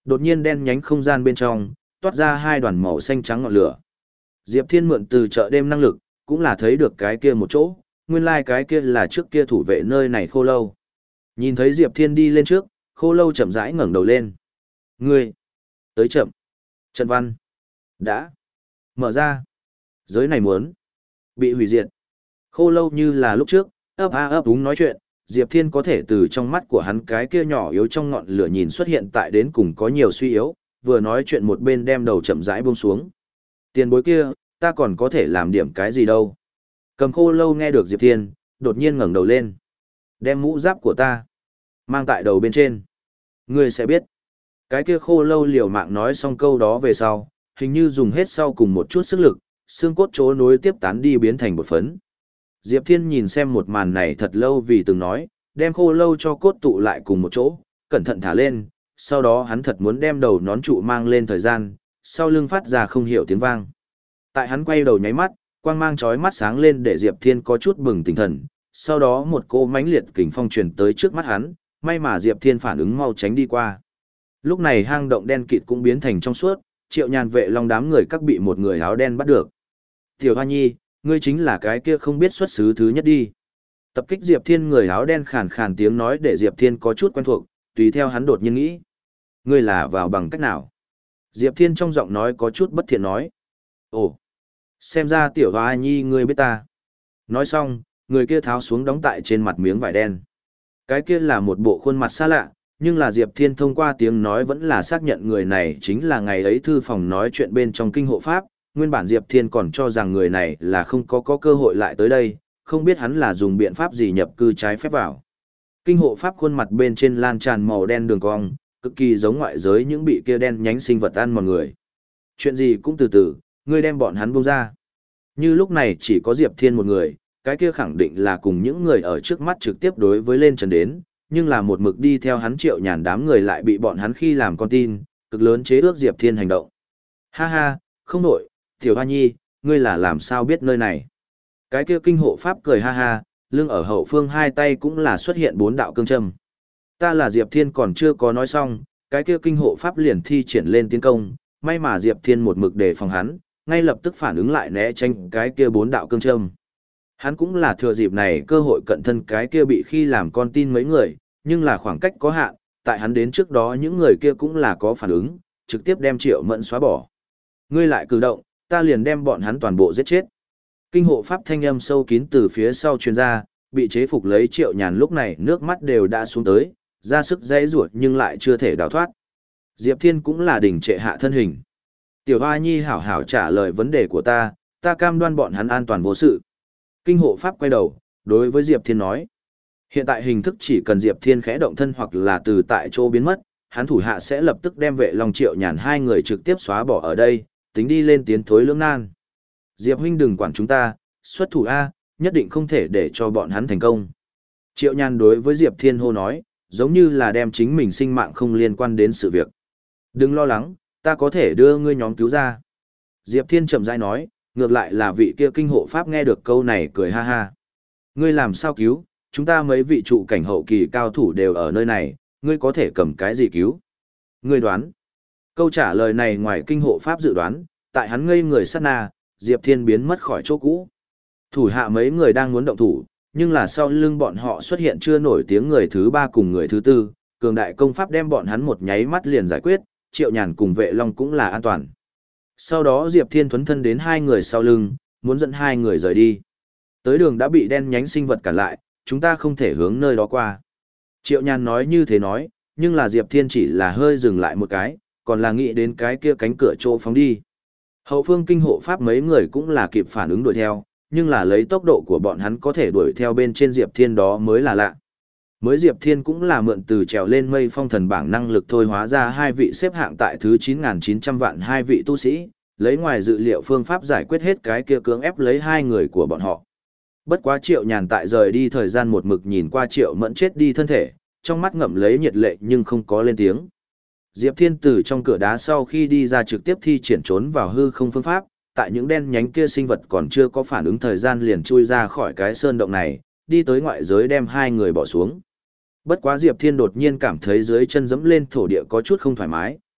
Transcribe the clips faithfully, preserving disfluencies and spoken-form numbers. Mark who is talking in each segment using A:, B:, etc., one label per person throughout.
A: Đột nhiên đen nhánh không gian bên trong, toát ra hai đoàn màu xanh trắng ngọn lửa. Diệp Thiên mượn từ chợ đêm năng lực, cũng là thấy được cái kia một chỗ, nguyên lai like cái kia là trước kia thủ vệ nơi này Khô Lâu. Nhìn thấy Diệp Thiên đi lên trước, Khô Lâu chậm rãi ngẩng đầu lên. Ngươi, tới chậm. Trận văn, đã, mở ra. Giới này muốn, bị hủy diệt. Khô Lâu như là lúc trước, ấp a ấp úng nói chuyện, Diệp Thiên có thể từ trong mắt của hắn cái kia nhỏ yếu trong ngọn lửa nhìn xuất hiện tại đến cùng có nhiều suy yếu, vừa nói chuyện một bên đem đầu chậm rãi buông xuống. Tiền bối kia, ta còn có thể làm điểm cái gì đâu. Cầm Khô Lâu nghe được Diệp Thiên, đột nhiên ngẩng đầu lên. Đem mũ giáp của ta, mang tại đầu bên trên. Ngươi sẽ biết. Cái kia Khô Lâu liều mạng nói xong câu đó về sau, hình như dùng hết sau cùng một chút sức lực, xương cốt chỗ nối tiếp tán đi biến thành bột phấn. Diệp Thiên nhìn xem một màn này thật lâu vì từng nói, đem Khô Lâu cho cốt tụ lại cùng một chỗ, cẩn thận thả lên, sau đó hắn thật muốn đem đầu nón trụ mang lên thời gian, sau lưng phát ra không hiểu tiếng vang. Tại hắn quay đầu nháy mắt, quang mang chói mắt sáng lên để Diệp Thiên có chút bừng tỉnh thần, sau đó một cô mãnh liệt kình phong truyền tới trước mắt hắn, may mà Diệp Thiên phản ứng mau tránh đi qua. Lúc này hang động đen kịt cũng biến thành trong suốt, Triệu Nhàn Vệ Long đám người các bị một người áo đen bắt được. Tiểu Hoa Nhi, ngươi chính là cái kia không biết xuất xứ thứ nhất đi. Tập kích Diệp Thiên người áo đen khàn khàn tiếng nói để Diệp Thiên có chút quen thuộc, tùy theo hắn đột nhiên nghĩ. Ngươi là vào bằng cách nào? Diệp Thiên trong giọng nói có chút bất thiện nói. Ồ, xem ra Tiểu Hoa Nhi ngươi biết ta. Nói xong, người kia tháo xuống đóng tại trên mặt miếng vải đen. Cái kia là một bộ khuôn mặt xa lạ, nhưng là Diệp Thiên thông qua tiếng nói vẫn là xác nhận người này chính là ngày ấy thư phòng nói chuyện bên trong kinh hộ pháp. Nguyên bản Diệp Thiên còn cho rằng người này là không có có cơ hội lại tới đây, không biết hắn là dùng biện pháp gì nhập cư trái phép vào. Kinh hộ pháp khuôn mặt bên trên lan tràn màu đen đường cong, cực kỳ giống ngoại giới những bị kia đen nhánh sinh vật ăn mòn người. Chuyện gì cũng từ từ, ngươi đem bọn hắn buông ra. Như lúc này chỉ có Diệp Thiên một người, cái kia khẳng định là cùng những người ở trước mắt trực tiếp đối với lên trần đến, nhưng là một mực đi theo hắn Triệu Nhàn đám người lại bị bọn hắn khi làm con tin, cực lớn chế ước Diệp Thiên hành động. Ha ha, không nổi, Tiểu Hoa Nhi, ngươi là làm sao biết nơi này? Cái kia kinh hộ pháp cười ha ha, lưng ở hậu phương hai tay cũng là xuất hiện bốn đạo cương châm. Ta là Diệp Thiên còn chưa có nói xong, cái kia kinh hộ pháp liền thi triển lên tiến công, may mà Diệp Thiên một mực đề phòng hắn, ngay lập tức phản ứng lại né tránh cái kia bốn đạo cương châm. Hắn cũng là thừa dịp này cơ hội cận thân cái kia bị khi làm con tin mấy người, nhưng là khoảng cách có hạn, tại hắn đến trước đó những người kia cũng là có phản ứng, trực tiếp đem Triệu Mẫn xóa bỏ. Ngươi lại cử động, ta liền đem bọn hắn toàn bộ giết chết. Kinh hộ pháp thanh âm sâu kín từ phía sau truyền ra, bị chế phục lấy Triệu Nhàn lúc này nước mắt đều đã xuống tới, ra sức dãy ruột nhưng lại chưa thể đào thoát. Diệp Thiên cũng là đỉnh trệ hạ thân hình. Tiểu Hoa Nhi hảo hảo trả lời vấn đề của ta, ta cam đoan bọn hắn an toàn vô sự. Kinh hộ pháp quay đầu, đối với Diệp Thiên nói. Hiện tại hình thức chỉ cần Diệp Thiên khẽ động thân hoặc là từ tại chỗ biến mất, hắn thủ hạ sẽ lập tức đem Vệ Long Triệu Nhàn hai người trực tiếp xóa bỏ ở đây, tính đi lên tiến thối lưỡng nan. Diệp huynh đừng quản chúng ta, xuất thủ A, nhất định không thể để cho bọn hắn thành công. Triệu Nhàn đối với Diệp Thiên hô nói, giống như là đem chính mình sinh mạng không liên quan đến sự việc. Đừng lo lắng, ta có thể đưa ngươi nhóm cứu ra. Diệp Thiên chậm rãi nói, ngược lại là vị kia kinh hộ pháp nghe được câu này cười ha ha. Ngươi làm sao cứu, chúng ta mấy vị trụ cảnh hậu kỳ cao thủ đều ở nơi này, ngươi có thể cầm cái gì cứu? Ngươi đoán. Câu trả lời này ngoài kinh hộ pháp dự đoán, tại hắn ngây người sát na, Diệp Thiên biến mất khỏi chỗ cũ. Thủ hạ mấy người đang muốn động thủ, nhưng là sau lưng bọn họ xuất hiện chưa nổi tiếng người thứ ba cùng người thứ tư, cường đại công pháp đem bọn hắn một nháy mắt liền giải quyết, Triệu Nhàn cùng Vệ Long cũng là an toàn. Sau đó Diệp Thiên thuấn thân đến hai người sau lưng, muốn dẫn hai người rời đi. Tới đường đã bị đen nhánh sinh vật cản lại, chúng ta không thể hướng nơi đó qua. Triệu Nhàn nói như thế nói, nhưng là Diệp Thiên chỉ là hơi dừng lại một cái, còn là nghĩ đến cái kia cánh cửa chỗ phóng đi. Hậu phương kinh hộ pháp mấy người cũng là kịp phản ứng đuổi theo, nhưng là lấy tốc độ của bọn hắn có thể đuổi theo bên trên Diệp Thiên đó mới là lạ. Mới Diệp Thiên cũng là mượn từ trèo lên mây phong thần bảng năng lực thôi hóa ra hai vị xếp hạng tại thứ chín nghìn chín trăm vạn hai vị tu sĩ, lấy ngoài dự liệu phương pháp giải quyết hết cái kia cưỡng ép lấy hai người của bọn họ. Bất quá Triệu Nhàn tại rời đi thời gian một mực nhìn qua Triệu Mẫn chết đi thân thể, trong mắt ngậm lấy nhiệt lệ nhưng không có lên tiếng. Diệp Thiên từ trong cửa đá sau khi đi ra trực tiếp thi triển trốn vào hư không phương pháp, tại những đen nhánh kia sinh vật còn chưa có phản ứng thời gian liền chui ra khỏi cái sơn động này, đi tới ngoại giới đem hai người bỏ xuống. Bất quá Diệp Thiên đột nhiên cảm thấy dưới chân dẫm lên thổ địa có chút không thoải mái,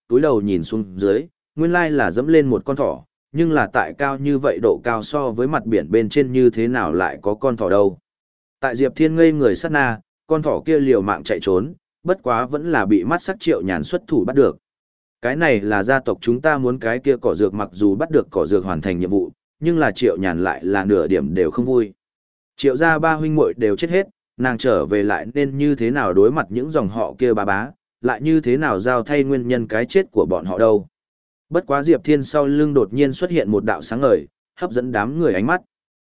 A: túi đầu nhìn xuống dưới, nguyên lai là dẫm lên một con thỏ, nhưng là tại cao như vậy độ cao so với mặt biển bên trên như thế nào lại có con thỏ đâu. Tại Diệp Thiên ngây người sát na, con thỏ kia liều mạng chạy trốn, bất quá vẫn là bị mắt sắc Triệu Nhàn xuất thủ bắt được. Cái này là gia tộc chúng ta muốn cái kia cỏ dược, mặc dù bắt được cỏ dược hoàn thành nhiệm vụ, nhưng là Triệu Nhàn lại là nửa điểm đều không vui. Triệu gia ba huynh muội đều chết hết, nàng trở về lại nên như thế nào đối mặt những dòng họ kia bá bá, lại như thế nào giao thay nguyên nhân cái chết của bọn họ đâu. Bất quá Diệp Thiên sau lưng đột nhiên xuất hiện một đạo sáng ngời, hấp dẫn đám người ánh mắt.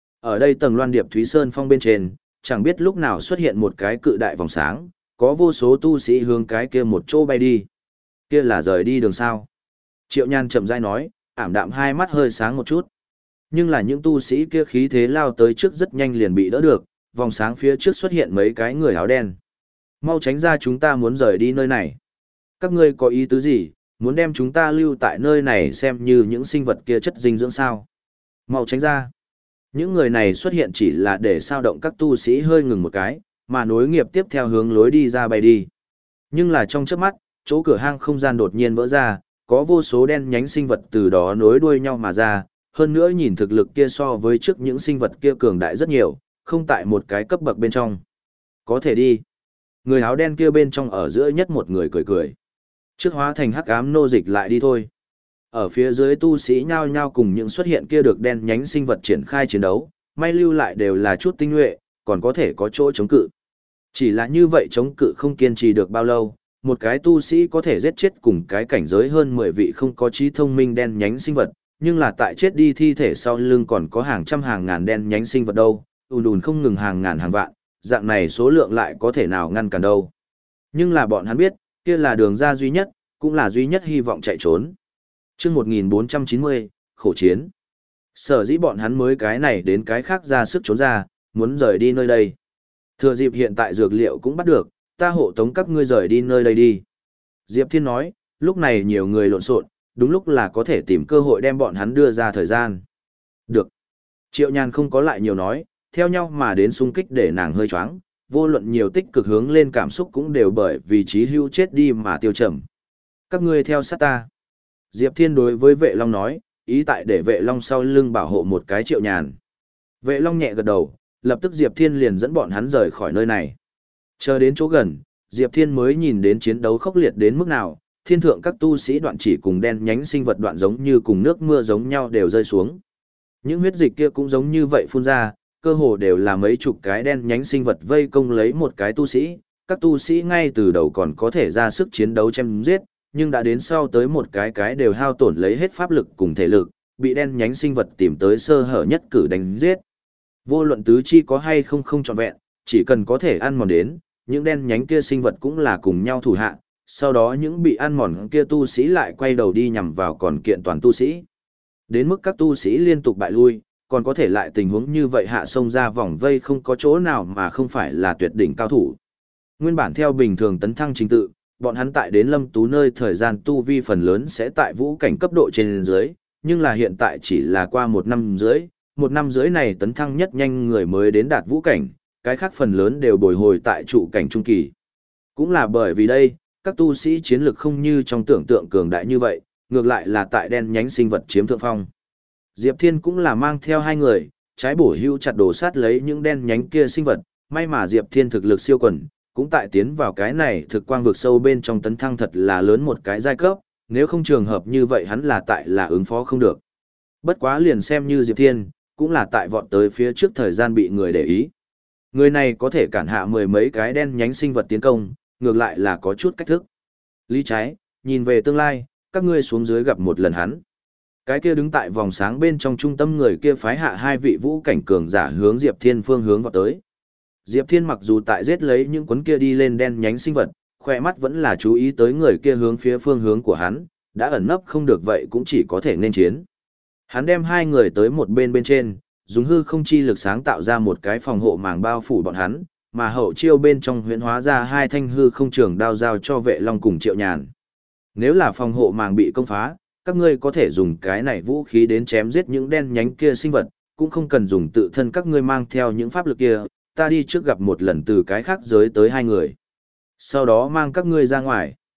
A: Ở đây tầng Loan Điệp Thúy Sơn phong bên trên, chẳng biết lúc nào xuất hiện một cái cự đại vòng sáng, có vô số tu sĩ hướng cái kia một chỗ bay đi. Kia là rời đi đường sao? Triệu Nhan chậm rãi nói, ảm đạm hai mắt hơi sáng một chút. Nhưng là những tu sĩ kia khí thế lao tới trước rất nhanh liền bị đỡ được, vòng sáng phía trước xuất hiện mấy cái người áo đen. Mau tránh ra, chúng ta muốn rời đi nơi này. Các ngươi có ý tứ gì, muốn đem chúng ta lưu tại nơi này xem như những sinh vật kia chất dinh dưỡng sao? Mau tránh ra. Những người này xuất hiện chỉ là để sao động các tu sĩ hơi ngừng một cái, mà nối nghiệp tiếp theo hướng lối đi ra bay đi. Nhưng là trong chớp mắt, chỗ cửa hang không gian đột nhiên vỡ ra, có vô số đen nhánh sinh vật từ đó nối đuôi nhau mà ra, hơn nữa nhìn thực lực kia so với trước những sinh vật kia cường đại rất nhiều, không tại một cái cấp bậc bên trong. Có thể đi. Người áo đen kia bên trong ở giữa nhất một người cười cười. Trước hóa thành hắc ám nô dịch lại đi thôi. Ở phía dưới tu sĩ nhao nhao cùng những xuất hiện kia được đen nhánh sinh vật triển khai chiến đấu, may lưu lại đều là chút tinh nhuệ, còn có thể có chỗ chống cự. Chỉ là như vậy chống cự không kiên trì được bao lâu, một cái tu sĩ có thể giết chết cùng cái cảnh giới hơn mười vị không có trí thông minh đen nhánh sinh vật, nhưng là tại chết đi thi thể sau lưng còn có hàng trăm hàng ngàn đen nhánh sinh vật đâu, ùn ùn không ngừng hàng ngàn hàng vạn, dạng này số lượng lại có thể nào ngăn cản đâu. Nhưng là bọn hắn biết, kia là đường ra duy nhất, cũng là duy nhất hy vọng chạy trốn. Chương một nghìn bốn trăm chín mươi, khổ chiến. Sở dĩ bọn hắn mới cái này đến cái khác ra sức trốn ra, muốn rời đi nơi đây. Thừa dịp hiện tại dược liệu cũng bắt được, ta hộ tống các ngươi rời đi nơi đây đi. Diệp Thiên nói, lúc này nhiều người lộn xộn, đúng lúc là có thể tìm cơ hội đem bọn hắn đưa ra thời gian. Được. Triệu Nhàn không có lại nhiều nói, theo nhau mà đến xung kích để nàng hơi choáng, vô luận nhiều tích cực hướng lên cảm xúc cũng đều bởi vì Chí Hưu chết đi mà tiêu trầm. Các ngươi theo sát ta. Diệp Thiên đối với Vệ Long nói, ý tại để Vệ Long sau lưng bảo hộ một cái Triệu Nhàn. Vệ Long nhẹ gật đầu, lập tức Diệp Thiên liền dẫn bọn hắn rời khỏi nơi này. Chờ đến chỗ gần, Diệp Thiên mới nhìn đến chiến đấu khốc liệt đến mức nào, thiên thượng các tu sĩ đoạn chỉ cùng đen nhánh sinh vật đoạn giống như cùng nước mưa giống nhau đều rơi xuống. Những huyết dịch kia cũng giống như vậy phun ra, cơ hồ đều là mấy chục cái đen nhánh sinh vật vây công lấy một cái tu sĩ, các tu sĩ ngay từ đầu còn có thể ra sức chiến đấu chém giết, nhưng đã đến sau tới một cái cái đều hao tổn lấy hết pháp lực cùng thể lực, bị đen nhánh sinh vật tìm tới sơ hở nhất cử đánh giết. Vô luận tứ chi có hay không không trọn vẹn, chỉ cần có thể ăn mòn đến, những đen nhánh kia sinh vật cũng là cùng nhau thủ hạ, sau đó những bị ăn mòn kia tu sĩ lại quay đầu đi nhằm vào còn kiện toàn tu sĩ. Đến mức các tu sĩ liên tục bại lui, còn có thể lại tình huống như vậy hạ sông ra vòng vây không có chỗ nào mà không phải là tuyệt đỉnh cao thủ. Nguyên bản theo bình thường tấn thăng trình tự, bọn hắn tại đến Lâm Tú nơi thời gian tu vi phần lớn sẽ tại vũ cảnh cấp độ trên dưới, nhưng là hiện tại chỉ là qua một năm dưới, một năm dưới này tấn thăng nhất nhanh người mới đến đạt vũ cảnh, cái khác phần lớn đều bồi hồi tại trụ cảnh trung kỳ. Cũng là bởi vì đây, các tu sĩ chiến lực không như trong tưởng tượng cường đại như vậy, ngược lại là tại đen nhánh sinh vật chiếm thượng phong. Diệp Thiên cũng là mang theo hai người, trái bổ hưu chặt đồ sát lấy những đen nhánh kia sinh vật, may mà Diệp Thiên thực lực siêu quần, cũng tại tiến vào cái này thực quang vực sâu bên trong tấn thăng thật là lớn một cái giai cấp, nếu không trường hợp như vậy hắn là tại là ứng phó không được. Bất quá liền xem như Diệp Thiên, cũng là tại vọt tới phía trước thời gian bị người để ý. Người này có thể cản hạ mười mấy cái đen nhánh sinh vật tiến công, ngược lại là có chút cách thức. Lý Trái, nhìn về tương lai, các ngươi xuống dưới gặp một lần hắn. Cái kia đứng tại vòng sáng bên trong trung tâm người kia phái hạ hai vị vũ cảnh cường giả hướng Diệp Thiên phương hướng vào tới. Diệp Thiên mặc dù tại giết lấy những cuốn kia đi lên đen nhánh sinh vật, khỏe mắt vẫn là chú ý tới người kia hướng phía phương hướng của hắn, đã ẩn nấp không được vậy cũng chỉ có thể nên chiến. Hắn đem hai người tới một bên bên trên, dùng hư không chi lực sáng tạo ra một cái phòng hộ màng bao phủ bọn hắn, mà hậu chiêu bên trong huyễn hóa ra hai thanh hư không trường đao giao cho Vệ Long cùng Triệu Nhàn. Nếu là phòng hộ màng bị công phá, các ngươi có thể dùng cái này vũ khí đến chém giết những đen nhánh kia sinh vật, cũng không cần dùng tự thân các ngươi mang theo những pháp lực kia, ta đi trước gặp một lần từ cái khác giới tới hai người. Sau đó mang các ngươi ra ngoài.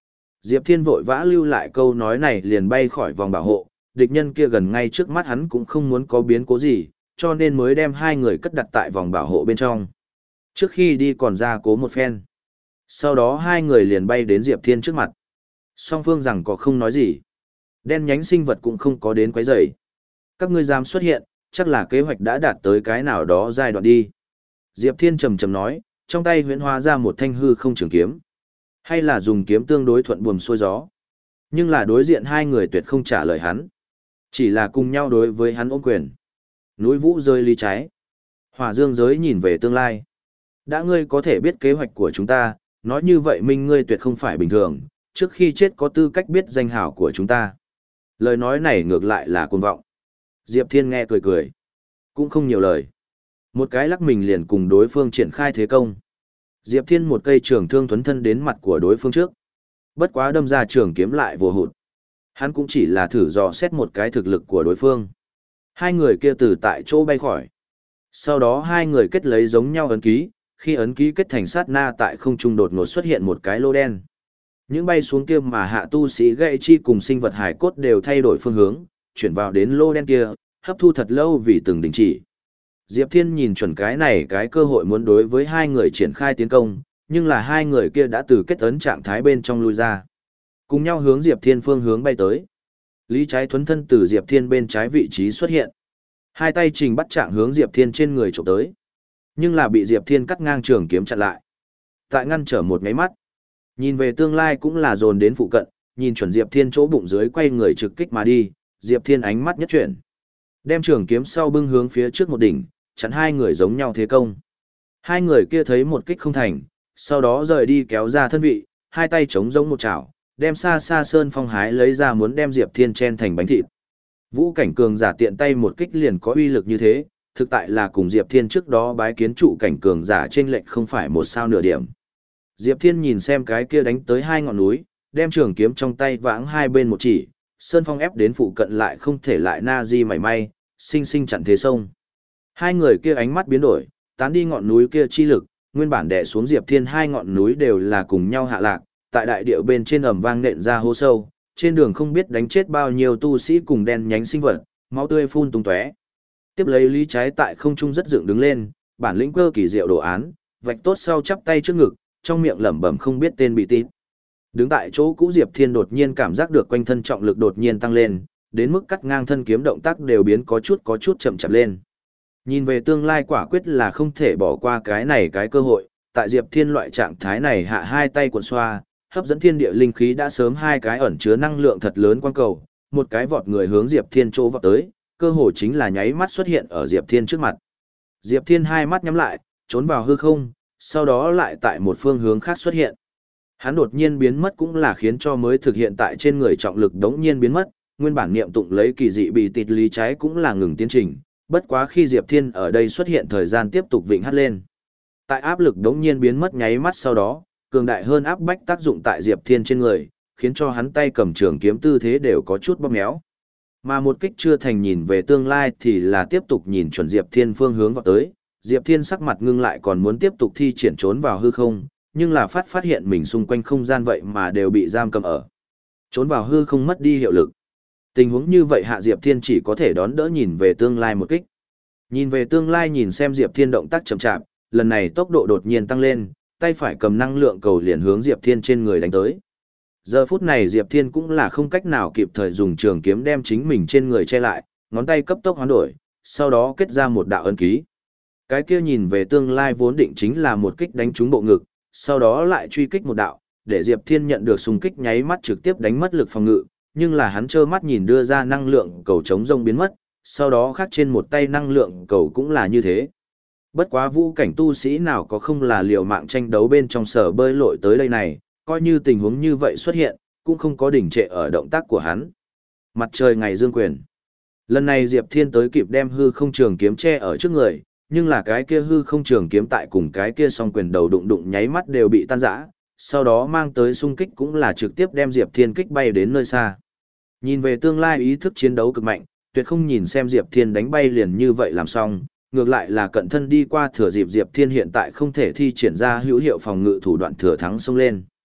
A: Diệp Thiên vội vã lưu lại câu nói này liền bay khỏi vòng bảo hộ, địch nhân kia gần ngay trước mắt hắn cũng không muốn có biến cố gì, cho nên mới đem hai người cất đặt tại vòng bảo hộ bên trong. Trước khi đi còn ra cố một phen. Sau đó hai người liền bay đến Diệp Thiên trước mặt. Song phương rằng có không nói gì. Đen nhánh sinh vật cũng không có đến quấy rầy. Các ngươi dám xuất hiện, chắc là kế hoạch đã đạt tới cái nào đó giai đoạn đi. Diệp Thiên trầm trầm nói, trong tay huyễn hóa ra một thanh hư không trường kiếm. Hay là dùng kiếm tương đối thuận buồm xuôi gió. Nhưng là đối diện hai người tuyệt không trả lời hắn. Chỉ là cùng nhau đối với hắn ôm quyền. Núi vũ rơi ly trái. Hỏa dương giới nhìn về tương lai. Đã ngươi có thể biết kế hoạch của chúng ta, nói như vậy minh ngươi tuyệt không phải bình thường, trước khi chết có tư cách biết danh hảo của chúng ta. Lời nói này ngược lại là cuồng vọng. Diệp Thiên nghe cười cười. Cũng không nhiều lời. Một cái lắc mình liền cùng đối phương triển khai thế công. Diệp Thiên một cây trường thương thuấn thân đến mặt của đối phương trước. Bất quá đâm ra trường kiếm lại vô hụt. Hắn cũng chỉ là thử dò xét một cái thực lực của đối phương. Hai người kia từ tại chỗ bay khỏi. Sau đó hai người kết lấy giống nhau ấn ký, khi ấn ký kết thành sát na tại không trung đột ngột xuất hiện một cái lô đen. Những bay xuống kia mà hạ tu sĩ gậy chi cùng sinh vật hải cốt đều thay đổi phương hướng, chuyển vào đến lô đen kia, hấp thu thật lâu vì từng đình chỉ. Diệp Thiên nhìn chuẩn cái này cái cơ hội muốn đối với hai người triển khai tiến công, nhưng là hai người kia đã từ kết ấn trạng thái bên trong lui ra. Cùng nhau hướng Diệp Thiên phương hướng bay tới. Lý Trái thuấn thân từ Diệp Thiên bên trái vị trí xuất hiện. Hai tay trình bắt trạng hướng Diệp Thiên trên người chụp tới. Nhưng là bị Diệp Thiên cắt ngang trường kiếm chặn lại. Tại ngăn trở một máy mắt. Nhìn về tương lai cũng là dồn đến phụ cận, nhìn chuẩn Diệp Thiên chỗ bụng dưới quay người trực kích mà đi, Diệp Thiên ánh mắt nhất chuyển. Đem trường kiếm sau bưng hướng phía trước một đỉnh, chặn hai người giống nhau thế công. Hai người kia thấy một kích không thành, sau đó rời đi kéo ra thân vị, hai tay chống giống một chảo, đem xa xa sơn phong hái lấy ra muốn đem Diệp Thiên chen thành bánh thịt. Vũ cảnh cường giả tiện tay một kích liền có uy lực như thế, thực tại là cùng Diệp Thiên trước đó bái kiến trụ cảnh cường giả trên lệch không phải một sao nửa điểm. Diệp Thiên nhìn xem cái kia đánh tới hai ngọn núi, đem trường kiếm trong tay vãng hai bên một chỉ, sơn phong ép đến phụ cận lại không thể lại na di mảy may, sinh sinh chặn thế sông. Hai người kia ánh mắt biến đổi, tán đi ngọn núi kia chi lực, nguyên bản đè xuống Diệp Thiên hai ngọn núi đều là cùng nhau hạ lạc, tại đại địa bên trên ầm vang nện ra hố sâu, trên đường không biết đánh chết bao nhiêu tu sĩ cùng đen nhánh sinh vật, máu tươi phun tung tóe. Tiếp lấy Lý Trái tại không trung rất dựng đứng lên, bản lĩnh cơ kỳ diệu đồ án, vạch tốt sau chắp tay trước ngực, trong miệng lẩm bẩm không biết tên bị tít. Đứng tại chỗ cũ Diệp Thiên đột nhiên cảm giác được quanh thân trọng lực đột nhiên tăng lên, đến mức cắt ngang thân kiếm động tác đều biến có chút có chút chậm chạp lên. Nhìn về tương lai quả quyết là không thể bỏ qua cái này cái cơ hội, tại Diệp Thiên loại trạng thái này hạ hai tay cuộn xoa, hấp dẫn thiên địa linh khí đã sớm hai cái ẩn chứa năng lượng thật lớn quang cầu, một cái vọt người hướng Diệp Thiên chỗ vọt tới, cơ hội chính là nháy mắt xuất hiện ở Diệp Thiên trước mặt. Diệp Thiên hai mắt nhắm lại, trốn vào hư không, sau đó lại tại một phương hướng khác xuất hiện. Hắn đột nhiên biến mất cũng là khiến cho mới thực hiện tại trên người trọng lực đống nhiên biến mất, nguyên bản niệm tụng lấy kỳ dị bị tịt Lý Trái cũng là ngừng tiến trình, bất quá khi Diệp Thiên ở đây xuất hiện thời gian tiếp tục vịnh hắt lên. Tại áp lực đống nhiên biến mất nháy mắt sau đó, cường đại hơn áp bách tác dụng tại Diệp Thiên trên người, khiến cho hắn tay cầm trường kiếm tư thế đều có chút bóp méo. Mà một kích chưa thành nhìn về tương lai thì là tiếp tục nhìn chuẩn Diệp Thiên phương hướng vào tới, Diệp Thiên sắc mặt ngưng lại còn muốn tiếp tục thi triển trốn vào hư không, nhưng là phát phát hiện mình xung quanh không gian vậy mà đều bị giam cầm ở. Trốn vào hư không mất đi hiệu lực. Tình huống như vậy hạ Diệp Thiên chỉ có thể đón đỡ nhìn về tương lai một kích. Nhìn về tương lai nhìn xem Diệp Thiên động tác chậm chạp, lần này tốc độ đột nhiên tăng lên, tay phải cầm năng lượng cầu liền hướng Diệp Thiên trên người đánh tới. Giờ phút này Diệp Thiên cũng là không cách nào kịp thời dùng trường kiếm đem chính mình trên người che lại, ngón tay cấp tốc hoán đổi, sau đó kết ra một đạo ấn ký. Cái kia nhìn về tương lai vốn định chính là một kích đánh trúng bộ ngực, sau đó lại truy kích một đạo, để Diệp Thiên nhận được xung kích nháy mắt trực tiếp đánh mất lực phòng ngự, nhưng là hắn trơ mắt nhìn đưa ra năng lượng cầu chống rông biến mất, sau đó khác trên một tay năng lượng cầu cũng là như thế. Bất quá vũ cảnh tu sĩ nào có không là liều mạng tranh đấu bên trong sở bơi lội tới đây này, coi như tình huống như vậy xuất hiện, cũng không có đỉnh trệ ở động tác của hắn. Mặt trời ngày dương quyền. Lần này Diệp Thiên tới kịp đem hư không trường kiếm che ở trước người, nhưng là cái kia hư không trường kiếm tại cùng cái kia song quyền đầu đụng đụng nháy mắt đều bị tan rã, sau đó mang tới xung kích cũng là trực tiếp đem Diệp Thiên kích bay đến nơi xa. Nhìn về tương lai ý thức chiến đấu cực mạnh, tuyệt không nhìn xem Diệp Thiên đánh bay liền như vậy làm xong, ngược lại là cận thân đi qua thừa dịp Diệp Thiên hiện tại không thể thi triển ra hữu hiệu phòng ngự thủ đoạn thừa thắng xông lên.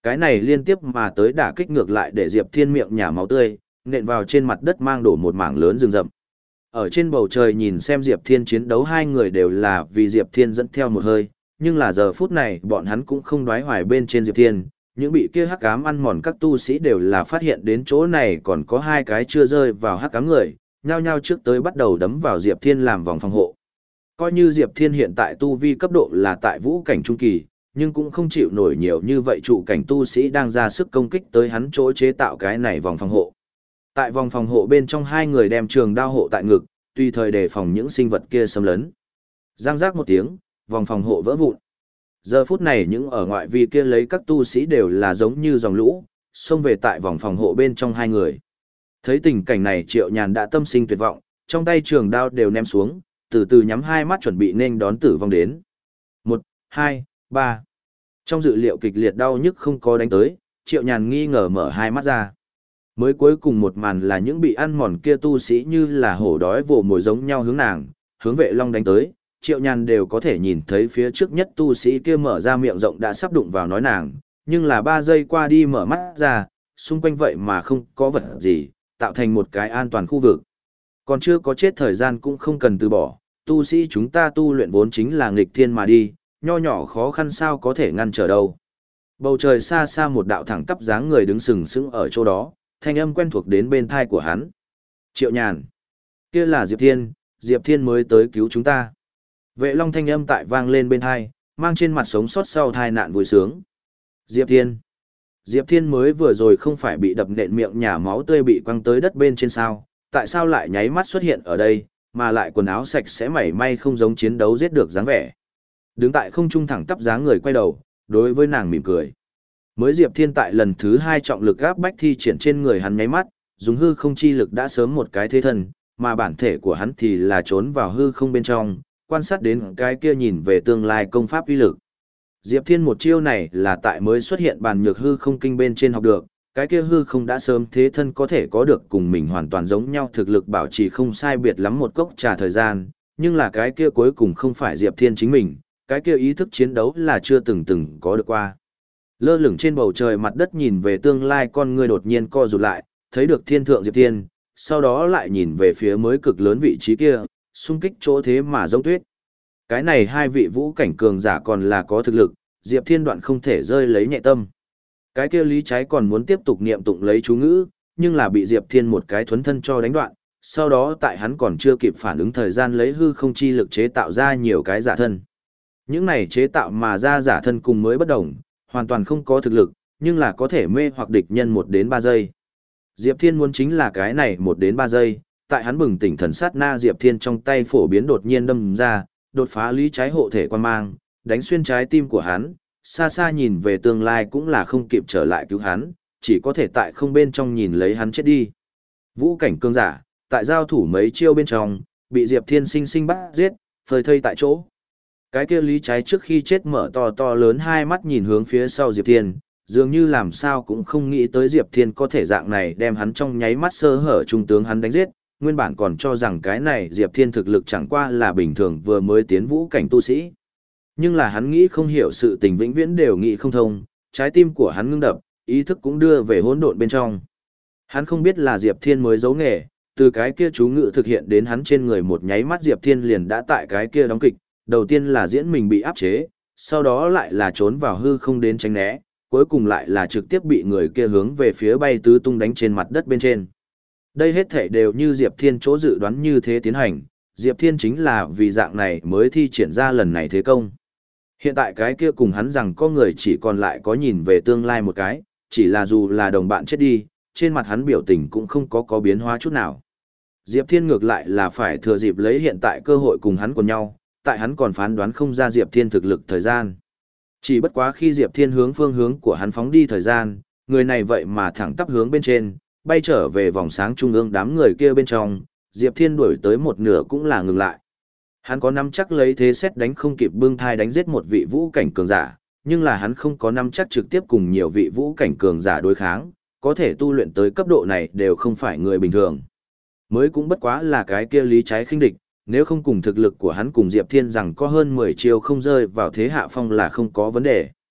A: Cái này liên tiếp mà tới đả kích ngược lại để Diệp Thiên miệng nhả máu tươi, nện vào trên mặt đất mang đổ một mảng lớn rừng rậm. Ở trên bầu trời nhìn xem Diệp Thiên chiến đấu hai người đều là vì Diệp Thiên dẫn theo một hơi, nhưng là giờ phút này bọn hắn cũng không đoái hoài bên trên Diệp Thiên, những bị kia hắc ám ăn mòn các tu sĩ đều là phát hiện đến chỗ này còn có hai cái chưa rơi vào hắc ám người, nhao nhao trước tới bắt đầu đấm vào Diệp Thiên làm vòng phòng hộ. Coi như Diệp Thiên hiện tại tu vi cấp độ là tại vũ cảnh trung kỳ, nhưng cũng không chịu nổi nhiều như vậy trụ cảnh tu sĩ đang ra sức công kích tới hắn chỗ chế tạo cái này vòng phòng hộ. Tại vòng phòng hộ bên trong hai người đem trường đao hộ tại ngực, tùy thời đề phòng những sinh vật kia xâm lấn. Giang giác một tiếng, vòng phòng hộ vỡ vụn. Giờ phút này những ở ngoại vi kia lấy các tu sĩ đều là giống như dòng lũ, xông về tại vòng phòng hộ bên trong hai người. Thấy tình cảnh này Triệu Nhàn đã tâm sinh tuyệt vọng, trong tay trường đao đều ném xuống, từ từ nhắm hai mắt chuẩn bị nên đón tử vong đến. Một, hai, ba. Trong dự liệu kịch liệt đau nhức không có đánh tới, Triệu Nhàn nghi ngờ mở hai mắt ra. Mới cuối cùng một màn là những bị ăn mòn kia tu sĩ như là hổ đói vồ mồi giống nhau hướng nàng, hướng Vệ Long đánh tới. Triệu Nhàn đều có thể nhìn thấy phía trước nhất tu sĩ kia mở ra miệng rộng đã sắp đụng vào nói nàng, nhưng là ba giây qua đi mở mắt ra, xung quanh vậy mà không có vật gì, tạo thành một cái an toàn khu vực. Còn chưa có chết thời gian cũng không cần từ bỏ, tu sĩ chúng ta tu luyện vốn chính là nghịch thiên mà đi, nho nhỏ khó khăn sao có thể ngăn trở đâu. Bầu trời xa xa một đạo thẳng tắp dáng người đứng sừng sững ở chỗ đó, thanh âm quen thuộc đến bên thai của hắn. Triệu Nhàn. Kia là Diệp Thiên, Diệp Thiên mới tới cứu chúng ta. Vệ Long thanh âm tại vang lên bên thai, mang trên mặt sống sót sau thai nạn vui sướng. Diệp Thiên. Diệp Thiên mới vừa rồi không phải bị đập nện miệng nhả máu tươi bị quăng tới đất bên trên sao, tại sao lại nháy mắt xuất hiện ở đây, mà lại quần áo sạch sẽ mảy may không giống chiến đấu giết được dáng vẻ. Đứng tại không trung thẳng tắp dáng người quay đầu, đối với nàng mỉm cười. Mới Diệp Thiên tại lần thứ hai trọng lực áp bách thi triển trên người hắn nháy mắt, dùng hư không chi lực đã sớm một cái thế thân, mà bản thể của hắn thì là trốn vào hư không bên trong, quan sát đến cái kia nhìn về tương lai công pháp uy lực. Diệp Thiên một chiêu này là tại mới xuất hiện bàn nhược hư không kinh bên trên học được, cái kia hư không đã sớm thế thân có thể có được cùng mình hoàn toàn giống nhau thực lực bảo trì không sai biệt lắm một cốc trà thời gian, nhưng là cái kia cuối cùng không phải Diệp Thiên chính mình, cái kia ý thức chiến đấu là chưa từng từng có được qua. Lơ lửng trên bầu trời mặt đất nhìn về tương lai con ngươi đột nhiên co rụt lại, thấy được thiên thượng Diệp Thiên, sau đó lại nhìn về phía mới cực lớn vị trí kia, xung kích chỗ thế mà giống tuyết. Cái này hai vị vũ cảnh cường giả còn là có thực lực, Diệp Thiên đoạn không thể rơi lấy nhẹ tâm. Cái kia Lý Trái còn muốn tiếp tục niệm tụng lấy chú ngữ, nhưng là bị Diệp Thiên một cái thuấn thân cho đánh đoạn, sau đó tại hắn còn chưa kịp phản ứng thời gian lấy hư không chi lực chế tạo ra nhiều cái giả thân. Những này chế tạo mà ra giả thân cùng mới bất đồng, hoàn toàn không có thực lực, nhưng là có thể mê hoặc địch nhân một đến ba giây. Diệp Thiên muốn chính là cái này một đến ba giây, tại hắn bừng tỉnh thần sát na Diệp Thiên trong tay phổ biến đột nhiên đâm ra, đột phá Lý Trái hộ thể quan mang, đánh xuyên trái tim của hắn, xa xa nhìn về tương lai cũng là không kịp trở lại cứu hắn, chỉ có thể tại không bên trong nhìn lấy hắn chết đi. Vũ cảnh cương giả, tại giao thủ mấy chiêu bên trong, bị Diệp Thiên sinh sinh bắt giết, phơi thây tại chỗ. Cái kia Lý Trái trước khi chết mở to to lớn hai mắt nhìn hướng phía sau Diệp Thiên, dường như làm sao cũng không nghĩ tới Diệp Thiên có thể dạng này đem hắn trong nháy mắt sơ hở trung tướng hắn đánh giết, nguyên bản còn cho rằng cái này Diệp Thiên thực lực chẳng qua là bình thường vừa mới tiến vũ cảnh tu sĩ. Nhưng là hắn nghĩ không hiểu sự tình vĩnh viễn đều nghĩ không thông, trái tim của hắn ngưng đập, ý thức cũng đưa về hỗn độn bên trong. Hắn không biết là Diệp Thiên mới giấu nghề, từ cái kia chú ngự thực hiện đến hắn trên người một nháy mắt Diệp Thiên liền đã tại cái kia đóng kịch, đầu tiên là diễn mình bị áp chế, sau đó lại là trốn vào hư không đến tránh né, cuối cùng lại là trực tiếp bị người kia hướng về phía bay tứ tung đánh trên mặt đất bên trên. Đây hết thể đều như Diệp Thiên chỗ dự đoán như thế tiến hành, Diệp Thiên chính là vì dạng này mới thi triển ra lần này thế công. Hiện tại cái kia cùng hắn rằng có người chỉ còn lại có nhìn về tương lai một cái, chỉ là dù là đồng bạn chết đi, trên mặt hắn biểu tình cũng không có có biến hóa chút nào. Diệp Thiên ngược lại là phải thừa dịp lấy hiện tại cơ hội cùng hắn cùng nhau, tại hắn còn phán đoán không ra Diệp Thiên thực lực thời gian. Chỉ bất quá khi Diệp Thiên hướng phương hướng của hắn phóng đi thời gian, người này vậy mà thẳng tắp hướng bên trên, bay trở về vòng sáng trung ương đám người kia bên trong, Diệp Thiên đuổi tới một nửa cũng là ngừng lại. Hắn có nắm chắc lấy thế xét đánh không kịp bưng thai đánh giết một vị vũ cảnh cường giả, nhưng là hắn không có nắm chắc trực tiếp cùng nhiều vị vũ cảnh cường giả đối kháng, có thể tu luyện tới cấp độ này đều không phải người bình thường. Mới cũng bất quá là cái kia Lý Trái khinh địch, nếu không cùng thực lực của hắn cùng Diệp Thiên rằng có hơn mười chiêu không rơi vào thế hạ phong là không có vấn đề.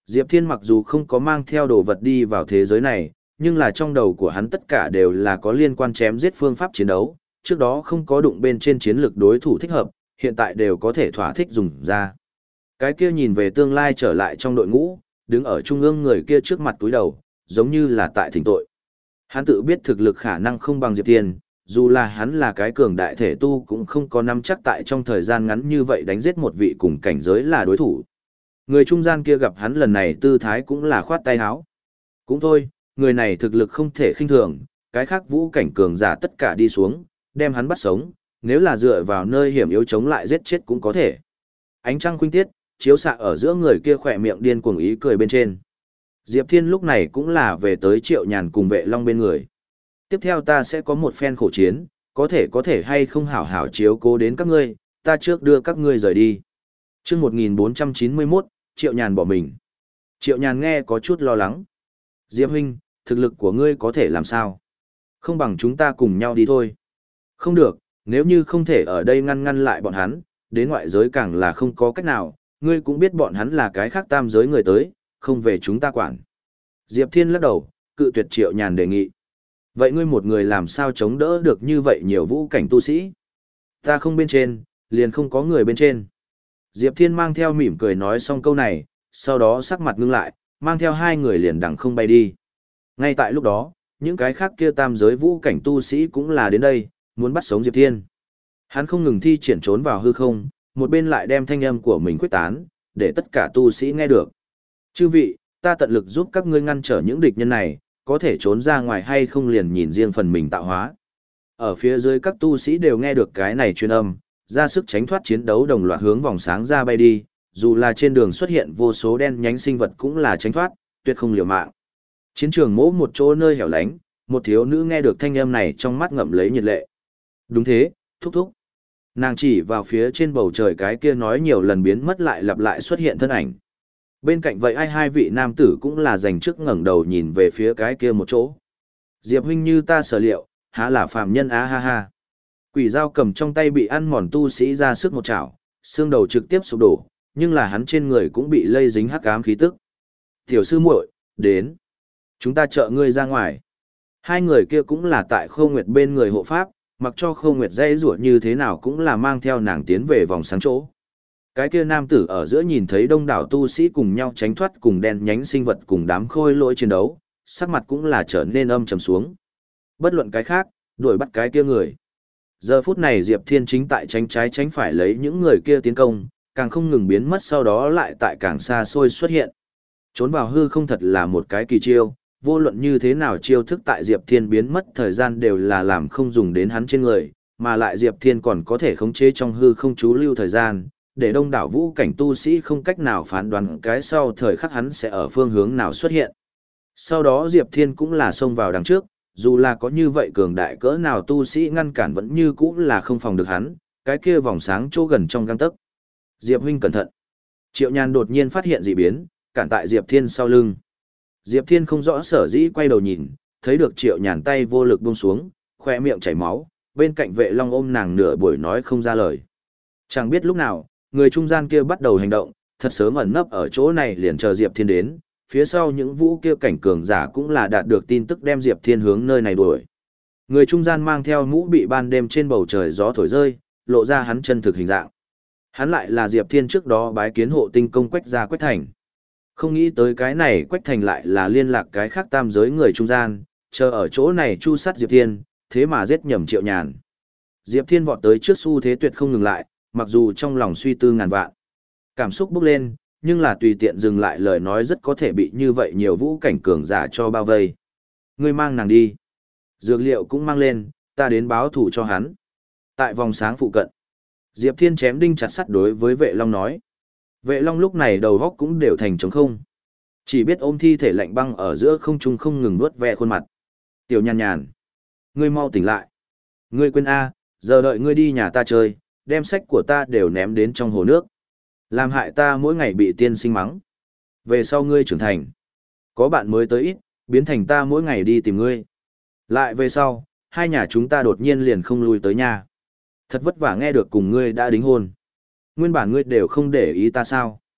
A: Diệp Thiên mặc dù không có mang theo đồ vật đi vào thế giới này, nhưng là trong đầu của hắn tất cả đều là có liên quan chém giết phương pháp chiến đấu, trước đó không có đụng bên trên chiến lược đối thủ thích hợp, hiện tại đều có thể thỏa thích dùng ra. Cái kia nhìn về tương lai trở lại trong đội ngũ, đứng ở trung ương người kia trước mặt túi đầu, giống như là tại thỉnh tội. Hắn tự biết thực lực khả năng không bằng Diệp Thiên, dù là hắn là cái cường đại thể tu cũng không có nắm chắc tại trong thời gian ngắn như vậy đánh giết một vị cùng cảnh giới là đối thủ. Người trung gian kia gặp hắn lần này tư thái cũng là khoát tay háo. Cũng thôi, người này thực lực không thể khinh thường, cái khác vũ cảnh cường giả tất cả đi xuống, đem hắn bắt sống, nếu là dựa vào nơi hiểm yếu chống lại giết chết cũng có thể. Ánh trăng khuynh tiết, chiếu xạ ở giữa người kia khỏe miệng điên cuồng ý cười bên trên. Diệp Thiên lúc này cũng là về tới Triệu Nhàn cùng Vệ Long bên người. Tiếp theo ta sẽ có một phen khổ chiến, có thể có thể hay không hảo hảo chiếu cố đến các ngươi, ta trước đưa các ngươi rời đi. Trước một nghìn bốn trăm chín mươi mốt, Triệu Nhàn bỏ mình. Triệu Nhàn nghe có chút lo lắng. Diệp huynh, thực lực của ngươi có thể làm sao? Không bằng chúng ta cùng nhau đi thôi. Không được, nếu như không thể ở đây ngăn ngăn lại bọn hắn, đến ngoại giới càng là không có cách nào, ngươi cũng biết bọn hắn là cái khác tam giới người tới, không về chúng ta quản. Diệp Thiên lắc đầu, cự tuyệt Triệu Nhàn đề nghị. Vậy ngươi một người làm sao chống đỡ được như vậy nhiều vũ cảnh tu sĩ? Ta không bên trên, liền không có người bên trên. Diệp Thiên mang theo mỉm cười nói xong câu này, sau đó sắc mặt ngưng lại, mang theo hai người liền đằng không bay đi. Ngay tại lúc đó, những cái khác kia tam giới vũ cảnh tu sĩ cũng là đến đây, muốn bắt sống Diệp Thiên. Hắn không ngừng thi triển trốn vào hư không, một bên lại đem thanh âm của mình quyết tán, để tất cả tu sĩ nghe được. Chư vị, ta tận lực giúp các ngươi ngăn trở những địch nhân này, có thể trốn ra ngoài hay không liền nhìn riêng phần mình tạo hóa. Ở phía dưới các tu sĩ đều nghe được cái này truyền âm, ra sức tránh thoát chiến đấu đồng loạt hướng vòng sáng ra bay đi, dù là trên đường xuất hiện vô số đen nhánh sinh vật cũng là tránh thoát, tuyệt không liều mạng. Chiến trường mỗ một chỗ nơi hẻo lánh, một thiếu nữ nghe được thanh âm này trong mắt ngậm lấy nhiệt lệ. Đúng thế, thúc thúc. Nàng chỉ vào phía trên bầu trời cái kia nói nhiều lần biến mất lại lặp lại xuất hiện thân ảnh. Bên cạnh vậy ai hai vị nam tử cũng là dành trước ngẩng đầu nhìn về phía cái kia một chỗ. Diệp huynh như ta sở liệu, há là phàm nhân á ha ha. Quỷ dao cầm trong tay bị ăn mòn tu sĩ ra sức một chảo, xương đầu trực tiếp sụp đổ, nhưng là hắn trên người cũng bị lây dính hắc ám khí tức. Tiểu sư muội, đến. Chúng ta trợ ngươi ra ngoài. Hai người kia cũng là tại Khâu Nguyệt bên người hộ pháp, mặc cho Khâu Nguyệt dây rủa như thế nào cũng là mang theo nàng tiến về vòng sáng chỗ. Cái kia nam tử ở giữa nhìn thấy đông đảo tu sĩ cùng nhau tránh thoát cùng đen nhánh sinh vật cùng đám khôi lỗi chiến đấu, sắc mặt cũng là trở nên âm trầm xuống. Bất luận cái khác, đuổi bắt cái kia người. Giờ phút này Diệp Thiên chính tại tránh trái tránh phải lấy những người kia tiến công, càng không ngừng biến mất sau đó lại tại càng xa xôi xuất hiện. Trốn vào hư không thật là một cái kỳ chiêu, vô luận như thế nào chiêu thức tại Diệp Thiên biến mất thời gian đều là làm không dùng đến hắn trên người, mà lại Diệp Thiên còn có thể khống chế trong hư không chú lưu thời gian, để đông đảo vũ cảnh tu sĩ không cách nào phán đoán cái sau thời khắc hắn sẽ ở phương hướng nào xuất hiện. Sau đó Diệp Thiên cũng là xông vào đằng trước, dù là có như vậy cường đại cỡ nào tu sĩ ngăn cản vẫn như cũ là không phòng được hắn, cái kia vòng sáng chỗ gần trong gang tấc. Diệp huynh cẩn thận. Triệu Nhàn đột nhiên phát hiện dị biến, cản tại Diệp Thiên sau lưng. Diệp Thiên không rõ sở dĩ quay đầu nhìn, thấy được Triệu Nhàn tay vô lực buông xuống, khoe miệng chảy máu, bên cạnh Vệ Long ôm nàng nửa buổi nói không ra lời. Chẳng biết lúc nào, người trung gian kia bắt đầu hành động, thật sớm ẩn nấp ở chỗ này liền chờ Diệp Thiên đến, phía sau những vũ kia cảnh cường giả cũng là đạt được tin tức đem Diệp Thiên hướng nơi này đuổi. Người trung gian mang theo mũ bị ban đêm trên bầu trời gió thổi rơi, lộ ra hắn chân thực hình dạng. Hắn lại là Diệp Thiên trước đó bái kiến hộ tinh công Quách gia Quách Thành. Không nghĩ tới cái này Quách Thành lại là liên lạc cái khác tam giới người trung gian, chờ ở chỗ này chu sát Diệp Thiên, thế mà giết nhầm Triệu Nhàn. Diệp Thiên vọt tới trước xu thế tuyệt không ngừng lại, mặc dù trong lòng suy tư ngàn vạn. Cảm xúc bốc lên, nhưng là tùy tiện dừng lại lời nói rất có thể bị như vậy nhiều vũ cảnh cường giả cho bao vây. Ngươi mang nàng đi. Dược liệu cũng mang lên, ta đến báo thủ cho hắn. Tại vòng sáng phụ cận, Diệp Thiên chém đinh chặt sắt đối với Vệ Long nói. Vệ Long lúc này đầu góc cũng đều thành trống không. Chỉ biết ôm thi thể lạnh băng ở giữa không trung không ngừng vuốt ve khuôn mặt. Tiểu Nhàn Nhàn, ngươi mau tỉnh lại. Ngươi quên A, giờ đợi ngươi đi nhà ta chơi, đem sách của ta đều ném đến trong hồ nước. Làm hại ta mỗi ngày bị tiên sinh mắng. Về sau ngươi trưởng thành. Có bạn mới tới ít, biến thành ta mỗi ngày đi tìm ngươi. Lại về sau, hai nhà chúng ta đột nhiên liền không lui tới nhà. Thật vất vả nghe được cùng ngươi đã đính hôn. Nguyên bản ngươi đều không để ý ta sao.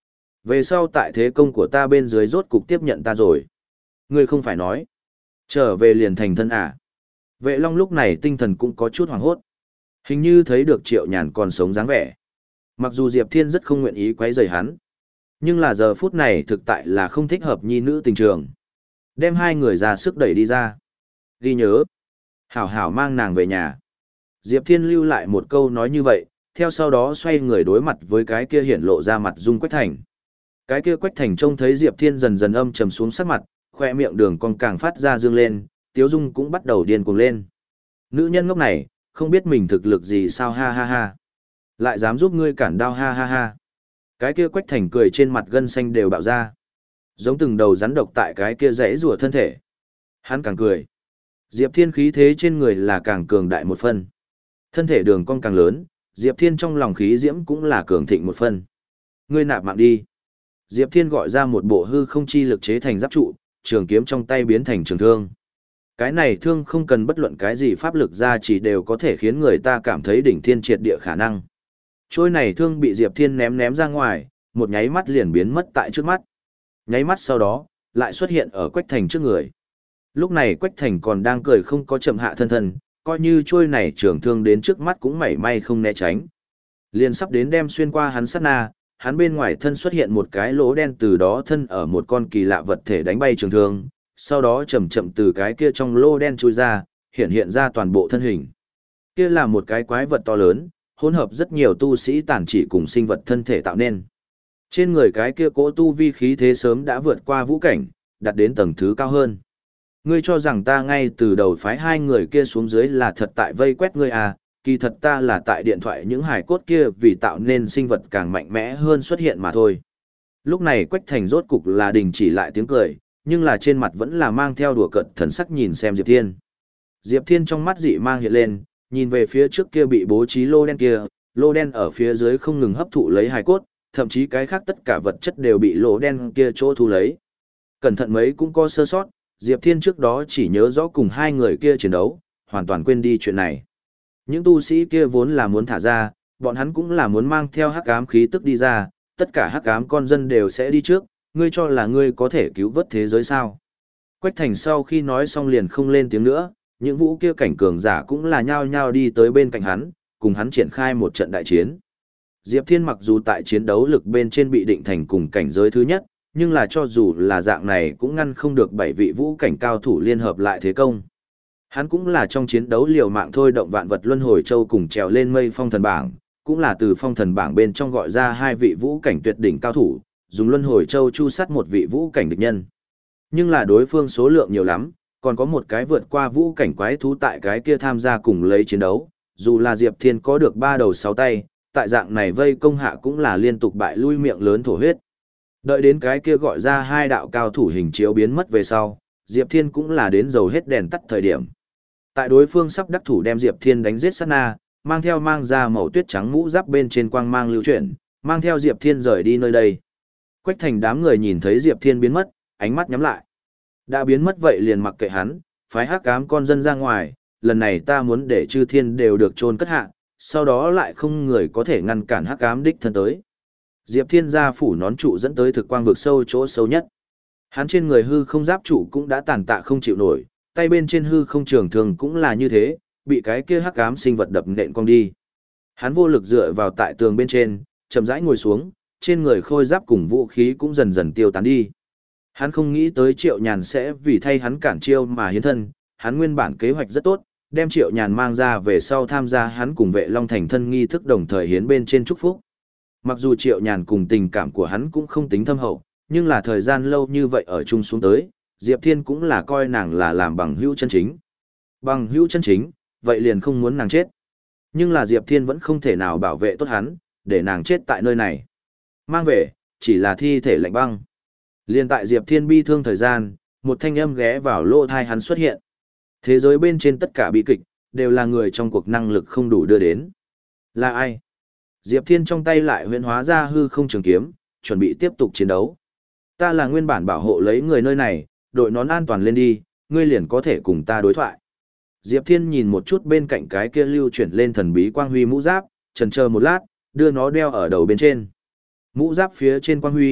A: Về sau tại thế công của ta bên dưới rốt cục tiếp nhận ta rồi. Ngươi không phải nói. Trở về liền thành thân à. Vệ Long lúc này tinh thần cũng có chút hoảng hốt. Hình như thấy được Triệu Nhàn còn sống dáng vẻ. Mặc dù Diệp Thiên rất không nguyện ý quấy rầy hắn. Nhưng là giờ phút này thực tại là không thích hợp nhi nữ tình trường. Đem hai người ra sức đẩy đi ra. Ghi nhớ. Hảo hảo mang nàng về nhà. Diệp Thiên lưu lại một câu nói như vậy, theo sau đó xoay người đối mặt với cái kia hiển lộ ra mặt dung Quách Thành. Cái kia Quách Thành trông thấy Diệp Thiên dần dần âm trầm xuống sắc mặt, khoe miệng đường còn càng phát ra dương lên, tiếu dung cũng bắt đầu điên cuồng lên. Nữ nhân ngốc này, không biết mình thực lực gì sao ha ha ha. Lại dám giúp ngươi cản đao ha ha ha. Cái kia Quách Thành cười trên mặt gân xanh đều bạo ra. Giống từng đầu rắn độc tại cái kia rẽ rùa thân thể. Hắn càng cười. Diệp Thiên khí thế trên người là càng cường đại một phân. Thân thể đường cong càng lớn, Diệp Thiên trong lòng khí diễm cũng là cường thịnh một phân. Ngươi nạp mạng đi. Diệp Thiên gọi ra một bộ hư không chi lực chế thành giáp trụ, trường kiếm trong tay biến thành trường thương. Cái này thương không cần bất luận cái gì pháp lực ra chỉ đều có thể khiến người ta cảm thấy đỉnh thiên triệt địa khả năng. Trôi này thương bị Diệp Thiên ném ném ra ngoài, một nháy mắt liền biến mất tại trước mắt. Nháy mắt sau đó, lại xuất hiện ở Quách Thành trước người. Lúc này Quách Thành còn đang cười không có chậm hạ thân thân, coi như trôi này trường thương đến trước mắt cũng mảy may không né tránh. Liền sắp đến đem xuyên qua hắn sát na, hắn bên ngoài thân xuất hiện một cái lỗ đen, từ đó thân ở một con kỳ lạ vật thể đánh bay trường thương, sau đó chậm chậm từ cái kia trong lỗ đen chui ra, hiện hiện ra toàn bộ thân hình. Kia là một cái quái vật to lớn, hỗn hợp rất nhiều tu sĩ tản chỉ cùng sinh vật thân thể tạo nên. Trên người cái kia cỗ tu vi khí thế sớm đã vượt qua vũ cảnh, đạt đến tầng thứ cao hơn. Ngươi cho rằng ta ngay từ đầu phái hai người kia xuống dưới là thật tại vây quét ngươi à, kỳ thật ta là tại điện thoại những hài cốt kia vì tạo nên sinh vật càng mạnh mẽ hơn xuất hiện mà thôi. Lúc này Quách Thành rốt cục là đình chỉ lại tiếng cười, nhưng là trên mặt vẫn là mang theo đùa cợt thần sắc nhìn xem Diệp Thiên. Diệp Thiên trong mắt dị mang hiện lên, nhìn về phía trước kia bị bố trí lô đen kia, lô đen ở phía dưới không ngừng hấp thụ lấy hài cốt, thậm chí cái khác tất cả vật chất đều bị lỗ đen kia chỗ thu lấy. Cẩn thận mấy cũng có sơ sót, Diệp Thiên trước đó chỉ nhớ rõ cùng hai người kia chiến đấu, hoàn toàn quên đi chuyện này. Những tu sĩ kia vốn là muốn thả ra, bọn hắn cũng là muốn mang theo hắc ám khí tức đi ra, tất cả hắc ám con dân đều sẽ đi trước, ngươi cho là ngươi có thể cứu vớt thế giới sao? Quách Thành sau khi nói xong liền không lên tiếng nữa, những vũ kia cảnh cường giả cũng là nhao nhao đi tới bên cạnh hắn, cùng hắn triển khai một trận đại chiến. Diệp Thiên mặc dù tại chiến đấu lực bên trên bị định thành cùng cảnh giới thứ nhất, nhưng là cho dù là dạng này cũng ngăn không được bảy vị vũ cảnh cao thủ liên hợp lại thế công. Hắn cũng là trong chiến đấu liều mạng thôi động vạn vật luân hồi châu cùng trèo lên mây phong thần bảng, cũng là từ phong thần bảng bên trong gọi ra hai vị vũ cảnh tuyệt đỉnh cao thủ, dùng luân hồi châu chu sát một vị vũ cảnh địch nhân. Nhưng là đối phương số lượng nhiều lắm, còn có một cái vượt qua vũ cảnh quái thú tại cái kia tham gia cùng lấy chiến đấu, dù là Diệp Thiên có được ba đầu sáu tay, tại dạng này vây công hạ cũng là liên tục bại lui miệng lớn thổ huyết. Đợi đến cái kia gọi ra hai đạo cao thủ hình chiếu biến mất về sau, Diệp Thiên cũng là đến dầu hết đèn tắt thời điểm. Tại đối phương sắp đắc thủ đem Diệp Thiên đánh giết sát na, mang theo mang ra màu tuyết trắng mũ giáp bên trên quang mang lưu chuyển, mang theo Diệp Thiên rời đi nơi đây. Quách Thành đám người nhìn thấy Diệp Thiên biến mất, ánh mắt nhắm lại. Đã biến mất vậy liền mặc kệ hắn, phái hắc ám con dân ra ngoài, lần này ta muốn để chư thiên đều được chôn cất hạ, sau đó lại không người có thể ngăn cản hắc ám đích thân tới. Diệp Thiên gia phủ nón trụ dẫn tới thực quang vực sâu chỗ sâu nhất. Hắn trên người hư không giáp trụ cũng đã tàn tạ không chịu nổi, tay bên trên hư không trường thường cũng là như thế, bị cái kia hắc ám sinh vật đập nện cong đi. Hắn vô lực dựa vào tại tường bên trên, chậm rãi ngồi xuống, trên người khôi giáp cùng vũ khí cũng dần dần tiêu tán đi. Hắn không nghĩ tới Triệu Nhàn sẽ vì thay hắn cản chiêu mà hiến thân, hắn nguyên bản kế hoạch rất tốt, đem Triệu Nhàn mang ra về sau tham gia hắn cùng Vệ Long thành thân nghi thức đồng thời hiến bên trên chúc phúc. Mặc dù Triệu Nhàn cùng tình cảm của hắn cũng không tính thâm hậu, nhưng là thời gian lâu như vậy ở chung xuống tới, Diệp Thiên cũng là coi nàng là làm bằng hữu chân chính. Bằng hữu chân chính, vậy liền không muốn nàng chết. Nhưng là Diệp Thiên vẫn không thể nào bảo vệ tốt hắn, để nàng chết tại nơi này. Mang về, chỉ là thi thể lạnh băng. Liên tại Diệp Thiên bi thương thời gian, một thanh âm ghé vào lỗ thai hắn xuất hiện. Thế giới bên trên tất cả bi kịch, đều là người trong cuộc năng lực không đủ đưa đến. Là ai? Diệp Thiên trong tay lại huyễn hóa ra hư không trường kiếm, chuẩn bị tiếp tục chiến đấu. Ta là nguyên bản bảo hộ lấy người nơi này, đội nón an toàn lên đi, ngươi liền có thể cùng ta đối thoại. Diệp Thiên nhìn một chút bên cạnh cái kia lưu chuyển lên thần bí quang huy mũ giáp, chần chờ một lát, đưa nó đeo ở đầu bên trên. Mũ giáp phía trên quang huy,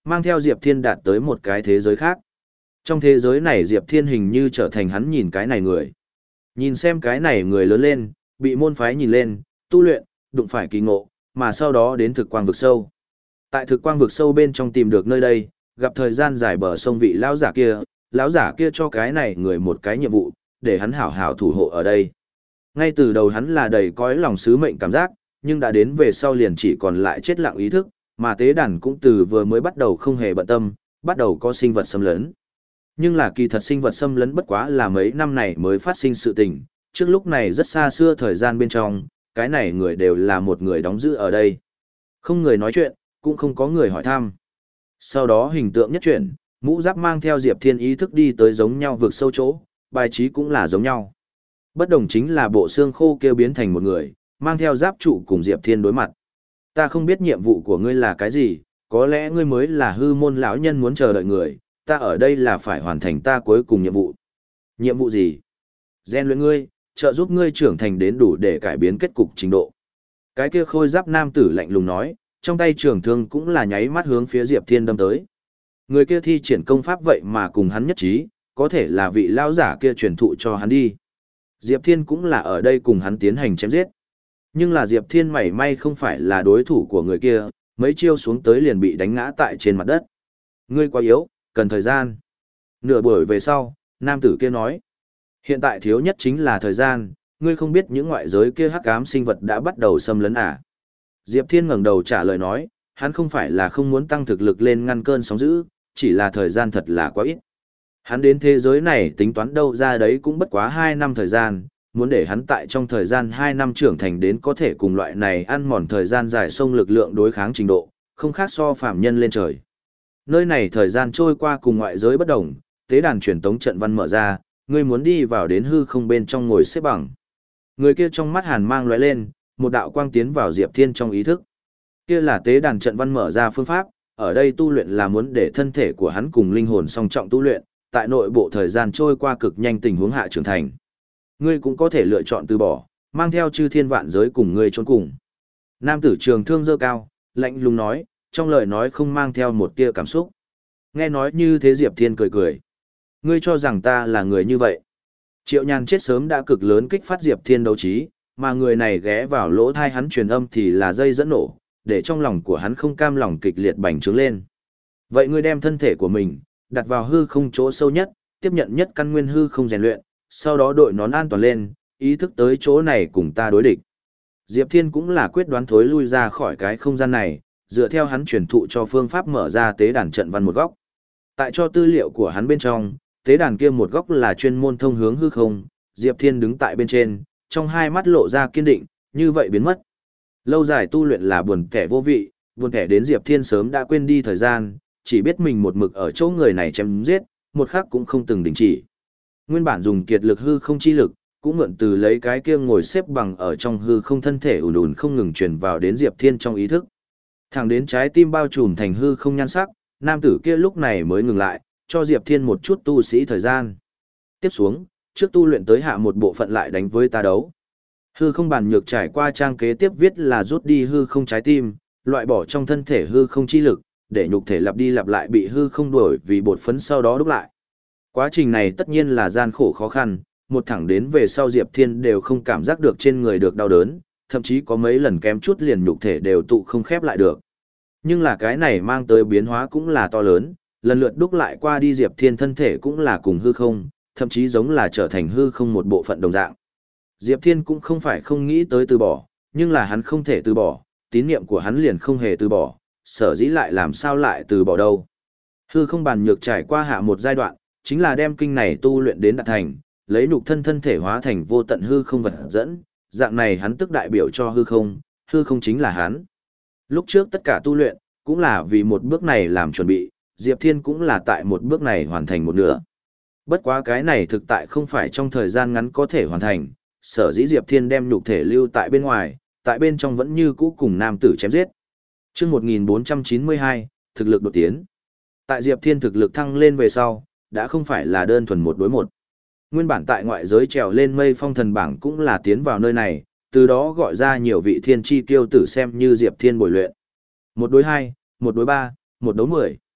A: mang theo Diệp Thiên đạt tới một cái thế giới khác. Trong thế giới này Diệp Thiên hình như trở thành hắn nhìn cái này người. Nhìn xem cái này người lớn lên, bị môn phái nhìn lên, tu luyện, đụng phải kỳ ngộ, mà sau đó đến thực quang vực sâu. Tại thực quang vực sâu bên trong tìm được nơi đây, gặp thời gian dài bờ sông vị lão giả kia, lão giả kia cho cái này người một cái nhiệm vụ, để hắn hảo hảo thủ hộ ở đây. Ngay từ đầu hắn là đầy cõi lòng sứ mệnh cảm giác, nhưng đã đến về sau liền chỉ còn lại chết lặng ý thức, mà tế đàn cũng từ vừa mới bắt đầu không hề bận tâm, bắt đầu có sinh vật xâm lấn. Nhưng là kỳ thật sinh vật xâm lấn bất quá là mấy năm này mới phát sinh sự tình, trước lúc này rất xa xưa thời gian bên trong, cái này người đều là một người đóng giữ ở đây. Không người nói chuyện, cũng không có người hỏi thăm. Sau đó hình tượng nhất chuyển, mũ giáp mang theo Diệp Thiên ý thức đi tới giống nhau vực sâu chỗ, bài trí cũng là giống nhau. Bất đồng chính là bộ xương khô kêu biến thành một người, mang theo giáp trụ cùng Diệp Thiên đối mặt. Ta không biết nhiệm vụ của ngươi là cái gì, có lẽ ngươi mới là hư môn lão nhân muốn chờ đợi người, ta ở đây là phải hoàn thành ta cuối cùng nhiệm vụ. Nhiệm vụ gì? Gen luyện ngươi, trợ giúp ngươi trưởng thành đến đủ để cải biến kết cục trình độ. Cái kia khôi giáp nam tử lạnh lùng nói, trong tay trường thương cũng là nháy mắt hướng phía Diệp Thiên đâm tới. Người kia thi triển công pháp vậy mà cùng hắn nhất trí, có thể là vị lão giả kia truyền thụ cho hắn đi. Diệp Thiên cũng là ở đây cùng hắn tiến hành chém giết. Nhưng là Diệp Thiên mảy may không phải là đối thủ của người kia, mấy chiêu xuống tới liền bị đánh ngã tại trên mặt đất. Ngươi quá yếu, cần thời gian. Nửa buổi về sau, nam tử kia nói. Hiện tại thiếu nhất chính là thời gian, ngươi không biết những ngoại giới kia hắc ám sinh vật đã bắt đầu xâm lấn à. Diệp Thiên ngẩng đầu trả lời nói, hắn không phải là không muốn tăng thực lực lên ngăn cơn sóng dữ, chỉ là thời gian thật là quá ít. Hắn đến thế giới này tính toán đâu ra đấy cũng bất quá hai năm thời gian, muốn để hắn tại trong thời gian hai năm trưởng thành đến có thể cùng loại này ăn mòn thời gian dài sông lực lượng đối kháng trình độ, không khác so phàm nhân lên trời. Nơi này thời gian trôi qua cùng ngoại giới bất đồng, tế đàn truyền tống trận văn mở ra, ngươi muốn đi vào đến hư không bên trong ngồi xếp bằng. Người kia trong mắt hàn mang lóe lên, một đạo quang tiến vào Diệp Thiên trong ý thức. Kia là tế đàn trận văn mở ra phương pháp, ở đây tu luyện là muốn để thân thể của hắn cùng linh hồn song trọng tu luyện, tại nội bộ thời gian trôi qua cực nhanh tình huống hạ trưởng thành. Ngươi cũng có thể lựa chọn từ bỏ, mang theo chư thiên vạn giới cùng ngươi chôn cùng. Nam tử trường thương giơ cao, lạnh lùng nói, trong lời nói không mang theo một tia cảm xúc. Nghe nói như thế Diệp Thiên cười cười. Ngươi cho rằng ta là người như vậy. Triệu Nhàn chết sớm đã cực lớn kích phát Diệp Thiên đấu trí, mà người này ghé vào lỗ thai hắn truyền âm thì là dây dẫn nổ, để trong lòng của hắn không cam lòng kịch liệt bành trướng lên. Vậy ngươi đem thân thể của mình đặt vào hư không chỗ sâu nhất, tiếp nhận nhất căn nguyên hư không rèn luyện, sau đó đội nón an toàn lên, ý thức tới chỗ này cùng ta đối địch. Diệp Thiên cũng là quyết đoán thối lui ra khỏi cái không gian này, dựa theo hắn truyền thụ cho phương pháp mở ra tế đàn trận văn một góc. Tại cho tư liệu của hắn bên trong, tế đàn kia một góc là chuyên môn thông hướng hư không, Diệp Thiên đứng tại bên trên, trong hai mắt lộ ra kiên định, như vậy biến mất. Lâu dài tu luyện là buồn kẻ vô vị, buồn kẻ đến Diệp Thiên sớm đã quên đi thời gian, chỉ biết mình một mực ở chỗ người này chém giết, một khắc cũng không từng đình chỉ. Nguyên bản dùng kiệt lực hư không chi lực, cũng mượn từ lấy cái kia ngồi xếp bằng ở trong hư không thân thể ùn ùn không ngừng truyền vào đến Diệp Thiên trong ý thức. Thẳng đến trái tim bao trùm thành hư không nhan sắc, nam tử kia lúc này mới ngừng lại, cho Diệp Thiên một chút tu sĩ thời gian. Tiếp xuống, trước tu luyện tới hạ một bộ phận lại đánh với ta đấu. Hư không bàn nhược trải qua trang kế tiếp viết là rút đi hư không trái tim, loại bỏ trong thân thể hư không chi lực, để nhục thể lặp đi lặp lại bị hư không đuổi vì bột phấn sau đó đúc lại. Quá trình này tất nhiên là gian khổ khó khăn, một thẳng đến về sau Diệp Thiên đều không cảm giác được trên người được đau đớn, thậm chí có mấy lần kém chút liền nhục thể đều tụ không khép lại được. Nhưng là cái này mang tới biến hóa cũng là to lớn, lần lượt đúc lại qua đi Diệp Thiên thân thể cũng là cùng hư không, thậm chí giống là trở thành hư không một bộ phận đồng dạng. Diệp Thiên cũng không phải không nghĩ tới từ bỏ, nhưng là hắn không thể từ bỏ, tín niệm của hắn liền không hề từ bỏ, sở dĩ lại làm sao lại từ bỏ đâu. Hư không bàn nhược trải qua hạ một giai đoạn, chính là đem kinh này tu luyện đến đạt thành, lấy nhục thân thân thể hóa thành vô tận hư không vật dẫn, dạng này hắn tức đại biểu cho hư không, hư không chính là hắn. Lúc trước tất cả tu luyện, cũng là vì một bước này làm chuẩn bị, Diệp Thiên cũng là tại một bước này hoàn thành một nửa. Bất quá cái này thực tại không phải trong thời gian ngắn có thể hoàn thành, sở dĩ Diệp Thiên đem nhục thể lưu tại bên ngoài, tại bên trong vẫn như cũ cùng nam tử chém giết. Chương một nghìn bốn trăm chín mươi hai, thực lực đột tiến. Tại Diệp Thiên thực lực thăng lên về sau, đã không phải là đơn thuần một đối một. Nguyên bản tại ngoại giới trèo lên mây phong thần bảng cũng là tiến vào nơi này, từ đó gọi ra nhiều vị thiên chi kiêu tử xem như Diệp Thiên bồi luyện. Một đối hai, một đối ba, một đấu mười.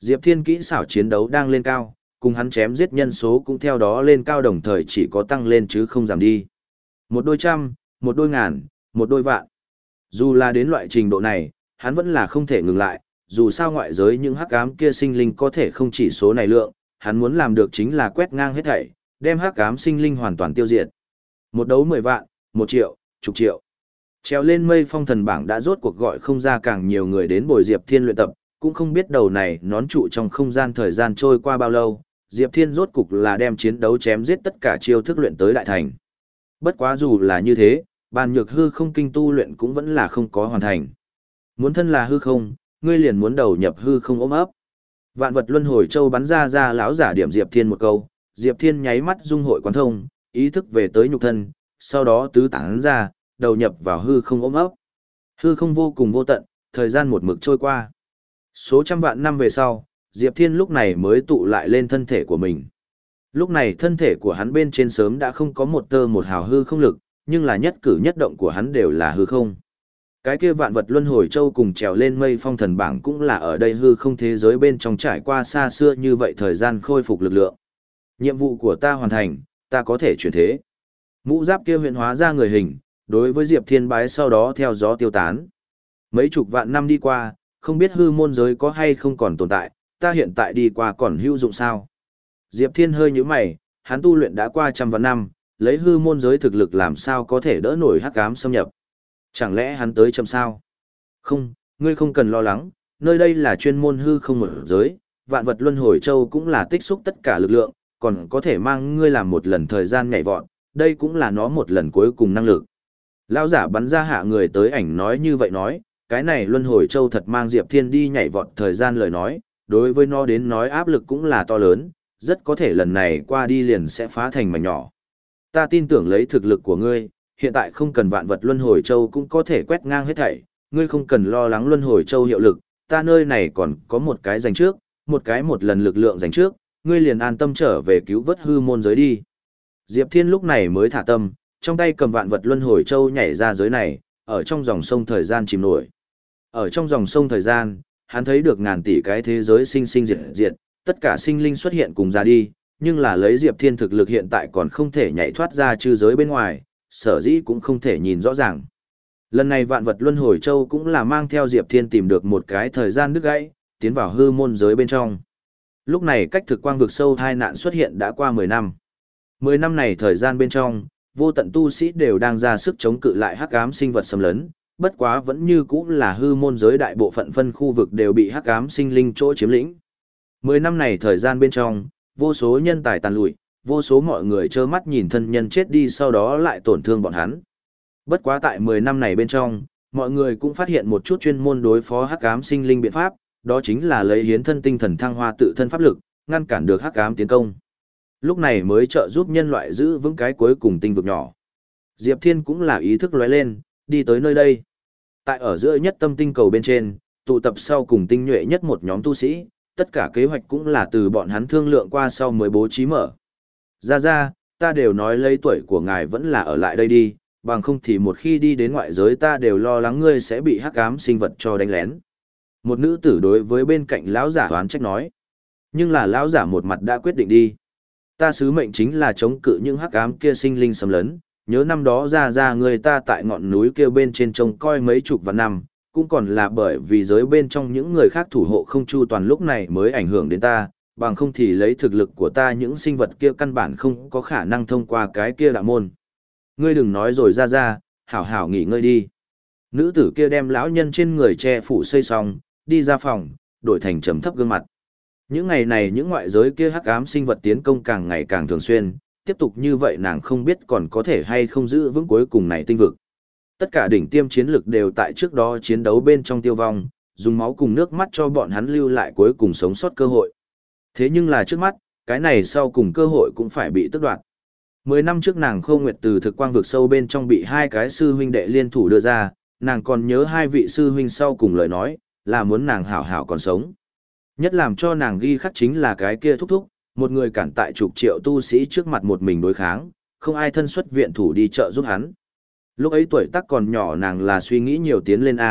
A: Diệp Thiên kỹ xảo chiến đấu đang lên cao, cùng hắn chém giết nhân số cũng theo đó lên cao đồng thời chỉ có tăng lên chứ không giảm đi. Một đôi trăm, một đôi ngàn, một đôi vạn. Dù là đến loại trình độ này, hắn vẫn là không thể ngừng lại, dù sao ngoại giới những hắc ám kia sinh linh có thể không chỉ số này lượng, hắn muốn làm được chính là quét ngang hết thảy, đem hắc ám sinh linh hoàn toàn tiêu diệt. Một đấu mười vạn, một triệu, chục triệu. Treo lên mây phong thần bảng đã rốt cuộc gọi không ra càng nhiều người đến bồi Diệp Thiên luyện tập, cũng không biết đầu này nón trụ trong không gian thời gian trôi qua bao lâu, Diệp Thiên rốt cục là đem chiến đấu chém giết tất cả chiêu thức luyện tới đại thành. Bất quá dù là như thế, bàn nhược hư không kinh tu luyện cũng vẫn là không có hoàn thành. Muốn thân là hư không, ngươi liền muốn đầu nhập hư không ôm ấp. Vạn vật luân hồi châu bắn ra ra lão giả điểm Diệp Thiên một câu, Diệp Thiên nháy mắt dung hội quán thông, ý thức về tới nhục thân, sau đó tứ tán ra, đầu nhập vào hư không ôm ấp. Hư không vô cùng vô tận, thời gian một mực trôi qua. Số trăm vạn năm về sau, Diệp Thiên lúc này mới tụ lại lên thân thể của mình. Lúc này thân thể của hắn bên trên sớm đã không có một tơ một hào hư không lực, nhưng là nhất cử nhất động của hắn đều là hư không. Cái kia vạn vật luân hồi châu cùng trèo lên mây phong thần bảng cũng là ở đây hư không thế giới bên trong trải qua xa xưa như vậy thời gian khôi phục lực lượng. Nhiệm vụ của ta hoàn thành, ta có thể chuyển thế. Mũ giáp kia huyện hóa ra người hình, đối với Diệp Thiên bái sau đó theo gió tiêu tán. Mấy chục vạn năm đi qua, không biết hư môn giới có hay không còn tồn tại, ta hiện tại đi qua còn hữu dụng sao? Diệp Thiên hơi nhíu mày, hắn tu luyện đã qua trăm vạn năm, lấy hư môn giới thực lực làm sao có thể đỡ nổi hắc ám xâm nhập. Chẳng lẽ hắn tới chậm sao? Không, ngươi không cần lo lắng, nơi đây là chuyên môn hư không một giới, vạn vật luân hồi châu cũng là tích xúc tất cả lực lượng, còn có thể mang ngươi làm một lần thời gian nhảy vọt, đây cũng là nó một lần cuối cùng năng lực. Lão giả bắn ra hạ người tới ảnh nói như vậy nói, cái này luân hồi châu thật mang Diệp Thiên đi nhảy vọt thời gian lời nói, đối với nó đến nói áp lực cũng là to lớn, rất có thể lần này qua đi liền sẽ phá thành mảnh nhỏ. Ta tin tưởng lấy thực lực của ngươi, hiện tại không cần vạn vật luân hồi châu cũng có thể quét ngang hết thảy, ngươi không cần lo lắng luân hồi châu hiệu lực, ta nơi này còn có một cái dành trước, một cái một lần lực lượng dành trước, ngươi liền an tâm trở về cứu vớt hư môn giới đi. Diệp Thiên lúc này mới thả tâm, trong tay cầm vạn vật luân hồi châu nhảy ra giới này, ở trong dòng sông thời gian chìm nổi. Ở trong dòng sông thời gian, hắn thấy được ngàn tỷ cái thế giới sinh sinh diệt diệt, tất cả sinh linh xuất hiện cùng ra đi, nhưng là lấy Diệp Thiên thực lực hiện tại còn không thể nhảy thoát ra chư giới bên ngoài, sở dĩ cũng không thể nhìn rõ ràng. Lần này vạn vật luân hồi châu cũng là mang theo Diệp Thiên tìm được một cái thời gian đứt gãy, tiến vào hư môn giới bên trong. Lúc này cách thực quang vực sâu thai nạn xuất hiện đã qua mười năm. mười năm này thời gian bên trong, vô tận tu sĩ đều đang ra sức chống cự lại hắc ám sinh vật xâm lấn, bất quá vẫn như cũ là hư môn giới đại bộ phận phân khu vực đều bị hắc ám sinh linh chỗ chiếm lĩnh. Mười năm này thời gian bên trong, vô số nhân tài tàn lụi, vô số mọi người trơ mắt nhìn thân nhân chết đi sau đó lại tổn thương bọn hắn. Bất quá tại mười năm này bên trong, mọi người cũng phát hiện một chút chuyên môn đối phó hắc ám sinh linh biện pháp, đó chính là lấy hiến thân tinh thần thăng hoa tự thân pháp lực, ngăn cản được hắc ám tiến công. Lúc này mới trợ giúp nhân loại giữ vững cái cuối cùng tinh vực nhỏ. Diệp Thiên cũng là ý thức lóe lên, đi tới nơi đây. Tại ở giữa nhất tâm tinh cầu bên trên, tụ tập sau cùng tinh nhuệ nhất một nhóm tu sĩ, tất cả kế hoạch cũng là từ bọn hắn thương lượng qua sau mới bố trí mở. Ra ra, ta đều nói lấy tuổi của ngài vẫn là ở lại đây đi, bằng không thì một khi đi đến ngoại giới ta đều lo lắng ngươi sẽ bị hắc ám sinh vật cho đánh lén. Một nữ tử đối với bên cạnh lão giả oán trách nói. Nhưng là lão giả một mặt đã quyết định đi. Ta sứ mệnh chính là chống cự những hắc ám kia sinh linh xâm lấn, nhớ năm đó ra ra người ta tại ngọn núi kia bên trên trông coi mấy chục vạn năm, cũng còn là bởi vì giới bên trong những người khác thủ hộ không chu toàn lúc này mới ảnh hưởng đến ta, bằng không thì lấy thực lực của ta những sinh vật kia căn bản không có khả năng thông qua cái kia đạo môn. Ngươi đừng nói rồi ra ra, hảo hảo nghỉ ngơi đi. Nữ tử kia đem lão nhân trên người che phủ xây xong, đi ra phòng, đổi thành trầm thấp gương mặt. Những ngày này những ngoại giới kia hắc ám sinh vật tiến công càng ngày càng thường xuyên, tiếp tục như vậy nàng không biết còn có thể hay không giữ vững cuối cùng này tinh vực. Tất cả đỉnh tiêm chiến lực đều tại trước đó chiến đấu bên trong tiêu vong, dùng máu cùng nước mắt cho bọn hắn lưu lại cuối cùng sống sót cơ hội. Thế nhưng là trước mắt, cái này sau cùng cơ hội cũng phải bị tước đoạt. Mười năm trước nàng Khâu Nguyệt từ thực quang vực sâu bên trong bị hai cái sư huynh đệ liên thủ đưa ra, nàng còn nhớ hai vị sư huynh sau cùng lời nói, là muốn nàng hảo hảo còn sống. Nhất làm cho nàng ghi khắc chính là cái kia thúc thúc, một người cản tại chục triệu tu sĩ trước mặt một mình đối kháng, không ai thân xuất viện thủ đi trợ giúp hắn. Lúc ấy tuổi tác còn nhỏ nàng là suy nghĩ nhiều tiến lên A,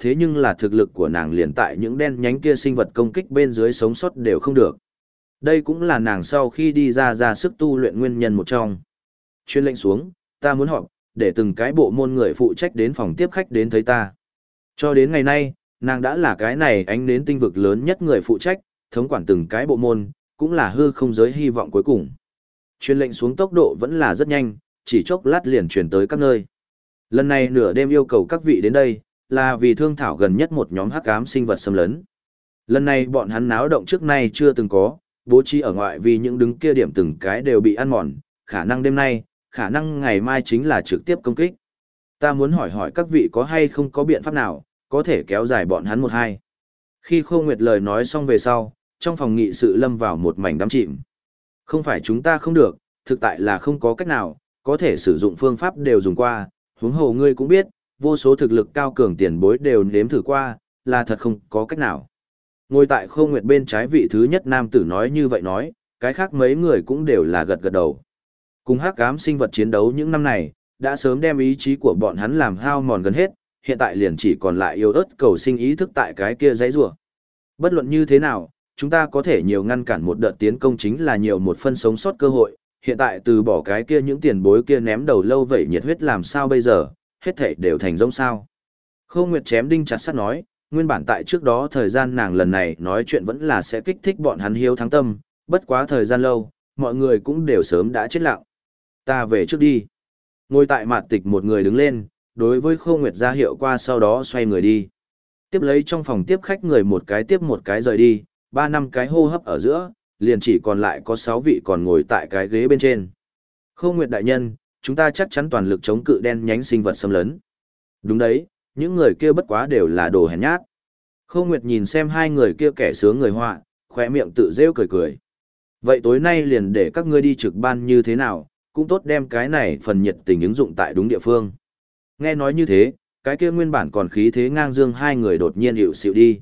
A: thế nhưng là thực lực của nàng liền tại những đen nhánh kia sinh vật công kích bên dưới sống sót đều không được. Đây cũng là nàng sau khi đi ra ra sức tu luyện nguyên nhân một trong. Chuyên lệnh xuống, ta muốn họp, để từng cái bộ môn người phụ trách đến phòng tiếp khách đến thấy ta. Cho đến ngày nay, nàng đã là cái này ánh đến tinh vực lớn nhất người phụ trách, thống quản từng cái bộ môn, cũng là hư không giới hy vọng cuối cùng. Chuyên lệnh xuống tốc độ vẫn là rất nhanh, chỉ chốc lát liền chuyển tới các nơi. Lần này nửa đêm yêu cầu các vị đến đây, là vì thương thảo gần nhất một nhóm hắc ám sinh vật xâm lấn. Lần này bọn hắn náo động trước nay chưa từng có, bố trí ở ngoại vì những đứng kia điểm từng cái đều bị ăn mòn, khả năng đêm nay, khả năng ngày mai chính là trực tiếp công kích. Ta muốn hỏi hỏi các vị có hay không có biện pháp nào, có thể kéo dài bọn hắn một hai. Khi Khô Nguyệt lời nói xong về sau, trong phòng nghị sự lâm vào một mảnh đắm chìm. Không phải chúng ta không được, thực tại là không có cách nào, có thể sử dụng phương pháp đều dùng qua, huống hồ ngươi cũng biết, vô số thực lực cao cường tiền bối đều nếm thử qua, là thật không có cách nào. Ngồi tại Khô Nguyệt bên trái vị thứ nhất nam tử nói như vậy nói, cái khác mấy người cũng đều là gật gật đầu. Cùng hắc ám sinh vật chiến đấu những năm này, đã sớm đem ý chí của bọn hắn làm hao mòn gần hết, hiện tại liền chỉ còn lại yếu ớt cầu sinh ý thức tại cái kia giấy rủa. Bất luận như thế nào, chúng ta có thể nhiều ngăn cản một đợt tiến công chính là nhiều một phân sống sót cơ hội, hiện tại từ bỏ cái kia những tiền bối kia ném đầu lâu vậy nhiệt huyết làm sao bây giờ, hết thảy đều thành rông sao. Khâu Nguyệt chém đinh chặt sắt nói, nguyên bản tại trước đó thời gian nàng lần này nói chuyện vẫn là sẽ kích thích bọn hắn hiếu thắng tâm, bất quá thời gian lâu, mọi người cũng đều sớm đã chết lặng. Ta về trước đi. Ngồi tại mạt tịch một người đứng lên, đối với Khâu Nguyệt ra hiệu qua sau đó xoay người đi. Tiếp lấy trong phòng tiếp khách người một cái tiếp một cái rời đi, ba năm cái hô hấp ở giữa, liền chỉ còn lại có sáu vị còn ngồi tại cái ghế bên trên. Khâu Nguyệt đại nhân, chúng ta chắc chắn toàn lực chống cự đen nhánh sinh vật xâm lấn. Đúng đấy, những người kia bất quá đều là đồ hèn nhát. Khâu Nguyệt nhìn xem hai người kia kẻ sướng người họa, khóe miệng tự rêu cười cười. Vậy tối nay liền để các ngươi đi trực ban như thế nào, cũng tốt đem cái này phần nhiệt tình ứng dụng tại đúng địa phương. Nghe nói như thế, cái kia nguyên bản còn khí thế ngang dương hai người đột nhiên hiệu xịu đi.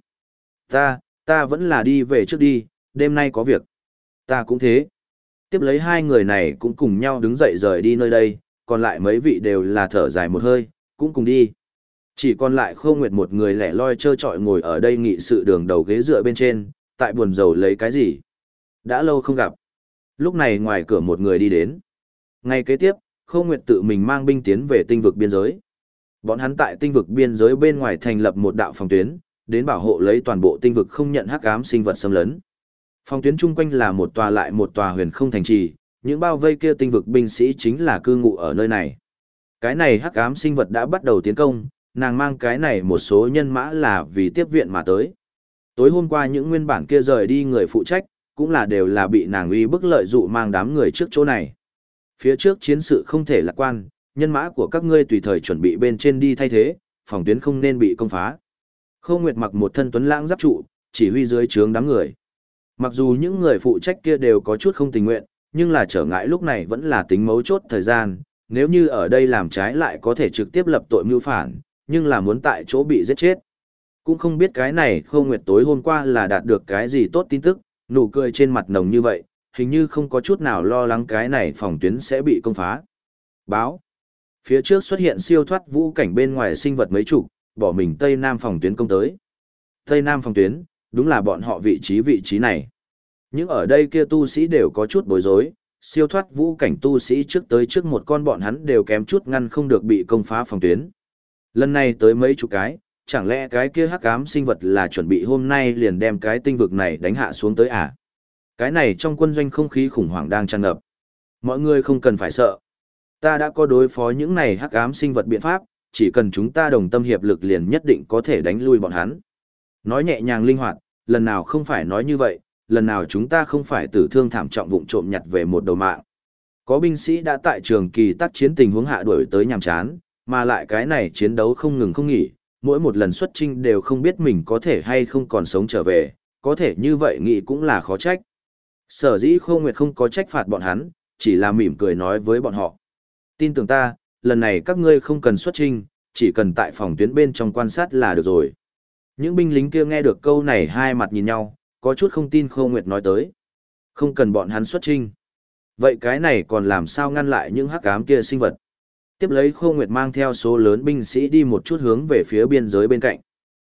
A: Ta, ta vẫn là đi về trước đi, đêm nay có việc. Ta cũng thế. Tiếp lấy hai người này cũng cùng nhau đứng dậy rời đi nơi đây, còn lại mấy vị đều là thở dài một hơi, cũng cùng đi. Chỉ còn lại Khâu Nguyệt một người lẻ loi trơ trọi ngồi ở đây nghị sự đường đầu ghế dựa bên trên, tại buồn rầu lấy cái gì. Đã lâu không gặp. Lúc này ngoài cửa một người đi đến. Ngay kế tiếp, Khâu Nguyệt tự mình mang binh tiến về tinh vực biên giới. Bọn hắn tại tinh vực biên giới bên ngoài thành lập một đạo phòng tuyến, đến bảo hộ lấy toàn bộ tinh vực không nhận hắc ám sinh vật xâm lấn. Phòng tuyến chung quanh là một tòa lại một tòa huyền không thành trì, những bao vây kia tinh vực binh sĩ chính là cư ngụ ở nơi này. Cái này hắc ám sinh vật đã bắt đầu tiến công, nàng mang cái này một số nhân mã là vì tiếp viện mà tới. Tối hôm qua những nguyên bản kia rời đi người phụ trách, cũng là đều là bị nàng uy bức lợi dụ mang đám người trước chỗ này. Phía trước chiến sự không thể lạc quan, nhân mã của các ngươi tùy thời chuẩn bị bên trên đi thay thế, phòng tuyến không nên bị công phá. Khâu Nguyệt mặc một thân tuấn lãng giáp trụ, chỉ huy dưới trướng đám người. Mặc dù những người phụ trách kia đều có chút không tình nguyện, nhưng là trở ngại lúc này vẫn là tính mấu chốt thời gian, nếu như ở đây làm trái lại có thể trực tiếp lập tội mưu phản, nhưng là muốn tại chỗ bị giết chết. Cũng không biết cái này Khâu Nguyệt tối hôm qua là đạt được cái gì tốt tin tức, nụ cười trên mặt nồng như vậy, hình như không có chút nào lo lắng cái này phòng tuyến sẽ bị công phá. Báo. Phía trước xuất hiện siêu thoát vũ cảnh bên ngoài sinh vật mấy chục, bỏ mình Tây Nam phòng tuyến công tới. Tây Nam phòng tuyến, đúng là bọn họ vị trí vị trí này. Những ở đây kia tu sĩ đều có chút bối rối, siêu thoát vũ cảnh tu sĩ trước tới trước một con bọn hắn đều kém chút ngăn không được bị công phá phòng tuyến. Lần này tới mấy chục cái, chẳng lẽ cái kia hắc ám sinh vật là chuẩn bị hôm nay liền đem cái tinh vực này đánh hạ xuống tới à? Cái này trong quân doanh không khí khủng hoảng đang tràn ngập. Mọi người không cần phải sợ. Ta đã có đối phó những này hắc ám sinh vật biện pháp, chỉ cần chúng ta đồng tâm hiệp lực liền nhất định có thể đánh lui bọn hắn. Nói nhẹ nhàng linh hoạt, lần nào không phải nói như vậy, lần nào chúng ta không phải tử thương thảm trọng vụng trộm nhặt về một đầu mạng. Có binh sĩ đã tại trường kỳ tác chiến tình huống hạ đuổi tới nhàm chán, mà lại cái này chiến đấu không ngừng không nghỉ, mỗi một lần xuất chinh đều không biết mình có thể hay không còn sống trở về, có thể như vậy nghĩ cũng là khó trách. Sở dĩ Khâu Nguyệt không có trách phạt bọn hắn, chỉ là mỉm cười nói với bọn họ. Tin tưởng ta, lần này các ngươi không cần xuất chinh, chỉ cần tại phòng tuyến bên trong quan sát là được rồi. Những binh lính kia nghe được câu này hai mặt nhìn nhau, có chút không tin Khâu Nguyệt nói tới. Không cần bọn hắn xuất chinh. Vậy cái này còn làm sao ngăn lại những hắc ám kia sinh vật? Tiếp lấy Khâu Nguyệt mang theo số lớn binh sĩ đi một chút hướng về phía biên giới bên cạnh.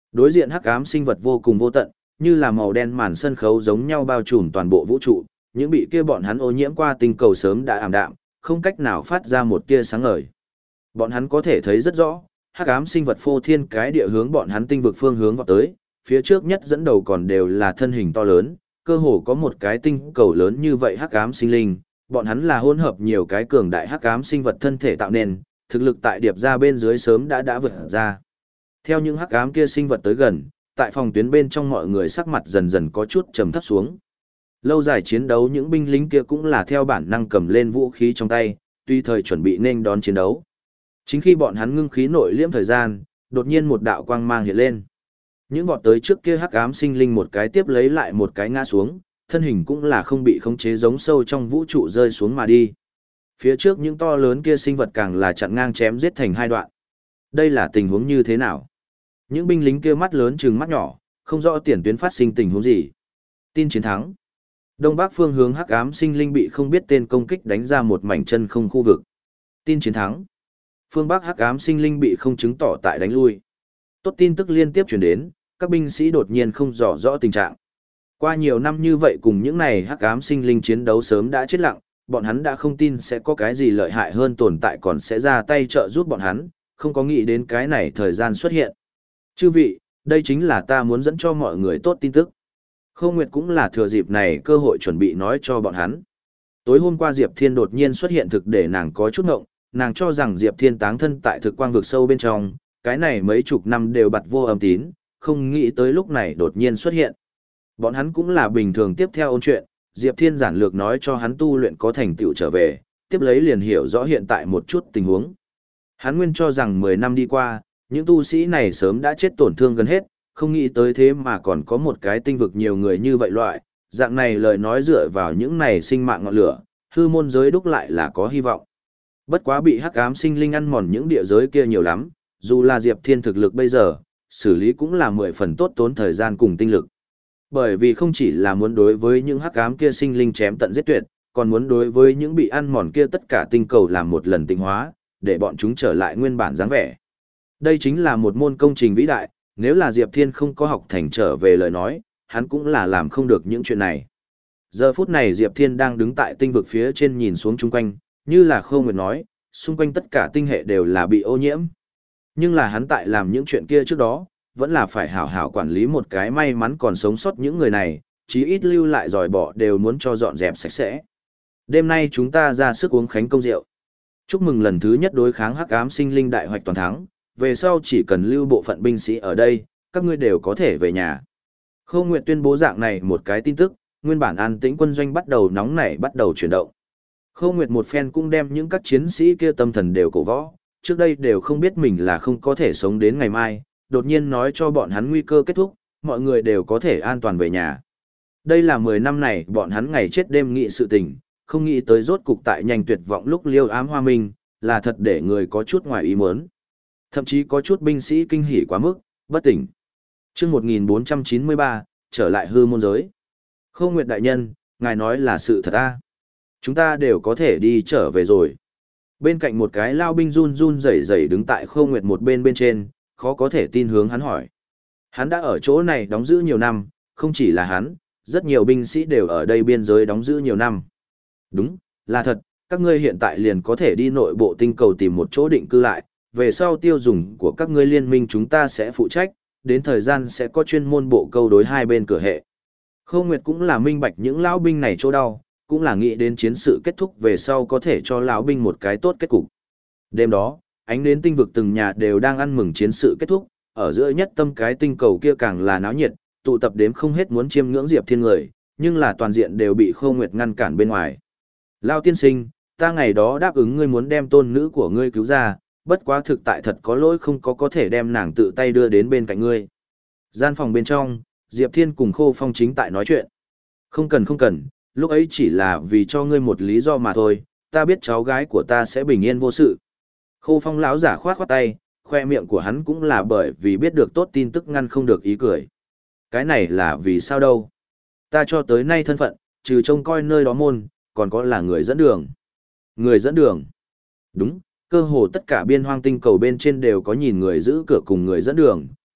A: Đối diện hắc ám sinh vật vô cùng vô tận, như là màu đen màn sân khấu giống nhau bao trùm toàn bộ vũ trụ, những bị kia bọn hắn ô nhiễm qua tinh cầu sớm đã ảm đạm, không cách nào phát ra một tia sáng ngời. Bọn hắn có thể thấy rất rõ, hắc ám sinh vật phô thiên cái địa hướng bọn hắn tinh vực phương hướng vọt tới, phía trước nhất dẫn đầu còn đều là thân hình to lớn, cơ hồ có một cái tinh cầu lớn như vậy hắc ám sinh linh, bọn hắn là hỗn hợp nhiều cái cường đại hắc ám sinh vật thân thể tạo nên, thực lực tại điệp ra bên dưới sớm đã đã vượt ra. Theo những hắc ám kia sinh vật tới gần, tại phòng tuyến bên trong mọi người sắc mặt dần dần có chút trầm thấp xuống. Lâu dài chiến đấu những binh lính kia cũng là theo bản năng cầm lên vũ khí trong tay, tuy thời chuẩn bị nên đón chiến đấu. Chính khi bọn hắn ngưng khí nội liễm thời gian, đột nhiên một đạo quang mang hiện lên. Những vọt tới trước kia hắc ám sinh linh một cái tiếp lấy lại một cái ngã xuống, thân hình cũng là không bị khống chế giống sâu trong vũ trụ rơi xuống mà đi. Phía trước những to lớn kia sinh vật càng là chặn ngang chém giết thành hai đoạn. Đây là tình huống như thế nào? Những binh lính kia mắt lớn trừng mắt nhỏ, không rõ tiền tuyến phát sinh tình huống gì. Tin chiến thắng. Đông bắc phương hướng hắc ám sinh linh bị không biết tên công kích đánh ra một mảnh chân không khu vực. Tin chiến thắng. Phương bắc hắc ám sinh linh bị không chứng tỏ tại đánh lui. Tốt tin tức liên tiếp truyền đến, các binh sĩ đột nhiên không rõ rõ tình trạng. Qua nhiều năm như vậy cùng những này hắc ám sinh linh chiến đấu sớm đã chết lặng, bọn hắn đã không tin sẽ có cái gì lợi hại hơn tồn tại còn sẽ ra tay trợ giúp bọn hắn, không có nghĩ đến cái này thời gian xuất hiện. Chư vị, đây chính là ta muốn dẫn cho mọi người tốt tin tức. Khâu Nguyệt cũng là thừa dịp này cơ hội chuẩn bị nói cho bọn hắn. Tối hôm qua Diệp Thiên đột nhiên xuất hiện thực để nàng có chút ngộng, nàng cho rằng Diệp Thiên táng thân tại thực quang vực sâu bên trong, cái này mấy chục năm đều bặt vô âm tín, không nghĩ tới lúc này đột nhiên xuất hiện. Bọn hắn cũng là bình thường tiếp theo ôn chuyện, Diệp Thiên giản lược nói cho hắn tu luyện có thành tựu trở về, tiếp lấy liền hiểu rõ hiện tại một chút tình huống. Hắn nguyên cho rằng mười năm đi qua, những tu sĩ này sớm đã chết tổn thương gần hết, không nghĩ tới thế mà còn có một cái tinh vực nhiều người như vậy loại, dạng này lời nói dựa vào những này sinh mạng ngọn lửa, hư môn giới đúc lại là có hy vọng. Bất quá bị hắc ám sinh linh ăn mòn những địa giới kia nhiều lắm, dù là Diệp Thiên thực lực bây giờ, xử lý cũng là mười phần tốt tốn thời gian cùng tinh lực. Bởi vì không chỉ là muốn đối với những hắc ám kia sinh linh chém tận giết tuyệt, còn muốn đối với những bị ăn mòn kia tất cả tinh cầu làm một lần tịnh hóa, để bọn chúng trở lại nguyên bản dáng vẻ. Đây chính là một môn công trình vĩ đại, nếu là Diệp Thiên không có học thành trở về lời nói, hắn cũng là làm không được những chuyện này. Giờ phút này Diệp Thiên đang đứng tại tinh vực phía trên nhìn xuống chung quanh, như là Khâu Nguyệt nói, xung quanh tất cả tinh hệ đều là bị ô nhiễm. Nhưng là hắn tại làm những chuyện kia trước đó, vẫn là phải hảo hảo quản lý một cái may mắn còn sống sót những người này, chí ít lưu lại dòi bỏ đều muốn cho dọn dẹp sạch sẽ. Đêm nay chúng ta ra sức uống khánh công rượu. Chúc mừng lần thứ nhất đối kháng hắc ám sinh linh đại hoạch toàn thắng, về sau chỉ cần lưu bộ phận binh sĩ ở đây, các ngươi đều có thể về nhà. Khâu Nguyệt tuyên bố dạng này một cái tin tức, nguyên bản an tĩnh quân doanh bắt đầu nóng nảy bắt đầu chuyển động. Khâu Nguyệt một phen cũng đem những các chiến sĩ kia tâm thần đều cổ võ, trước đây đều không biết mình là không có thể sống đến ngày mai, đột nhiên nói cho bọn hắn nguy cơ kết thúc, mọi người đều có thể an toàn về nhà. Đây là mười năm này bọn hắn ngày chết đêm nghị sự tình, không nghĩ tới rốt cục tại nhanh tuyệt vọng lúc liêu ám hoa minh, là thật để người có chút ngoài ý muốn. Thậm chí có chút binh sĩ kinh hỉ quá mức, bất tỉnh. Chương một nghìn bốn trăm chín mươi ba, trở lại hư môn giới. Khâu Nguyệt đại nhân, ngài nói là sự thật à? Chúng ta đều có thể đi trở về rồi. Bên cạnh một cái lao binh run run rẩy rẩy đứng tại Khâu Nguyệt một bên bên trên, khó có thể tin hướng hắn hỏi. Hắn đã ở chỗ này đóng giữ nhiều năm, không chỉ là hắn, rất nhiều binh sĩ đều ở đây biên giới đóng giữ nhiều năm. Đúng, là thật, các ngươi hiện tại liền có thể đi nội bộ tinh cầu tìm một chỗ định cư lại, về sau tiêu dùng của các ngươi liên minh chúng ta sẽ phụ trách, đến thời gian sẽ có chuyên môn bộ câu đối hai bên cửa hệ. Khâu Nguyệt cũng là minh bạch những lão binh này chỗ đau, cũng là nghĩ đến chiến sự kết thúc về sau có thể cho lão binh một cái tốt kết cục. Đêm đó, ánh đến tinh vực từng nhà đều đang ăn mừng chiến sự kết thúc, ở giữa nhất tâm cái tinh cầu kia càng là náo nhiệt, tụ tập đếm không hết muốn chiêm ngưỡng Diệp Thiên người, nhưng là toàn diện đều bị Khâu Nguyệt ngăn cản bên ngoài. Lão tiên sinh, ta ngày đó đáp ứng ngươi muốn đem tôn nữ của ngươi cứu ra, bất quá thực tại thật có lỗi không có có thể đem nàng tự tay đưa đến bên cạnh ngươi. Gian phòng bên trong, Diệp Thiên cùng Khô Phong chính tại nói chuyện. Không cần không cần, lúc ấy chỉ là vì cho ngươi một lý do mà thôi, ta biết cháu gái của ta sẽ bình yên vô sự. Khô Phong lão giả khoát khoát tay, khoe miệng của hắn cũng là bởi vì biết được tốt tin tức ngăn không được ý cười. Cái này là vì sao đâu? Ta cho tới nay thân phận, trừ trông coi nơi đó môn, còn có là người dẫn đường. Người dẫn đường. Đúng, cơ hồ tất cả biên hoang tinh cầu bên trên đều có nhìn người giữ cửa cùng người dẫn đường,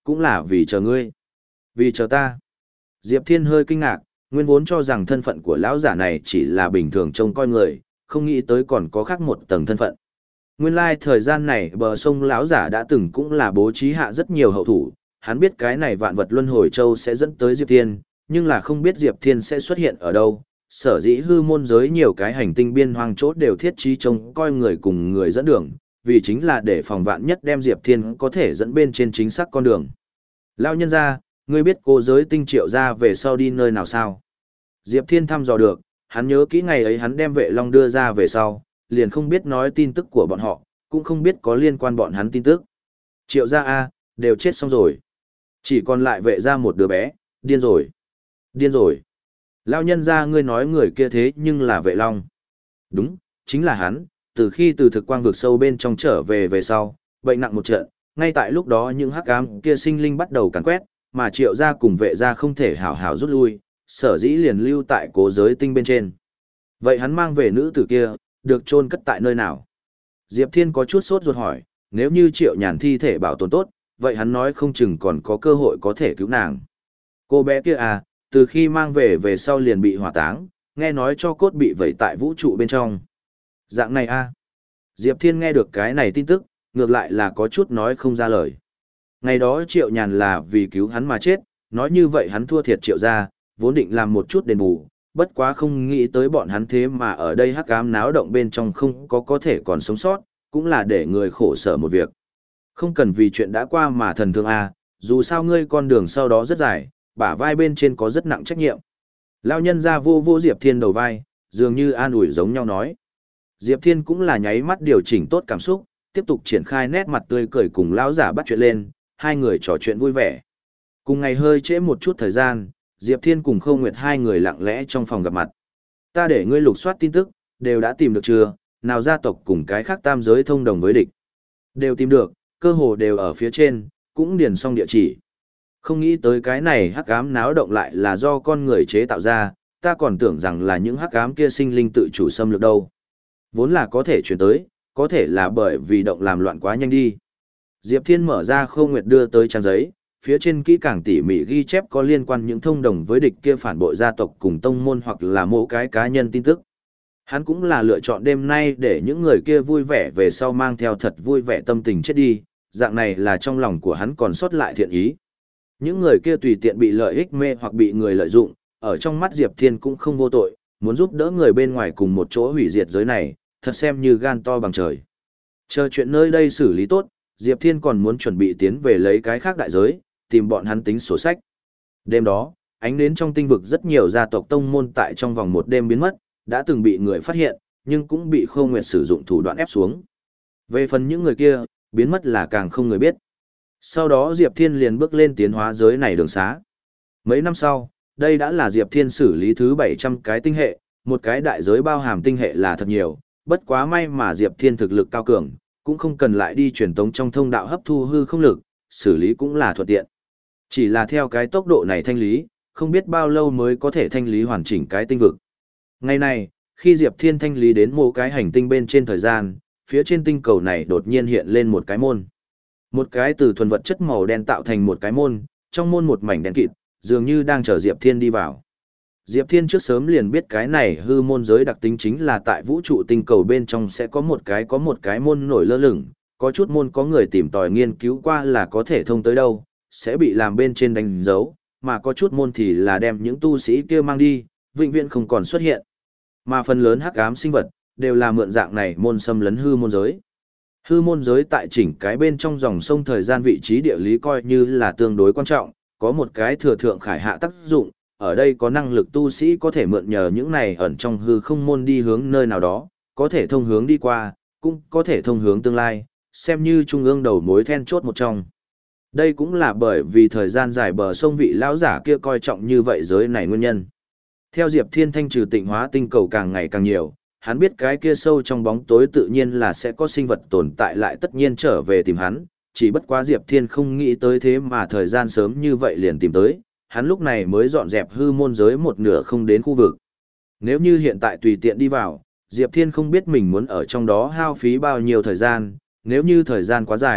A: cũng là vì chờ ngươi. Vì chờ ta. Diệp Thiên hơi kinh ngạc, nguyên vốn cho rằng thân phận của lão giả này chỉ là bình thường trông coi người, không nghĩ tới còn có khác một tầng thân phận. Nguyên lai thời gian này bờ sông lão giả đã từng cũng là bố trí hạ rất nhiều hậu thủ, hắn biết cái này vạn vật luân hồi châu sẽ dẫn tới Diệp Thiên, nhưng là không biết Diệp Thiên sẽ xuất hiện ở đâu. Sở dĩ hư môn giới nhiều cái hành tinh biên hoang chốt đều thiết trí trông coi người cùng người dẫn đường, vì chính là để phòng vạn nhất đem Diệp Thiên có thể dẫn bên trên chính xác con đường. Lão nhân gia, ngươi biết cô giới tinh Triệu gia về sau đi nơi nào sao? Diệp Thiên thăm dò được, hắn nhớ kỹ ngày ấy hắn đem vệ long đưa ra về sau, liền không biết nói tin tức của bọn họ, cũng không biết có liên quan bọn hắn tin tức. Triệu gia A, đều chết xong rồi. Chỉ còn lại vệ gia một đứa bé, điên rồi. Điên rồi. Lão nhân gia ngươi nói người kia thế nhưng là vệ long. Đúng, chính là hắn, từ khi từ thực quang vực sâu bên trong trở về về sau, bệnh nặng một trận, ngay tại lúc đó những hắc ám kia sinh linh bắt đầu càn quét, mà triệu gia cùng vệ gia không thể hảo hảo rút lui, sở dĩ liền lưu tại cố giới tinh bên trên. Vậy hắn mang về nữ tử kia, được chôn cất tại nơi nào? Diệp Thiên có chút sốt ruột hỏi, nếu như triệu nhàn thi thể bảo tồn tốt, vậy hắn nói không chừng còn có cơ hội có thể cứu nàng. Cô bé kia à, từ khi mang về về sau liền bị hỏa táng, nghe nói cho cốt bị vẩy tại vũ trụ bên trong. Dạng này à? Diệp Thiên nghe được cái này tin tức, ngược lại là có chút nói không ra lời. Ngày đó triệu nhàn là vì cứu hắn mà chết, nói như vậy hắn thua thiệt triệu gia, vốn định làm một chút đền bù, bất quá không nghĩ tới bọn hắn thế mà ở đây hắc ám náo động bên trong không có có thể còn sống sót, cũng là để người khổ sở một việc. Không cần vì chuyện đã qua mà thần thương a, dù sao ngươi con đường sau đó rất dài, bả vai bên trên có rất nặng trách nhiệm. Lão nhân ra vô vô Diệp Thiên đầu vai, dường như an ủi giống nhau nói. Diệp Thiên cũng là nháy mắt điều chỉnh tốt cảm xúc, tiếp tục triển khai nét mặt tươi cười cùng lão giả bắt chuyện lên, hai người trò chuyện vui vẻ. Cùng ngày hơi trễ một chút thời gian, Diệp Thiên cùng Khâu Nguyệt hai người lặng lẽ trong phòng gặp mặt. Ta để ngươi lục soát tin tức, đều đã tìm được chưa, nào gia tộc cùng cái khác tam giới thông đồng với địch. Đều tìm được, cơ hồ đều ở phía trên, cũng điền xong địa chỉ. Không nghĩ tới cái này hắc ám náo động lại là do con người chế tạo ra, ta còn tưởng rằng là những hắc ám kia sinh linh tự chủ xâm lược đâu. Vốn là có thể chuyển tới, có thể là bởi vì động làm loạn quá nhanh đi. Diệp Thiên mở ra Khâu Nguyệt đưa tới trang giấy, phía trên kỹ càng tỉ mỉ ghi chép có liên quan những thông đồng với địch kia phản bội gia tộc cùng tông môn hoặc là mỗi cái cá nhân tin tức. Hắn cũng là lựa chọn đêm nay để những người kia vui vẻ về sau mang theo thật vui vẻ tâm tình chết đi, dạng này là trong lòng của hắn còn sót lại thiện ý. Những người kia tùy tiện bị lợi ích mê hoặc bị người lợi dụng, ở trong mắt Diệp Thiên cũng không vô tội, muốn giúp đỡ người bên ngoài cùng một chỗ hủy diệt giới này, thật xem như gan to bằng trời. Chờ chuyện nơi đây xử lý tốt, Diệp Thiên còn muốn chuẩn bị tiến về lấy cái khác đại giới, tìm bọn hắn tính sổ sách. Đêm đó, ánh đến trong tinh vực rất nhiều gia tộc tông môn tại trong vòng một đêm biến mất, đã từng bị người phát hiện, nhưng cũng bị Khâu Nguyệt sử dụng thủ đoạn ép xuống. Về phần những người kia, biến mất là càng không người biết. Sau đó Diệp Thiên liền bước lên tiến hóa giới này đường xá. Mấy năm sau, đây đã là Diệp Thiên xử lý thứ bảy trăm cái tinh hệ, một cái đại giới bao hàm tinh hệ là thật nhiều, bất quá may mà Diệp Thiên thực lực cao cường, cũng không cần lại đi truyền tống trong thông đạo hấp thu hư không lực, xử lý cũng là thuận tiện. Chỉ là theo cái tốc độ này thanh lý, không biết bao lâu mới có thể thanh lý hoàn chỉnh cái tinh vực. Ngày này, khi Diệp Thiên thanh lý đến một cái hành tinh bên trên thời gian, phía trên tinh cầu này đột nhiên hiện lên một cái môn. Một cái từ thuần vật chất màu đen tạo thành một cái môn, trong môn một mảnh đen kịt, dường như đang chờ Diệp Thiên đi vào. Diệp Thiên trước sớm liền biết cái này hư môn giới đặc tính chính là tại vũ trụ tinh cầu bên trong sẽ có một cái có một cái môn nổi lơ lửng, có chút môn có người tìm tòi nghiên cứu qua là có thể thông tới đâu, sẽ bị làm bên trên đánh dấu, mà có chút môn thì là đem những tu sĩ kia mang đi, vĩnh viễn không còn xuất hiện. Mà phần lớn hắc ám sinh vật đều là mượn dạng này môn xâm lấn hư môn giới. Hư môn giới tại chỉnh cái bên trong dòng sông thời gian vị trí địa lý coi như là tương đối quan trọng, có một cái thừa thượng khải hạ tác dụng, ở đây có năng lực tu sĩ có thể mượn nhờ những này ẩn trong hư không môn đi hướng nơi nào đó, có thể thông hướng đi qua, cũng có thể thông hướng tương lai, xem như trung ương đầu mối then chốt một trong. Đây cũng là bởi vì thời gian dài bờ sông vị lão giả kia coi trọng như vậy giới này nguyên nhân. Theo Diệp Thiên thanh trừ tịnh hóa tinh cầu càng ngày càng nhiều, hắn biết cái kia sâu trong bóng tối tự nhiên là sẽ có sinh vật tồn tại lại tất nhiên trở về tìm hắn, chỉ bất quá Diệp Thiên không nghĩ tới thế mà thời gian sớm như vậy liền tìm tới, hắn lúc này mới dọn dẹp hư môn giới một nửa không đến khu vực. Nếu như hiện tại tùy tiện đi vào, Diệp Thiên không biết mình muốn ở trong đó hao phí bao nhiêu thời gian, nếu như thời gian quá dài,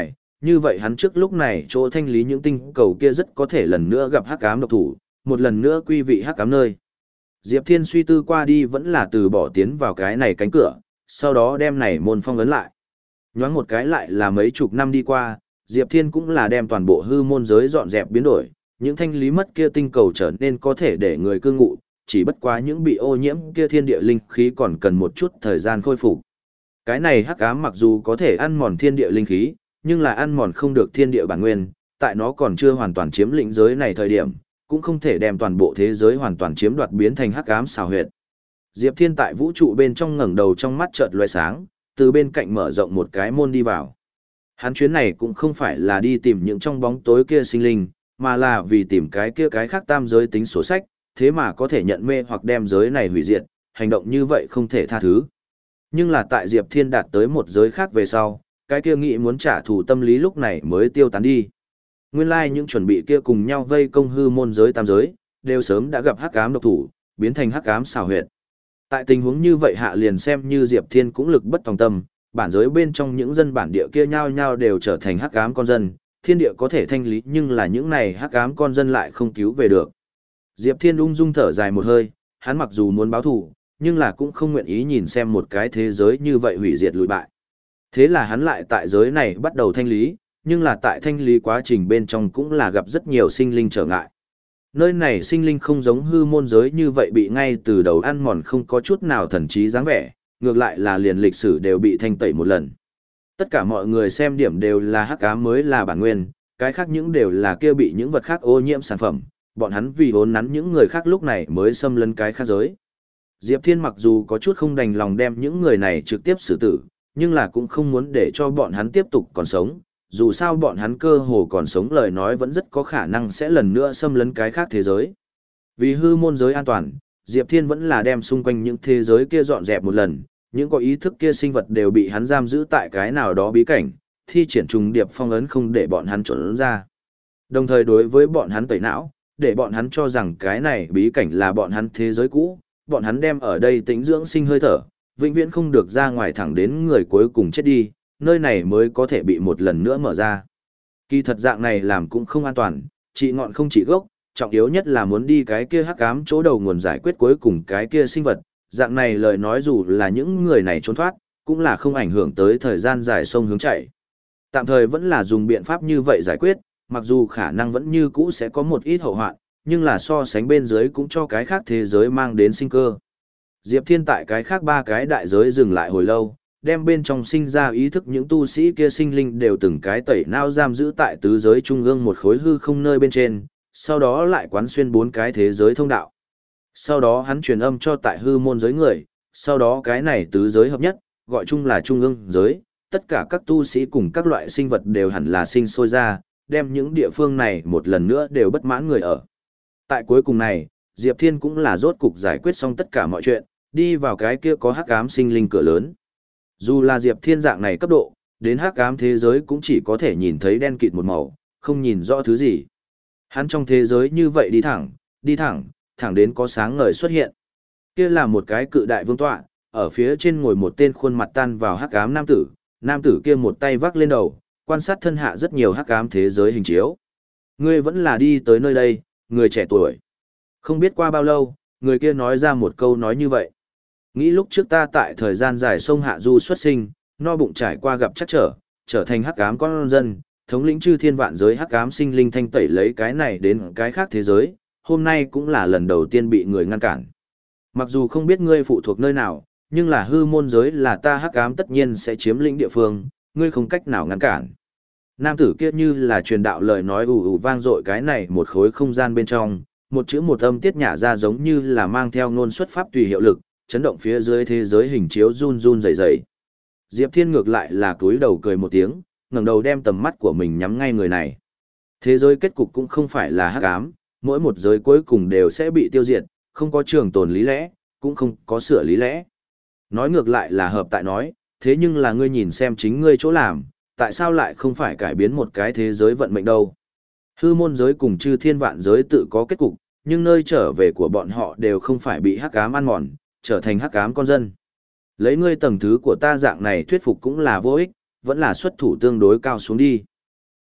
A: như vậy hắn trước lúc này chỗ thanh lý những tinh cầu kia rất có thể lần nữa gặp hắc ám độc thủ, một lần nữa quy vị hắc ám nơi. Diệp Thiên suy tư qua đi vẫn là từ bỏ tiến vào cái này cánh cửa, sau đó đem này môn phong ấn lại. Nhoáng một cái lại là mấy chục năm đi qua, Diệp Thiên cũng là đem toàn bộ hư môn giới dọn dẹp biến đổi, những thanh lý mất kia tinh cầu trở nên có thể để người cư ngụ, chỉ bất quá những bị ô nhiễm kia thiên địa linh khí còn cần một chút thời gian khôi phục. Cái này hắc ám mặc dù có thể ăn mòn thiên địa linh khí, nhưng là ăn mòn không được thiên địa bản nguyên, tại nó còn chưa hoàn toàn chiếm lĩnh giới này thời điểm, cũng không thể đem toàn bộ thế giới hoàn toàn chiếm đoạt biến thành hắc ám xào huyệt. Diệp Thiên tại vũ trụ bên trong ngẩng đầu trong mắt chợt lóe sáng, từ bên cạnh mở rộng một cái môn đi vào. Hắn chuyến này cũng không phải là đi tìm những trong bóng tối kia sinh linh, mà là vì tìm cái kia cái khác tam giới tính sổ sách, thế mà có thể nhận mê hoặc đem giới này hủy diệt, hành động như vậy không thể tha thứ. Nhưng là tại Diệp Thiên đạt tới một giới khác về sau, cái kia nghĩ muốn trả thù tâm lý lúc này mới tiêu tán đi. Nguyên lai like những chuẩn bị kia cùng nhau vây công hư môn giới tam giới, đều sớm đã gặp hắc ám độc thủ, biến thành hắc ám xào huyệt. Tại tình huống như vậy hạ liền xem như Diệp Thiên cũng lực bất tòng tâm, bản giới bên trong những dân bản địa kia nhao nhao đều trở thành hắc ám con dân, thiên địa có thể thanh lý nhưng là những này hắc ám con dân lại không cứu về được. Diệp Thiên ung dung thở dài một hơi, hắn mặc dù muốn báo thù, nhưng là cũng không nguyện ý nhìn xem một cái thế giới như vậy hủy diệt lùi bại. Thế là hắn lại tại giới này bắt đầu thanh lý, nhưng là tại thanh lý quá trình bên trong cũng là gặp rất nhiều sinh linh trở ngại. Nơi này sinh linh không giống hư môn giới như vậy bị ngay từ đầu ăn mòn không có chút nào thần trí dáng vẻ, ngược lại là liền lịch sử đều bị thanh tẩy một lần. Tất cả mọi người xem điểm đều là hắc ám mới là bản nguyên, cái khác những đều là kia bị những vật khác ô nhiễm sản phẩm, bọn hắn vì vốn nắn những người khác lúc này mới xâm lấn cái khác giới. Diệp Thiên mặc dù có chút không đành lòng đem những người này trực tiếp xử tử, nhưng là cũng không muốn để cho bọn hắn tiếp tục còn sống, dù sao bọn hắn cơ hồ còn sống lời nói vẫn rất có khả năng sẽ lần nữa xâm lấn cái khác thế giới. Vì hư môn giới an toàn, Diệp Thiên vẫn là đem xung quanh những thế giới kia dọn dẹp một lần, những có ý thức kia sinh vật đều bị hắn giam giữ tại cái nào đó bí cảnh, thi triển trùng điệp phong ấn không để bọn hắn trốn ra. Đồng thời đối với bọn hắn tẩy não, để bọn hắn cho rằng cái này bí cảnh là bọn hắn thế giới cũ, bọn hắn đem ở đây tĩnh dưỡng sinh hơi thở, vĩnh viễn không được ra ngoài thẳng đến người cuối cùng chết đi, nơi này mới có thể bị một lần nữa mở ra. Kỳ thật dạng này làm cũng không an toàn, trị ngọn không trị gốc, trọng yếu nhất là muốn đi cái kia hắc ám chỗ đầu nguồn giải quyết cuối cùng cái kia sinh vật, dạng này lời nói dù là những người này trốn thoát, cũng là không ảnh hưởng tới thời gian dài sông hướng chạy. Tạm thời vẫn là dùng biện pháp như vậy giải quyết, mặc dù khả năng vẫn như cũ sẽ có một ít hậu hoạn, nhưng là so sánh bên dưới cũng cho cái khác thế giới mang đến sinh cơ. Diệp Thiên tại cái khác ba cái đại giới dừng lại hồi lâu, đem bên trong sinh ra ý thức những tu sĩ kia sinh linh đều từng cái tẩy não giam giữ tại tứ giới trung ương một khối hư không nơi bên trên, sau đó lại quán xuyên bốn cái thế giới thông đạo. Sau đó hắn truyền âm cho tại hư môn giới người, sau đó cái này tứ giới hợp nhất, gọi chung là trung ương giới, tất cả các tu sĩ cùng các loại sinh vật đều hẳn là sinh sôi ra, đem những địa phương này một lần nữa đều bất mãn người ở. Tại cuối cùng này, Diệp Thiên cũng là rốt cục giải quyết xong tất cả mọi chuyện, đi vào cái kia có hắc ám sinh linh cửa lớn. Dù là Diệp Thiên dạng này cấp độ, đến hắc ám thế giới cũng chỉ có thể nhìn thấy đen kịt một màu, không nhìn rõ thứ gì. Hắn trong thế giới như vậy đi thẳng, đi thẳng, thẳng đến có sáng ngời xuất hiện. Kia là một cái cự đại vương tọa, ở phía trên ngồi một tên khuôn mặt tan vào hắc ám nam tử, nam tử kia một tay vác lên đầu, quan sát thân hạ rất nhiều hắc ám thế giới hình chiếu. Ngươi vẫn là đi tới nơi đây, người trẻ tuổi. Không biết qua bao lâu, người kia nói ra một câu nói như vậy. Nghĩ lúc trước ta tại thời gian dài sông hạ du xuất sinh, no bụng trải qua gặp chắc trở, trở thành hắc ám con dân, thống lĩnh chư thiên vạn giới hắc ám sinh linh thanh tẩy lấy cái này đến cái khác thế giới, hôm nay cũng là lần đầu tiên bị người ngăn cản. Mặc dù không biết ngươi phụ thuộc nơi nào, nhưng là hư môn giới là ta hắc ám tất nhiên sẽ chiếm lĩnh địa phương, ngươi không cách nào ngăn cản. Nam tử kia như là truyền đạo lời nói ù ù vang dội cái này một khối không gian bên trong, một chữ một âm tiết nhả ra giống như là mang theo ngôn xuất pháp tùy hiệu lực, chấn động phía dưới thế giới hình chiếu run run rẩy rẩy. Diệp Thiên ngược lại là cúi đầu cười một tiếng, ngẩng đầu đem tầm mắt của mình nhắm ngay người này. Thế giới kết cục cũng không phải là hắc ám, mỗi một giới cuối cùng đều sẽ bị tiêu diệt, không có trường tồn lý lẽ, cũng không có sửa lý lẽ. Nói ngược lại là hợp tại nói, thế nhưng là ngươi nhìn xem chính ngươi chỗ làm, tại sao lại không phải cải biến một cái thế giới vận mệnh đâu. Hư môn giới cùng chư thiên vạn giới tự có kết cục, nhưng nơi trở về của bọn họ đều không phải bị hắc ám ăn mòn, trở thành hắc ám con dân. Lấy ngươi tầng thứ của ta dạng này thuyết phục cũng là vô ích, vẫn là xuất thủ tương đối cao xuống đi.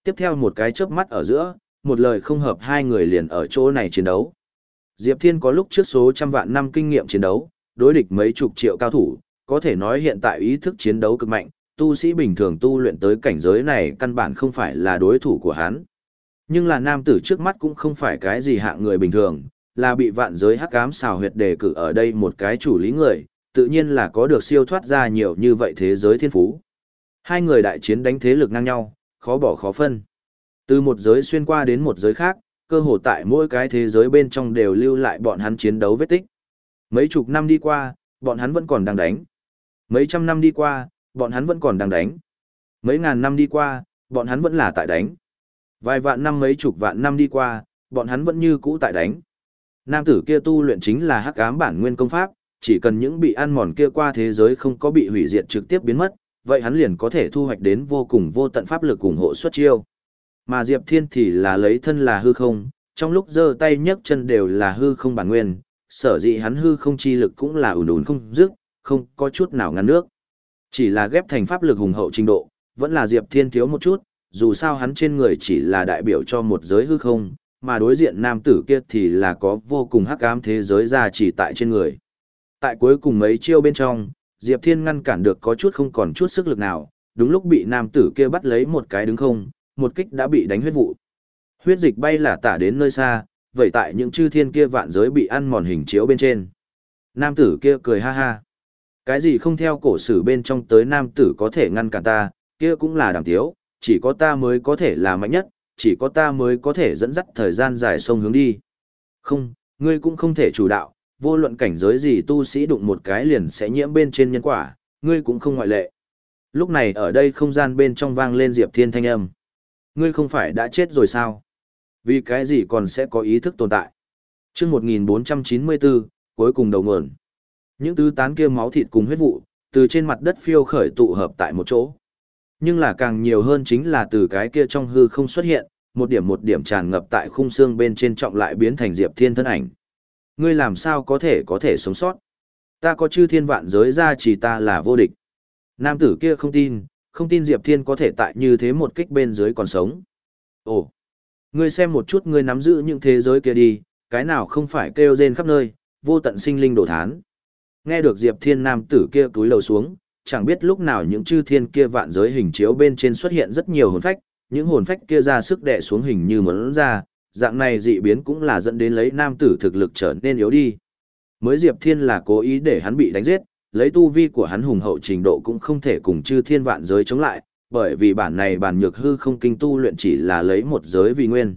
A: Tiếp theo một cái chớp mắt ở giữa, một lời không hợp hai người liền ở chỗ này chiến đấu. Diệp Thiên có lúc trước số trăm vạn năm kinh nghiệm chiến đấu, đối địch mấy chục triệu cao thủ, có thể nói hiện tại ý thức chiến đấu cực mạnh, tu sĩ bình thường tu luyện tới cảnh giới này căn bản không phải là đối thủ của hắn. Nhưng là nam tử trước mắt cũng không phải cái gì hạng người bình thường, là bị vạn giới hắc ám xào huyệt đề cử ở đây một cái chủ lý người, tự nhiên là có được siêu thoát ra nhiều như vậy thế giới thiên phú. Hai người đại chiến đánh thế lực ngang nhau, khó bỏ khó phân. Từ một giới xuyên qua đến một giới khác, cơ hồ tại mỗi cái thế giới bên trong đều lưu lại bọn hắn chiến đấu vết tích. Mấy chục năm đi qua, bọn hắn vẫn còn đang đánh. Mấy trăm năm đi qua, bọn hắn vẫn còn đang đánh. Mấy ngàn năm đi qua, bọn hắn vẫn là tại đánh. Vài vạn năm mấy chục vạn năm đi qua, bọn hắn vẫn như cũ tại đánh. Nam tử kia tu luyện chính là hắc ám bản nguyên công pháp, chỉ cần những bị ăn mòn kia qua thế giới không có bị hủy diệt trực tiếp biến mất, vậy hắn liền có thể thu hoạch đến vô cùng vô tận pháp lực ủng hộ xuất chiêu. Mà Diệp Thiên thì là lấy thân là hư không, trong lúc giơ tay nhấc chân đều là hư không bản nguyên, sở dĩ hắn hư không chi lực cũng là ùn ùn không dứt, không có chút nào ngăn nước. Chỉ là ghép thành pháp lực hùng hậu trình độ, vẫn là Diệp Thiên thiếu một chút, dù sao hắn trên người chỉ là đại biểu cho một giới hư không, mà đối diện nam tử kia thì là có vô cùng hắc ám thế giới ra chỉ tại trên người. Tại cuối cùng mấy chiêu bên trong, Diệp Thiên ngăn cản được có chút không còn chút sức lực nào, đúng lúc bị nam tử kia bắt lấy một cái đứng không, một kích đã bị đánh huyết vụ. Huyết dịch bay là tả đến nơi xa, vậy tại những chư thiên kia vạn giới bị ăn mòn hình chiếu bên trên. Nam tử kia cười ha ha. Cái gì không theo cổ sử bên trong tới nam tử có thể ngăn cản ta, kia cũng là đàm tiếu, chỉ có ta mới có thể là mạnh nhất, chỉ có ta mới có thể dẫn dắt thời gian dài sông hướng đi. Không, ngươi cũng không thể chủ đạo, vô luận cảnh giới gì tu sĩ đụng một cái liền sẽ nhiễm bên trên nhân quả, ngươi cũng không ngoại lệ. Lúc này ở đây không gian bên trong vang lên Diệp Thiên thanh âm. Ngươi không phải đã chết rồi sao? Vì cái gì còn sẽ có ý thức tồn tại? Chương một nghìn bốn trăm chín mươi bốn, cuối cùng đầu nguồn. Những tứ tán kia máu thịt cùng huyết vụ, từ trên mặt đất phiêu khởi tụ hợp tại một chỗ. Nhưng là càng nhiều hơn chính là từ cái kia trong hư không xuất hiện, một điểm một điểm tràn ngập tại khung xương bên trên trọng lại biến thành Diệp Thiên thân ảnh. Ngươi làm sao có thể có thể sống sót? Ta có chư thiên vạn giới ra chỉ ta là vô địch. Nam tử kia không tin, không tin Diệp Thiên có thể tại như thế một kích bên dưới còn sống. Ồ, ngươi xem một chút ngươi nắm giữ những thế giới kia đi, cái nào không phải kêu rên khắp nơi, vô tận sinh linh đổ thán. Nghe được Diệp Thiên nam tử kia túi lầu xuống, chẳng biết lúc nào những chư thiên kia vạn giới hình chiếu bên trên xuất hiện rất nhiều hồn phách, những hồn phách kia ra sức đè xuống hình như muốn ra, dạng này dị biến cũng là dẫn đến lấy nam tử thực lực trở nên yếu đi. Mới Diệp Thiên là cố ý để hắn bị đánh giết, lấy tu vi của hắn hùng hậu trình độ cũng không thể cùng chư thiên vạn giới chống lại, bởi vì bản này bản nhược hư không kinh tu luyện chỉ là lấy một giới vì nguyên.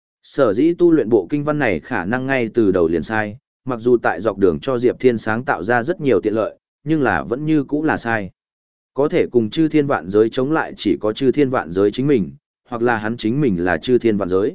A: Sở dĩ tu luyện bộ kinh văn này khả năng ngay từ đầu liền sai, mặc dù tại dọc đường cho Diệp Thiên sáng tạo ra rất nhiều tiện lợi, nhưng là vẫn như cũ là sai. Có thể cùng chư thiên vạn giới chống lại chỉ có chư thiên vạn giới chính mình, hoặc là hắn chính mình là chư thiên vạn giới.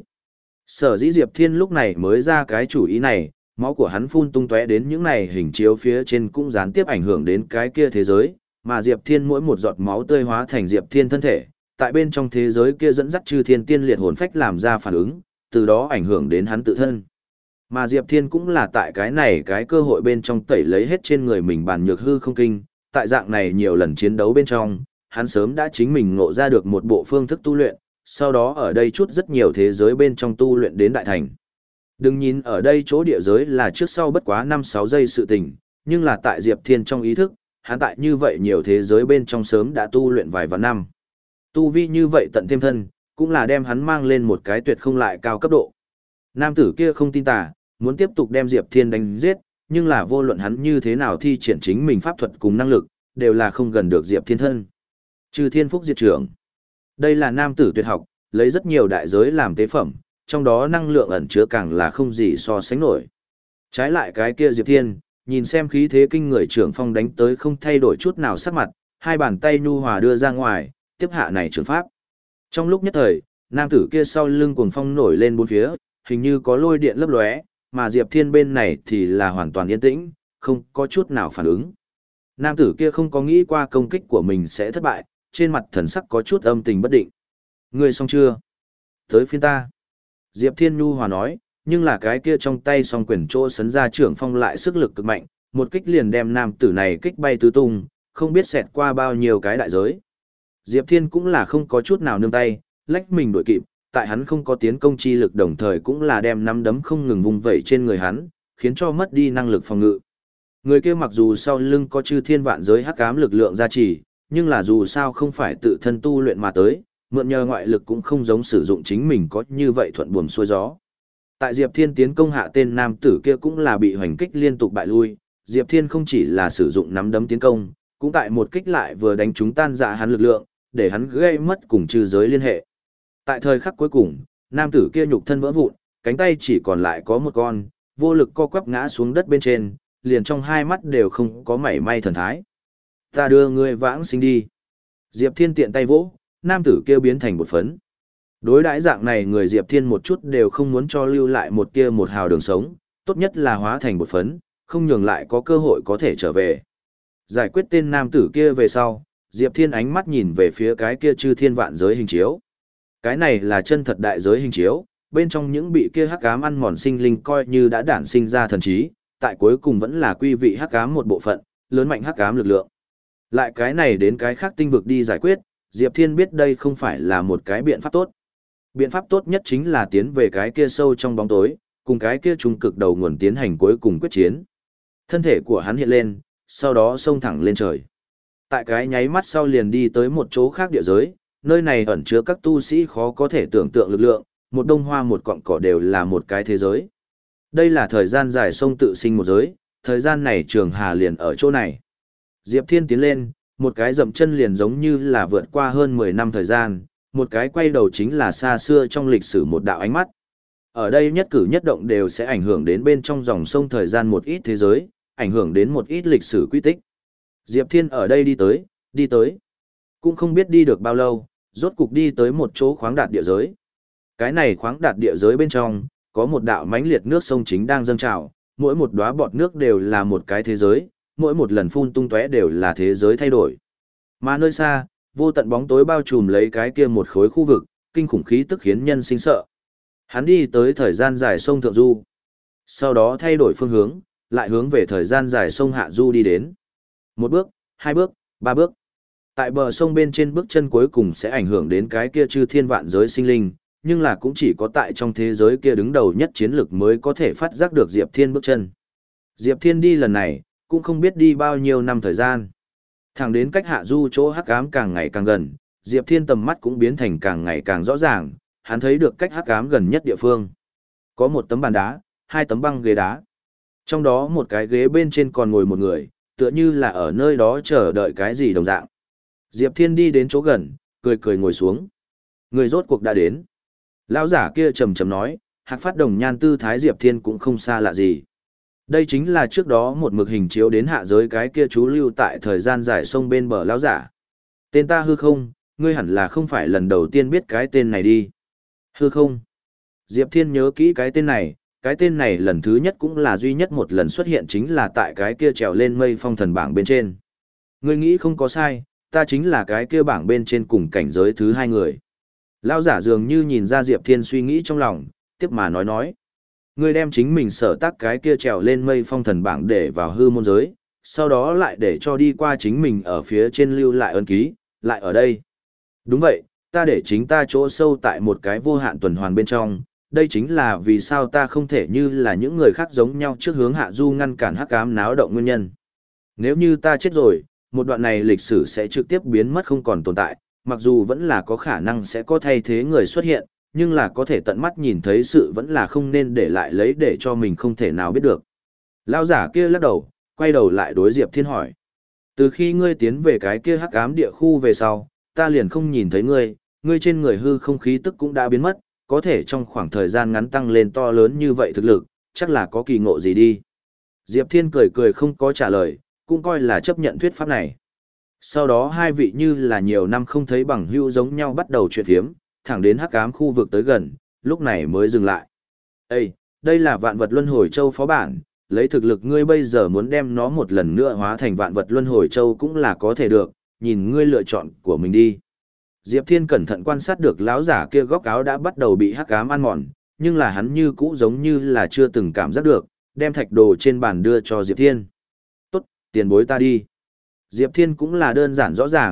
A: Sở dĩ Diệp Thiên lúc này mới ra cái chủ ý này, máu của hắn phun tung tóe đến những này hình chiếu phía trên cũng gián tiếp ảnh hưởng đến cái kia thế giới, mà Diệp Thiên mỗi một giọt máu tươi hóa thành Diệp Thiên thân thể, tại bên trong thế giới kia dẫn dắt chư thiên tiên liệt hồn phách làm ra phản ứng, từ đó ảnh hưởng đến hắn tự thân. Mà Diệp Thiên cũng là tại cái này cái cơ hội bên trong tẩy lấy hết trên người mình bản nhược hư không kinh, tại dạng này nhiều lần chiến đấu bên trong, hắn sớm đã chính mình ngộ ra được một bộ phương thức tu luyện, sau đó ở đây chút rất nhiều thế giới bên trong tu luyện đến đại thành. Đừng nhìn ở đây chỗ địa giới là trước sau bất quá năm sáu giây sự tình, nhưng là tại Diệp Thiên trong ý thức, hắn tại như vậy nhiều thế giới bên trong sớm đã tu luyện vài vạn năm. Tu vi như vậy tận thêm thân, cũng là đem hắn mang lên một cái tuyệt không lại cao cấp độ. Nam tử kia không tin tà, muốn tiếp tục đem Diệp Thiên đánh giết, nhưng là vô luận hắn như thế nào thi triển chính mình pháp thuật cùng năng lực, đều là không gần được Diệp Thiên thân. Trừ Thiên Phúc Diệt Trưởng. Đây là nam tử tuyệt học, lấy rất nhiều đại giới làm tế phẩm, trong đó năng lượng ẩn chứa càng là không gì so sánh nổi. Trái lại cái kia Diệp Thiên, nhìn xem khí thế kinh người trưởng phong đánh tới không thay đổi chút nào sắc mặt, hai bàn tay nhu hòa đưa ra ngoài, tiếp hạ này trường pháp. Trong lúc nhất thời, nam tử kia sau lưng cuồng phong nổi lên bốn phía, hình như có lôi điện lấp lóe, mà Diệp Thiên bên này thì là hoàn toàn yên tĩnh, không có chút nào phản ứng. Nam tử kia không có nghĩ qua công kích của mình sẽ thất bại, trên mặt thần sắc có chút âm tình bất định. Ngươi xong chưa? Tới phiên ta. Diệp Thiên nhu hòa nói, nhưng là cái kia trong tay song quyền chỗ sấn ra trưởng phong lại sức lực cực mạnh, một kích liền đem nam tử này kích bay tứ tung, không biết xẹt qua bao nhiêu cái đại giới. Diệp Thiên cũng là không có chút nào nương tay, lách mình đuổi kịp, tại hắn không có tiến công chi lực đồng thời cũng là đem nắm đấm không ngừng vung vẩy trên người hắn, khiến cho mất đi năng lực phòng ngự. Người kia mặc dù sau lưng có chư thiên vạn giới hắc ám lực lượng gia trì, nhưng là dù sao không phải tự thân tu luyện mà tới, mượn nhờ ngoại lực cũng không giống sử dụng chính mình có như vậy thuận buồm xuôi gió. Tại Diệp Thiên tiến công hạ tên nam tử kia cũng là bị hoành kích liên tục bại lui, Diệp Thiên không chỉ là sử dụng nắm đấm tiến công, cũng tại một kích lại vừa đánh trúng tan rã hắn lực lượng, để hắn gây mất cùng trừ giới liên hệ. Tại thời khắc cuối cùng, nam tử kia nhục thân vỡ vụn, cánh tay chỉ còn lại có một con, vô lực co quắp ngã xuống đất bên trên, liền trong hai mắt đều không có mảy may thần thái. Ta đưa ngươi vãng sinh đi. Diệp Thiên tiện tay vỗ, nam tử kia biến thành một phấn. Đối đãi dạng này người Diệp Thiên một chút đều không muốn cho lưu lại một kia một hào đường sống, tốt nhất là hóa thành một phấn, không nhường lại có cơ hội có thể trở về. Giải quyết tên nam tử kia về sau, Diệp Thiên ánh mắt nhìn về phía cái kia chư thiên vạn giới hình chiếu. Cái này là chân thật đại giới hình chiếu, bên trong những bị kia hắc ám ăn mòn sinh linh coi như đã đản sinh ra thần trí, tại cuối cùng vẫn là quy vị hắc ám một bộ phận, lớn mạnh hắc ám lực lượng. Lại cái này đến cái khác tinh vực đi giải quyết, Diệp Thiên biết đây không phải là một cái biện pháp tốt. Biện pháp tốt nhất chính là tiến về cái kia sâu trong bóng tối, cùng cái kia trung cực đầu nguồn tiến hành cuối cùng quyết chiến. Thân thể của hắn hiện lên, sau đó xông thẳng lên trời. Tại cái nháy mắt sau liền đi tới một chỗ khác địa giới, nơi này ẩn chứa các tu sĩ khó có thể tưởng tượng lực lượng, một đông hoa một cọng cỏ đều là một cái thế giới. Đây là thời gian dài sông tự sinh một giới, thời gian này trường hà liền ở chỗ này. Diệp Thiên tiến lên, một cái dậm chân liền giống như là vượt qua hơn mười năm thời gian, một cái quay đầu chính là xa xưa trong lịch sử một đạo ánh mắt. Ở đây nhất cử nhất động đều sẽ ảnh hưởng đến bên trong dòng sông thời gian một ít thế giới, ảnh hưởng đến một ít lịch sử quy tích. Diệp Thiên ở đây đi tới, đi tới. Cũng không biết đi được bao lâu, rốt cục đi tới một chỗ khoáng đạt địa giới. Cái này khoáng đạt địa giới bên trong, có một đạo mãnh liệt nước sông chính đang dâng trào, mỗi một đóa bọt nước đều là một cái thế giới, mỗi một lần phun tung tóe đều là thế giới thay đổi. Mà nơi xa, vô tận bóng tối bao trùm lấy cái kia một khối khu vực, kinh khủng khí tức khiến nhân sinh sợ. Hắn đi tới thời gian dài sông thượng du, sau đó thay đổi phương hướng, lại hướng về thời gian dài sông hạ du đi đến. Một bước, hai bước, ba bước. Tại bờ sông bên trên bước chân cuối cùng sẽ ảnh hưởng đến cái kia chư thiên vạn giới sinh linh, nhưng là cũng chỉ có tại trong thế giới kia đứng đầu nhất chiến lực mới có thể phát giác được Diệp Thiên bước chân. Diệp Thiên đi lần này, cũng không biết đi bao nhiêu năm thời gian. Thẳng đến cách hạ du chỗ hắc ám càng ngày càng gần, Diệp Thiên tầm mắt cũng biến thành càng ngày càng rõ ràng, hắn thấy được cách hắc ám gần nhất địa phương. Có một tấm bàn đá, hai tấm băng ghế đá. Trong đó một cái ghế bên trên còn ngồi một người, tựa như là ở nơi đó chờ đợi cái gì đồng dạng. Diệp Thiên đi đến chỗ gần, cười cười ngồi xuống. Người rốt cuộc đã đến. Lão giả kia trầm trầm nói, Hạc Phát Đồng Nhan tư thái Diệp Thiên cũng không xa lạ gì. Đây chính là trước đó một mực hình chiếu đến hạ giới cái kia chú lưu tại thời gian dài sông bên bờ lão giả. Tên ta hư không, ngươi hẳn là không phải lần đầu tiên biết cái tên này đi. Hư không. Diệp Thiên nhớ kỹ cái tên này, cái tên này lần thứ nhất cũng là duy nhất một lần xuất hiện chính là tại cái kia trèo lên mây phong thần bảng bên trên. Ngươi nghĩ không có sai, ta chính là cái kia bảng bên trên cùng cảnh giới thứ hai người. Lão giả dường như nhìn ra Diệp Thiên suy nghĩ trong lòng, tiếp mà nói nói. Ngươi đem chính mình sở tác cái kia trèo lên mây phong thần bảng để vào hư môn giới, sau đó lại để cho đi qua chính mình ở phía trên lưu lại ấn ký, lại ở đây. Đúng vậy, ta để chính ta chỗ sâu tại một cái vô hạn tuần hoàn bên trong, đây chính là vì sao ta không thể như là những người khác giống nhau trước hướng hạ du ngăn cản hắc ám náo động nguyên nhân. Nếu như ta chết rồi, một đoạn này lịch sử sẽ trực tiếp biến mất không còn tồn tại, mặc dù vẫn là có khả năng sẽ có thay thế người xuất hiện, nhưng là có thể tận mắt nhìn thấy sự vẫn là không nên để lại lấy để cho mình không thể nào biết được. Lão giả kia lắc đầu, quay đầu lại đối Diệp Thiên hỏi. Từ khi ngươi tiến về cái kia hắc ám địa khu về sau, ta liền không nhìn thấy ngươi, ngươi trên người hư không khí tức cũng đã biến mất, có thể trong khoảng thời gian ngắn tăng lên to lớn như vậy thực lực, chắc là có kỳ ngộ gì đi. Diệp Thiên cười cười không có trả lời, cũng coi là chấp nhận thuyết pháp này. Sau đó hai vị như là nhiều năm không thấy bằng hữu giống nhau bắt đầu chuyện thiếm, thẳng đến hắc ám khu vực tới gần, lúc này mới dừng lại. Ê, đây là vạn vật luân hồi châu phó bản, lấy thực lực ngươi bây giờ muốn đem nó một lần nữa hóa thành vạn vật luân hồi châu cũng là có thể được, nhìn ngươi lựa chọn của mình đi. Diệp Thiên cẩn thận quan sát được lão giả kia góc áo đã bắt đầu bị hắc ám ăn mòn, nhưng là hắn như cũ giống như là chưa từng cảm giác được, đem thạch đồ trên bàn đưa cho Diệp Thiên. Tốt, tiền bối ta đi. Diệp Thiên cũng là đơn giản rõ ràng,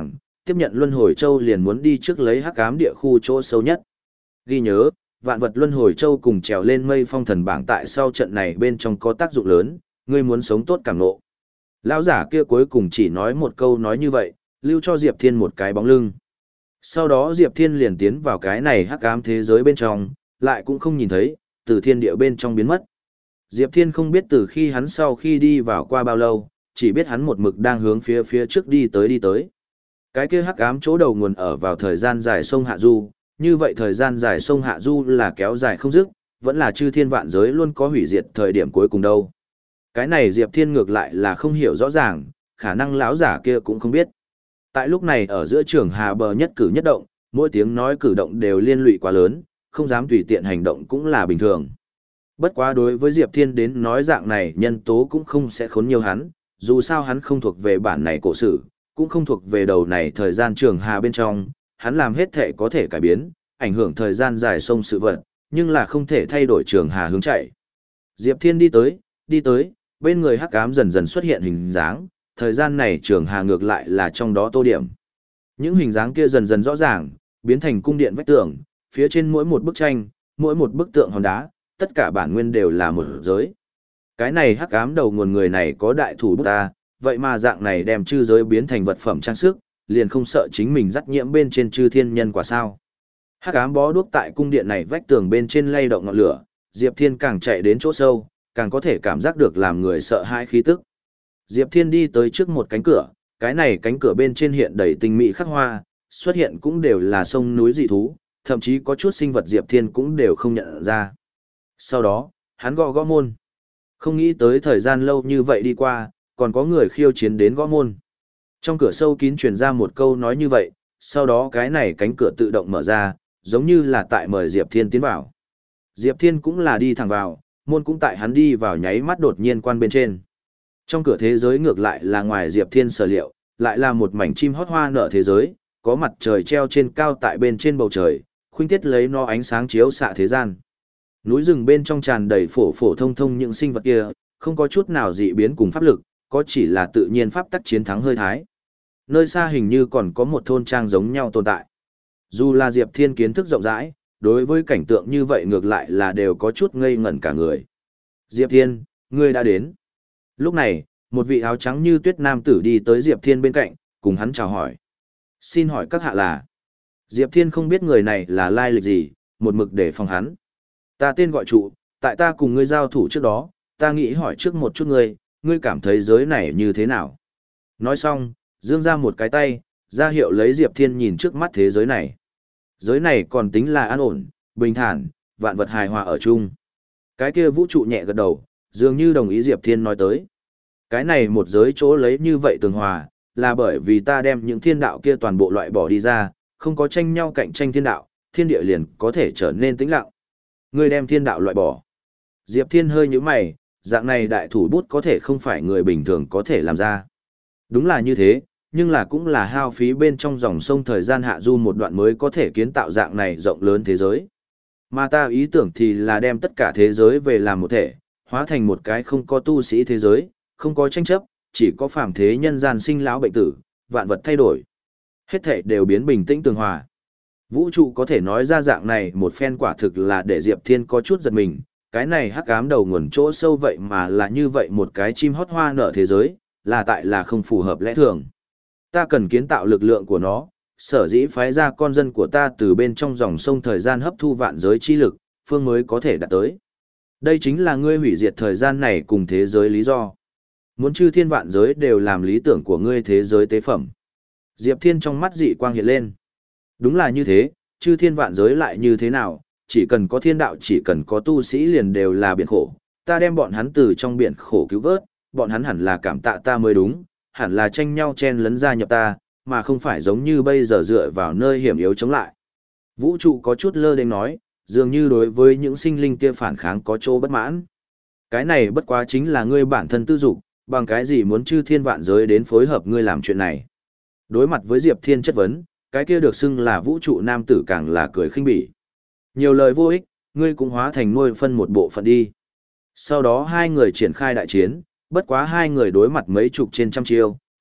A: tiếp nhận luân hồi châu liền muốn đi trước lấy hắc ám địa khu chỗ sâu nhất. Ghi nhớ, vạn vật luân hồi châu cùng trèo lên mây phong thần bảng tại sau trận này bên trong có tác dụng lớn, ngươi muốn sống tốt cảm nộ. Lão giả kia cuối cùng chỉ nói một câu nói như vậy, lưu cho Diệp Thiên một cái bóng lưng. Sau đó Diệp Thiên liền tiến vào cái này hắc ám thế giới bên trong, lại cũng không nhìn thấy, từ thiên địa bên trong biến mất. Diệp Thiên không biết từ khi hắn sau khi đi vào qua bao lâu, chỉ biết hắn một mực đang hướng phía phía trước đi tới đi tới. Cái kia hắc ám chỗ đầu nguồn ở vào thời gian dài sông Hạ Du, như vậy thời gian dài sông Hạ Du là kéo dài không dứt, vẫn là chư thiên vạn giới luôn có hủy diệt thời điểm cuối cùng đâu. Cái này Diệp Thiên ngược lại là không hiểu rõ ràng, khả năng lão giả kia cũng không biết. Tại lúc này ở giữa trường hà bờ nhất cử nhất động, mỗi tiếng nói cử động đều liên lụy quá lớn, không dám tùy tiện hành động cũng là bình thường. Bất quá đối với Diệp Thiên đến nói dạng này nhân tố cũng không sẽ khốn nhiều hắn, dù sao hắn không thuộc về bản này cổ sử, cũng không thuộc về đầu này thời gian trường hà bên trong, hắn làm hết thể có thể cải biến, ảnh hưởng thời gian dài sông sự vật, nhưng là không thể thay đổi trường hà hướng chạy. Diệp Thiên đi tới, đi tới, bên người hắc ám dần dần xuất hiện hình dáng, thời gian này trường hà ngược lại là trong đó tô điểm. Những hình dáng kia dần dần rõ ràng, biến thành cung điện vách tường, phía trên mỗi một bức tranh, mỗi một bức tượng hòn đá, tất cả bản nguyên đều là một giới. Cái này hắc ám đầu nguồn người này có đại thủ bút ta, vậy mà dạng này đem chư giới biến thành vật phẩm trang sức, liền không sợ chính mình dắt nhiễm bên trên chư thiên nhân quả sao. Hắc ám bó đuốc tại cung điện này vách tường bên trên lay động ngọn lửa, Diệp Thiên càng chạy đến chỗ sâu, càng có thể cảm giác được làm người sợ hãi khí tức. Diệp Thiên đi tới trước một cánh cửa, cái này cánh cửa bên trên hiện đầy tinh mỹ khắc hoa, xuất hiện cũng đều là sông núi dị thú, thậm chí có chút sinh vật Diệp Thiên cũng đều không nhận ra. Sau đó, hắn gõ gõ môn. Không nghĩ tới thời gian lâu như vậy đi qua, còn có người khiêu chiến đến gõ môn. Trong cửa sâu kín truyền ra một câu nói như vậy, sau đó cái này cánh cửa tự động mở ra, giống như là tại mời Diệp Thiên tiến vào. Diệp Thiên cũng là đi thẳng vào, môn cũng tại hắn đi vào nháy mắt đột nhiên quan bên trên. Trong cửa thế giới ngược lại là ngoài Diệp Thiên sở liệu, lại là một mảnh chim hót hoa nở thế giới, có mặt trời treo trên cao tại bên trên bầu trời, khuynh tiết lấy nó ánh sáng chiếu xạ thế gian. Núi rừng bên trong tràn đầy phổ phổ thông thông những sinh vật kia, không có chút nào dị biến cùng pháp lực, có chỉ là tự nhiên pháp tắc chiến thắng hơi thái. Nơi xa hình như còn có một thôn trang giống nhau tồn tại. Dù là Diệp Thiên kiến thức rộng rãi, đối với cảnh tượng như vậy ngược lại là đều có chút ngây ngẩn cả người. Diệp Thiên, ngươi đã đến. Lúc này, một vị áo trắng như tuyết nam tử đi tới Diệp Thiên bên cạnh, cùng hắn chào hỏi. Xin hỏi các hạ là. Diệp Thiên không biết người này là lai lịch gì, một mực để phòng hắn. Ta tên gọi trụ, tại ta cùng ngươi giao thủ trước đó, ta nghĩ hỏi trước một chút ngươi, ngươi cảm thấy giới này như thế nào? Nói xong, dương ra một cái tay, ra hiệu lấy Diệp Thiên nhìn trước mắt thế giới này. Giới này còn tính là an ổn, bình thản, vạn vật hài hòa ở chung. Cái kia vũ trụ nhẹ gật đầu, dường như đồng ý Diệp Thiên nói tới. Cái này một giới chỗ lấy như vậy tường hòa, là bởi vì ta đem những thiên đạo kia toàn bộ loại bỏ đi ra, không có tranh nhau cạnh tranh thiên đạo, thiên địa liền có thể trở nên tĩnh lặng. Ngươi đem thiên đạo loại bỏ. Diệp Thiên hơi nhíu mày, dạng này đại thủ bút có thể không phải người bình thường có thể làm ra. Đúng là như thế, nhưng là cũng là hao phí bên trong dòng sông thời gian hạ du một đoạn mới có thể kiến tạo dạng này rộng lớn thế giới. Mà ta ý tưởng thì là đem tất cả thế giới về làm một thể, hóa thành một cái không có tu sĩ thế giới, không có tranh chấp, chỉ có phàm thế nhân gian sinh lão bệnh tử, vạn vật thay đổi. Hết thể đều biến bình tĩnh tường hòa. Vũ trụ có thể nói ra dạng này một phen quả thực là để Diệp Thiên có chút giật mình, cái này hắc ám đầu nguồn chỗ sâu vậy mà là như vậy một cái chim hót hoa nở thế giới, là tại là không phù hợp lẽ thường. Ta cần kiến tạo lực lượng của nó, sở dĩ phái ra con dân của ta từ bên trong dòng sông thời gian hấp thu vạn giới chi lực, phương mới có thể đạt tới. Đây chính là ngươi hủy diệt thời gian này cùng thế giới lý do. Muốn chư thiên vạn giới đều làm lý tưởng của ngươi thế giới tế phẩm. Diệp Thiên trong mắt dị quang hiện lên. Đúng là như thế, chư thiên vạn giới lại như thế nào, chỉ cần có thiên đạo chỉ cần có tu sĩ liền đều là biển khổ. Ta đem bọn hắn từ trong biển khổ cứu vớt, bọn hắn hẳn là cảm tạ ta mới đúng, hẳn là tranh nhau chen lấn gia nhập ta, mà không phải giống như bây giờ dựa vào nơi hiểm yếu chống lại. Vũ trụ có chút lơ đênh nói, dường như đối với những sinh linh kia phản kháng có chỗ bất mãn. Cái này bất quá chính là ngươi bản thân tư dục, bằng cái gì muốn chư thiên vạn giới đến phối hợp ngươi làm chuyện này. Đối mặt với Diệp Thiên chất vấn, cái kia được xưng là vũ trụ nam tử càng là cười khinh bỉ. Nhiều lời vô ích, ngươi cũng hóa thành nuôi phân một bộ phận đi. Sau đó hai người triển khai đại chiến, bất quá hai người đối mặt mấy chục trên trăm chiêu,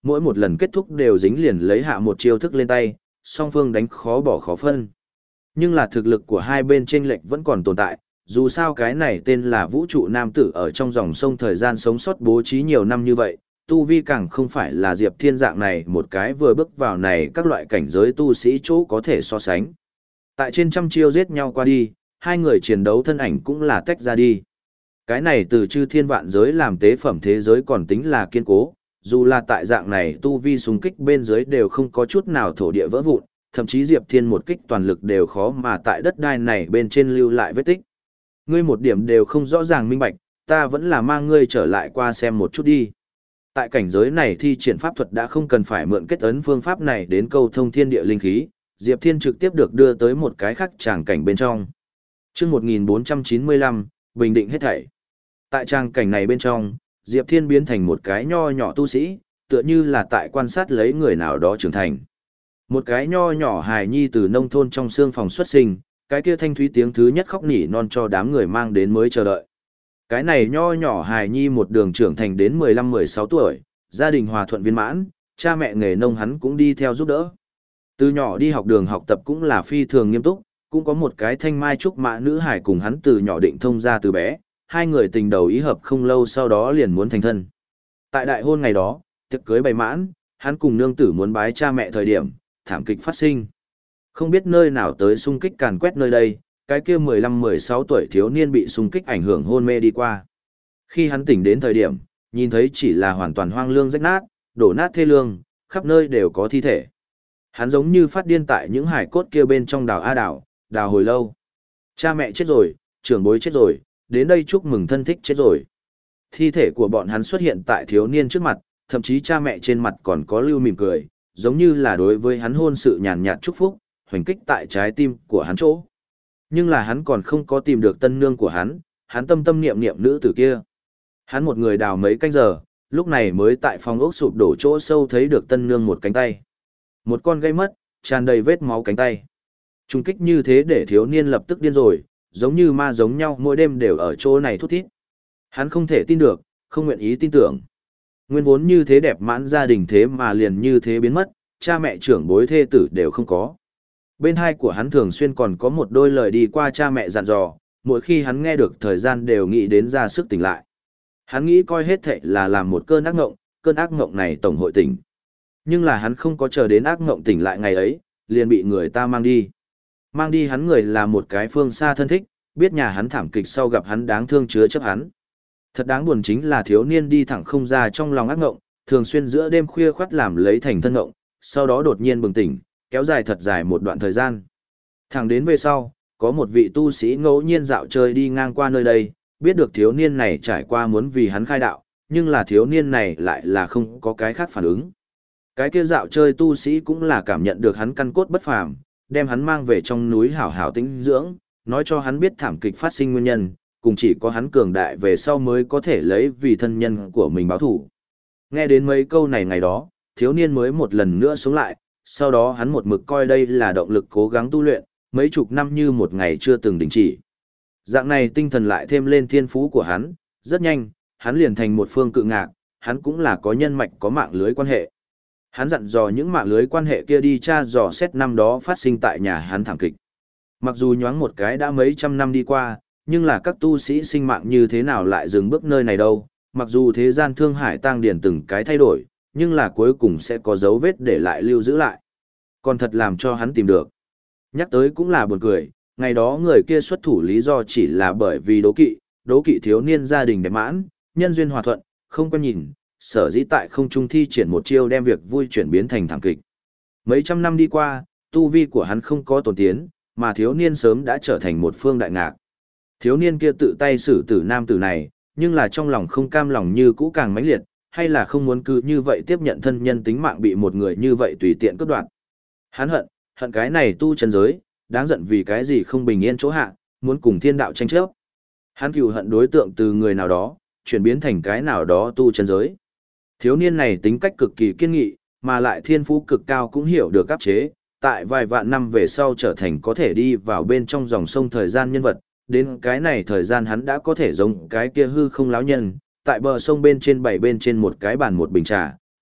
A: Mỗi một lần kết thúc đều dính liền lấy hạ một chiêu thức lên tay, song phương đánh khó bỏ khó phân. Nhưng là thực lực của hai bên chênh lệch vẫn còn tồn tại, dù sao cái này tên là vũ trụ nam tử ở trong dòng sông thời gian sống sót bố trí nhiều năm như vậy, tu vi càng không phải là Diệp Thiên dạng này một cái vừa bước vào này các loại cảnh giới tu sĩ chỗ có thể so sánh. Tại trên trăm chiêu giết nhau qua đi, hai người chiến đấu thân ảnh cũng là tách ra đi. Cái này từ chư thiên vạn giới làm tế phẩm thế giới còn tính là kiên cố, dù là tại dạng này tu vi xung kích bên dưới đều không có chút nào thổ địa vỡ vụn, thậm chí Diệp Thiên một kích toàn lực đều khó mà tại đất đai này bên trên lưu lại vết tích. Ngươi một điểm đều không rõ ràng minh bạch, ta vẫn là mang ngươi trở lại qua xem một chút đi. Tại cảnh giới này thi triển pháp thuật đã không cần phải mượn kết ấn phương pháp này đến câu thông thiên địa linh khí, Diệp Thiên trực tiếp được đưa tới một cái khác tràng cảnh bên trong. Chương một nghìn bốn trăm chín mươi lăm, bình định hết thảy. Tại tràng cảnh này bên trong, Diệp Thiên biến thành một cái nho nhỏ tu sĩ, tựa như là tại quan sát lấy người nào đó trưởng thành. Một cái nho nhỏ hài nhi từ nông thôn trong xương phòng xuất sinh, cái kia thanh thúy tiếng thứ nhất khóc nỉ non cho đám người mang đến mới chờ đợi. Cái này nho nhỏ hài nhi một đường trưởng thành đến mười lăm mười sáu tuổi, gia đình hòa thuận viên mãn, cha mẹ nghề nông hắn cũng đi theo giúp đỡ. Từ nhỏ đi học đường học tập cũng là phi thường nghiêm túc, cũng có một cái thanh mai trúc mã nữ hài cùng hắn từ nhỏ định thông ra từ bé, hai người tình đầu ý hợp không lâu sau đó liền muốn thành thân. Tại đại hôn ngày đó, tiệc cưới bày mãn, hắn cùng nương tử muốn bái cha mẹ thời điểm, thảm kịch phát sinh. Không biết nơi nào tới xung kích càn quét nơi đây, cái kia mười lăm mười sáu tuổi thiếu niên bị xung kích ảnh hưởng hôn mê đi qua. Khi hắn tỉnh đến thời điểm, nhìn thấy chỉ là hoàn toàn hoang lương rách nát, đổ nát thê lương, khắp nơi đều có thi thể. Hắn giống như phát điên tại những hải cốt kia bên trong đào a đào, đào hồi lâu. Cha mẹ chết rồi, trưởng bối chết rồi, đến đây chúc mừng thân thích chết rồi. Thi thể của bọn hắn xuất hiện tại thiếu niên trước mặt, thậm chí cha mẹ trên mặt còn có lưu mỉm cười, giống như là đối với hắn hôn sự nhàn nhạt chúc phúc, hoành kích tại trái tim của hắn chỗ. Nhưng là hắn còn không có tìm được tân nương của hắn, hắn tâm tâm niệm niệm nữ tử kia. Hắn một người đào mấy canh giờ, lúc này mới tại phòng ốc sụp đổ chỗ sâu thấy được tân nương một cánh tay. Một con gây mất, tràn đầy vết máu cánh tay. Trung kích như thế để thiếu niên lập tức điên rồi, giống như ma giống nhau mỗi đêm đều ở chỗ này thút thít. Hắn không thể tin được, không nguyện ý tin tưởng. Nguyên vốn như thế đẹp mãn gia đình thế mà liền như thế biến mất, cha mẹ trưởng bối thê tử đều không có. Bên hai của hắn thường xuyên còn có một đôi lời đi qua cha mẹ dặn dò, mỗi khi hắn nghe được thời gian đều nghĩ đến ra sức tỉnh lại. Hắn nghĩ coi hết thệ là làm một cơn ác ngộng, cơn ác ngộng này tổng hội tỉnh. Nhưng là hắn không có chờ đến ác ngộng tỉnh lại ngày ấy, liền bị người ta mang đi. Mang đi hắn người là một cái phương xa thân thích, biết nhà hắn thảm kịch sau gặp hắn đáng thương chứa chấp hắn. Thật đáng buồn chính là thiếu niên đi thẳng không ra trong lòng ác ngộng, thường xuyên giữa đêm khuya khoắt làm lấy thành thân ngộng, sau đó đột nhiên bừng tỉnh, kéo dài thật dài một đoạn thời gian. Thẳng đến về sau, có một vị tu sĩ ngẫu nhiên dạo chơi đi ngang qua nơi đây, biết được thiếu niên này trải qua muốn vì hắn khai đạo, nhưng là thiếu niên này lại là không có cái khác phản ứng. Cái kia dạo chơi tu sĩ cũng là cảm nhận được hắn căn cốt bất phàm, đem hắn mang về trong núi hảo hảo tĩnh dưỡng, nói cho hắn biết thảm kịch phát sinh nguyên nhân, cùng chỉ có hắn cường đại về sau mới có thể lấy vì thân nhân của mình báo thủ. Nghe đến mấy câu này ngày đó, thiếu niên mới một lần nữa sống lại, sau đó hắn một mực coi đây là động lực cố gắng tu luyện, mấy chục năm như một ngày chưa từng đình chỉ. Dạng này tinh thần lại thêm lên thiên phú của hắn, rất nhanh, hắn liền thành một phương cự ngạc, hắn cũng là có nhân mạch có mạng lưới quan hệ. Hắn dặn dò những mạng lưới quan hệ kia đi tra dò xét năm đó phát sinh tại nhà hắn thảm kịch. Mặc dù nhoáng một cái đã mấy trăm năm đi qua, nhưng là các tu sĩ sinh mạng như thế nào lại dừng bước nơi này đâu, mặc dù thế gian thương hải tang điển từng cái thay đổi, nhưng là cuối cùng sẽ có dấu vết để lại lưu giữ lại. Còn thật làm cho hắn tìm được. Nhắc tới cũng là buồn cười, ngày đó người kia xuất thủ lý do chỉ là bởi vì đố kỵ, đố kỵ thiếu niên gia đình đẹp mãn, nhân duyên hòa thuận, không có nhìn, sở dĩ tại không trung thi triển một chiêu đem việc vui chuyển biến thành thảm kịch. Mấy trăm năm đi qua, tu vi của hắn không có tổn tiến, mà thiếu niên sớm đã trở thành một phương đại ngạc. Thiếu niên kia tự tay xử tử nam tử này, nhưng là trong lòng không cam lòng như cũ càng mãnh liệt, hay là không muốn cứ như vậy tiếp nhận thân nhân tính mạng bị một người như vậy tùy tiện cướp đoạt. Hắn hận, hận cái này tu chân giới, đáng giận vì cái gì không bình yên chỗ hạ, muốn cùng thiên đạo tranh chấp. Hắn cừu hận đối tượng từ người nào đó, chuyển biến thành cái nào đó tu chân giới. Thiếu niên này tính cách cực kỳ kiên nghị, mà lại thiên phú cực cao cũng hiểu được áp chế, tại vài vạn năm về sau trở thành có thể đi vào bên trong dòng sông thời gian nhân vật, đến cái này thời gian hắn đã có thể giống cái kia hư không láo nhân, tại bờ sông bên trên bảy bên trên một cái bàn một bình trà,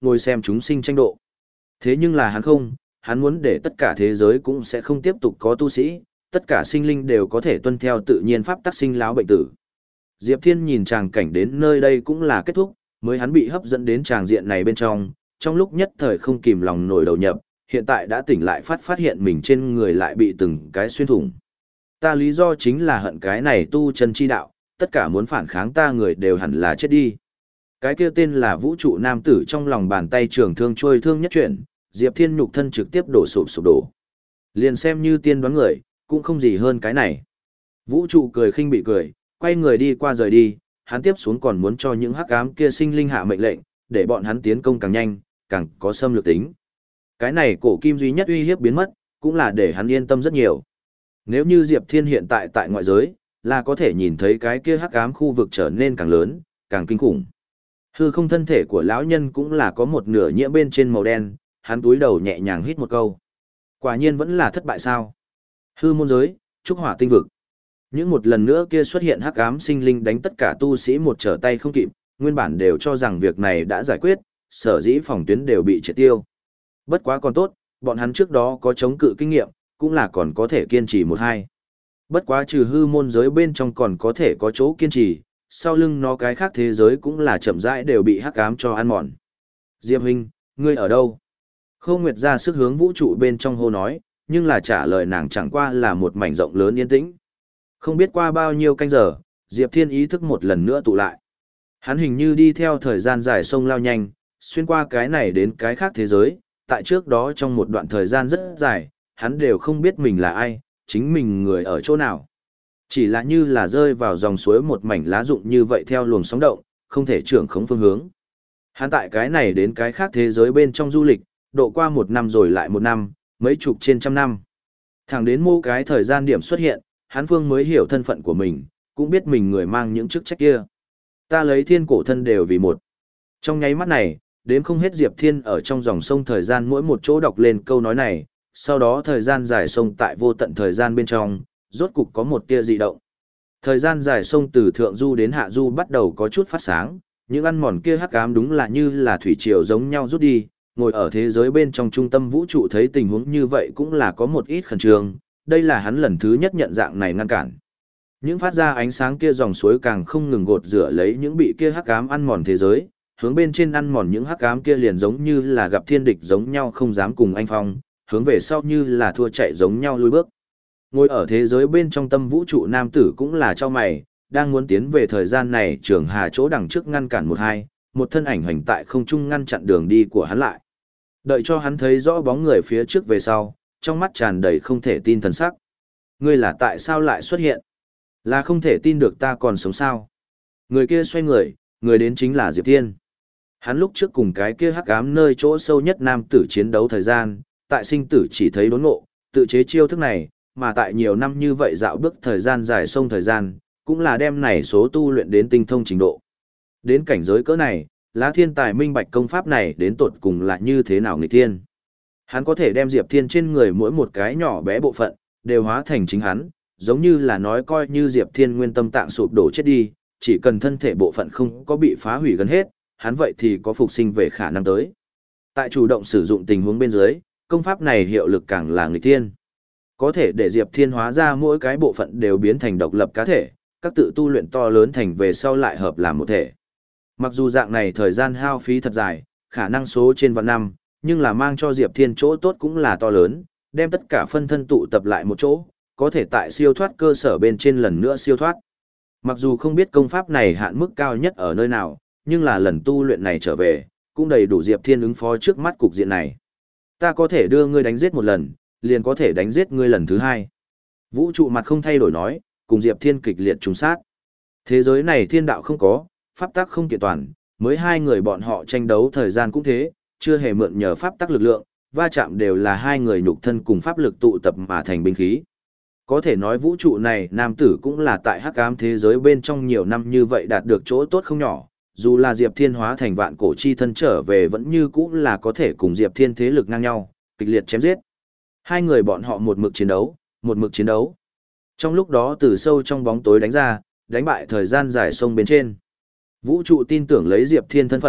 A: ngồi xem chúng sinh tranh độ. Thế nhưng là hắn không, hắn muốn để tất cả thế giới cũng sẽ không tiếp tục có tu sĩ, tất cả sinh linh đều có thể tuân theo tự nhiên pháp tắc sinh lão bệnh tử. Diệp Thiên nhìn tràng cảnh đến nơi đây cũng là kết thúc, mới hắn bị hấp dẫn đến tràng diện này bên trong, trong lúc nhất thời không kìm lòng nổi đầu nhập, hiện tại đã tỉnh lại phát phát hiện mình trên người lại bị từng cái xuyên thủng. Ta lý do chính là hận cái này tu chân chi đạo, tất cả muốn phản kháng ta người đều hẳn là chết đi. Cái kia tên là vũ trụ nam tử trong lòng bàn tay trường thương trôi thương nhất chuyển, Diệp Thiên nhục thân trực tiếp đổ sụp sụp đổ. Liền xem như tiên đoán người, cũng không gì hơn cái này. Vũ trụ cười khinh bị cười, quay người đi qua rời đi, hắn tiếp xuống còn muốn cho những hắc ám kia sinh linh hạ mệnh lệnh, để bọn hắn tiến công càng nhanh, càng có xâm lược tính. Cái này cổ kim duy nhất uy hiếp biến mất, cũng là để hắn yên tâm rất nhiều. Nếu như Diệp Thiên hiện tại tại ngoại giới, là có thể nhìn thấy cái kia hắc ám khu vực trở nên càng lớn, càng kinh khủng. Hư không thân thể của lão nhân cũng là có một nửa nhiễm bên trên màu đen, hắn túi đầu nhẹ nhàng hít một câu. Quả nhiên vẫn là thất bại sao? Hư môn giới, trúc hỏa tinh vực. Những một lần nữa kia xuất hiện hắc ám sinh linh đánh tất cả tu sĩ một trở tay không kịp, nguyên bản đều cho rằng việc này đã giải quyết, sở dĩ phòng tuyến đều bị triệt tiêu. Bất quá còn tốt, bọn hắn trước đó có chống cự kinh nghiệm, cũng là còn có thể kiên trì một hai. Bất quá trừ hư môn giới bên trong còn có thể có chỗ kiên trì, sau lưng nó cái khác thế giới cũng là chậm rãi đều bị hắc ám cho ăn mòn. Diệp huynh, ngươi ở đâu? Khâu Nguyệt ra sức hướng vũ trụ bên trong hô nói, nhưng là trả lời nàng chẳng qua là một mảnh rộng lớn yên tĩnh. Không biết qua bao nhiêu canh giờ, Diệp Thiên ý thức một lần nữa tụ lại. Hắn hình như đi theo thời gian dài sông lao nhanh, xuyên qua cái này đến cái khác thế giới, tại trước đó trong một đoạn thời gian rất dài, hắn đều không biết mình là ai, chính mình người ở chỗ nào. Chỉ là như là rơi vào dòng suối một mảnh lá rụng như vậy theo luồng sóng động, không thể trưởng khống phương hướng. Hắn tại cái này đến cái khác thế giới bên trong du lịch, độ qua một năm rồi lại một năm, mấy chục trên trăm năm. Thẳng đến mô cái thời gian điểm xuất hiện, hắn phương mới hiểu thân phận của mình, cũng biết mình người mang những chức trách kia. Ta lấy thiên cổ thân đều vì một. Trong nháy mắt này, đến không hết Diệp Thiên ở trong dòng sông thời gian mỗi một chỗ đọc lên câu nói này, sau đó thời gian dài sông tại vô tận thời gian bên trong, rốt cục có một tia dị động. Thời gian dài sông từ thượng du đến hạ du bắt đầu có chút phát sáng, những ăn mòn kia hắc ám đúng là như là thủy triều giống nhau rút đi, ngồi ở thế giới bên trong trung tâm vũ trụ thấy tình huống như vậy cũng là có một ít khẩn trương, đây là hắn lần thứ nhất nhận dạng này ngăn cản. Những phát ra ánh sáng kia dòng suối càng không ngừng gột rửa lấy những bị kia hắc ám ăn mòn thế giới, hướng bên trên ăn mòn những hắc ám kia liền giống như là gặp thiên địch giống nhau không dám cùng anh phong, hướng về sau như là thua chạy giống nhau lùi bước. Ngồi ở thế giới bên trong tâm vũ trụ nam tử cũng là cho mày, đang muốn tiến về thời gian này trường hà chỗ đằng trước ngăn cản một hai, một thân ảnh hành tại không trung ngăn chặn đường đi của hắn lại. Đợi cho hắn thấy rõ bóng người phía trước về sau, trong mắt tràn đầy không thể tin thần sắc. Ngươi là tại sao lại xuất hiện? Là không thể tin được ta còn sống sao? Người kia xoay người, người đến chính là Diệp Thiên. Hắn lúc trước cùng cái kia hắc ám nơi chỗ sâu nhất nam tử chiến đấu thời gian, tại sinh tử chỉ thấy đốn ngộ, tự chế chiêu thức này, mà tại nhiều năm như vậy dạo bước thời gian dài sông thời gian, cũng là đem này số tu luyện đến tinh thông trình độ. Đến cảnh giới cỡ này, Lá Thiên Tài minh bạch công pháp này đến tột cùng là như thế nào nghịch thiên. Hắn có thể đem Diệp Thiên trên người mỗi một cái nhỏ bé bộ phận, đều hóa thành chính hắn, giống như là nói coi như Diệp Thiên nguyên tâm tạng sụp đổ chết đi, chỉ cần thân thể bộ phận không có bị phá hủy gần hết, hắn vậy thì có phục sinh về khả năng tới. Tại chủ động sử dụng tình huống bên dưới, công pháp này hiệu lực càng là nghịch thiên. Có thể để Diệp Thiên hóa ra mỗi cái bộ phận đều biến thành độc lập cá thể, các tự tu luyện to lớn thành về sau lại hợp làm một thể. Mặc dù dạng này thời gian hao phí thật dài, khả năng số trên vạn năm, nhưng là mang cho Diệp Thiên chỗ tốt cũng là to lớn, đem tất cả phân thân tụ tập lại một chỗ, có thể tại siêu thoát cơ sở bên trên lần nữa siêu thoát. Mặc dù không biết công pháp này hạn mức cao nhất ở nơi nào, nhưng là lần tu luyện này trở về, cũng đầy đủ Diệp Thiên ứng phó trước mắt cục diện này. Ta có thể đưa ngươi đánh giết một lần, liền có thể đánh giết ngươi lần thứ hai. Vũ trụ mặt không thay đổi nói, cùng Diệp Thiên kịch liệt trùng sát. Thế giới này thiên đạo không có, pháp tắc không kiện toàn, mới hai người bọn họ tranh đấu thời gian cũng thế, chưa hề mượn nhờ pháp tắc lực lượng, va chạm đều là hai người nhục thân cùng pháp lực tụ tập mà thành binh khí. Có thể nói vũ trụ này nam tử cũng là tại hắc ám thế giới bên trong nhiều năm như vậy đạt được chỗ tốt không nhỏ, dù là Diệp Thiên hóa thành vạn cổ chi thân trở về vẫn như cũ là có thể cùng Diệp Thiên thế lực ngang nhau, kịch liệt chém giết. Hai người bọn họ một mực chiến đấu, một mực chiến đấu. Trong lúc đó từ sâu trong bóng tối đánh ra, đánh bại thời gian dài sông bên trên. Vũ trụ tin tưởng lấy Diệp Thiên thân phận,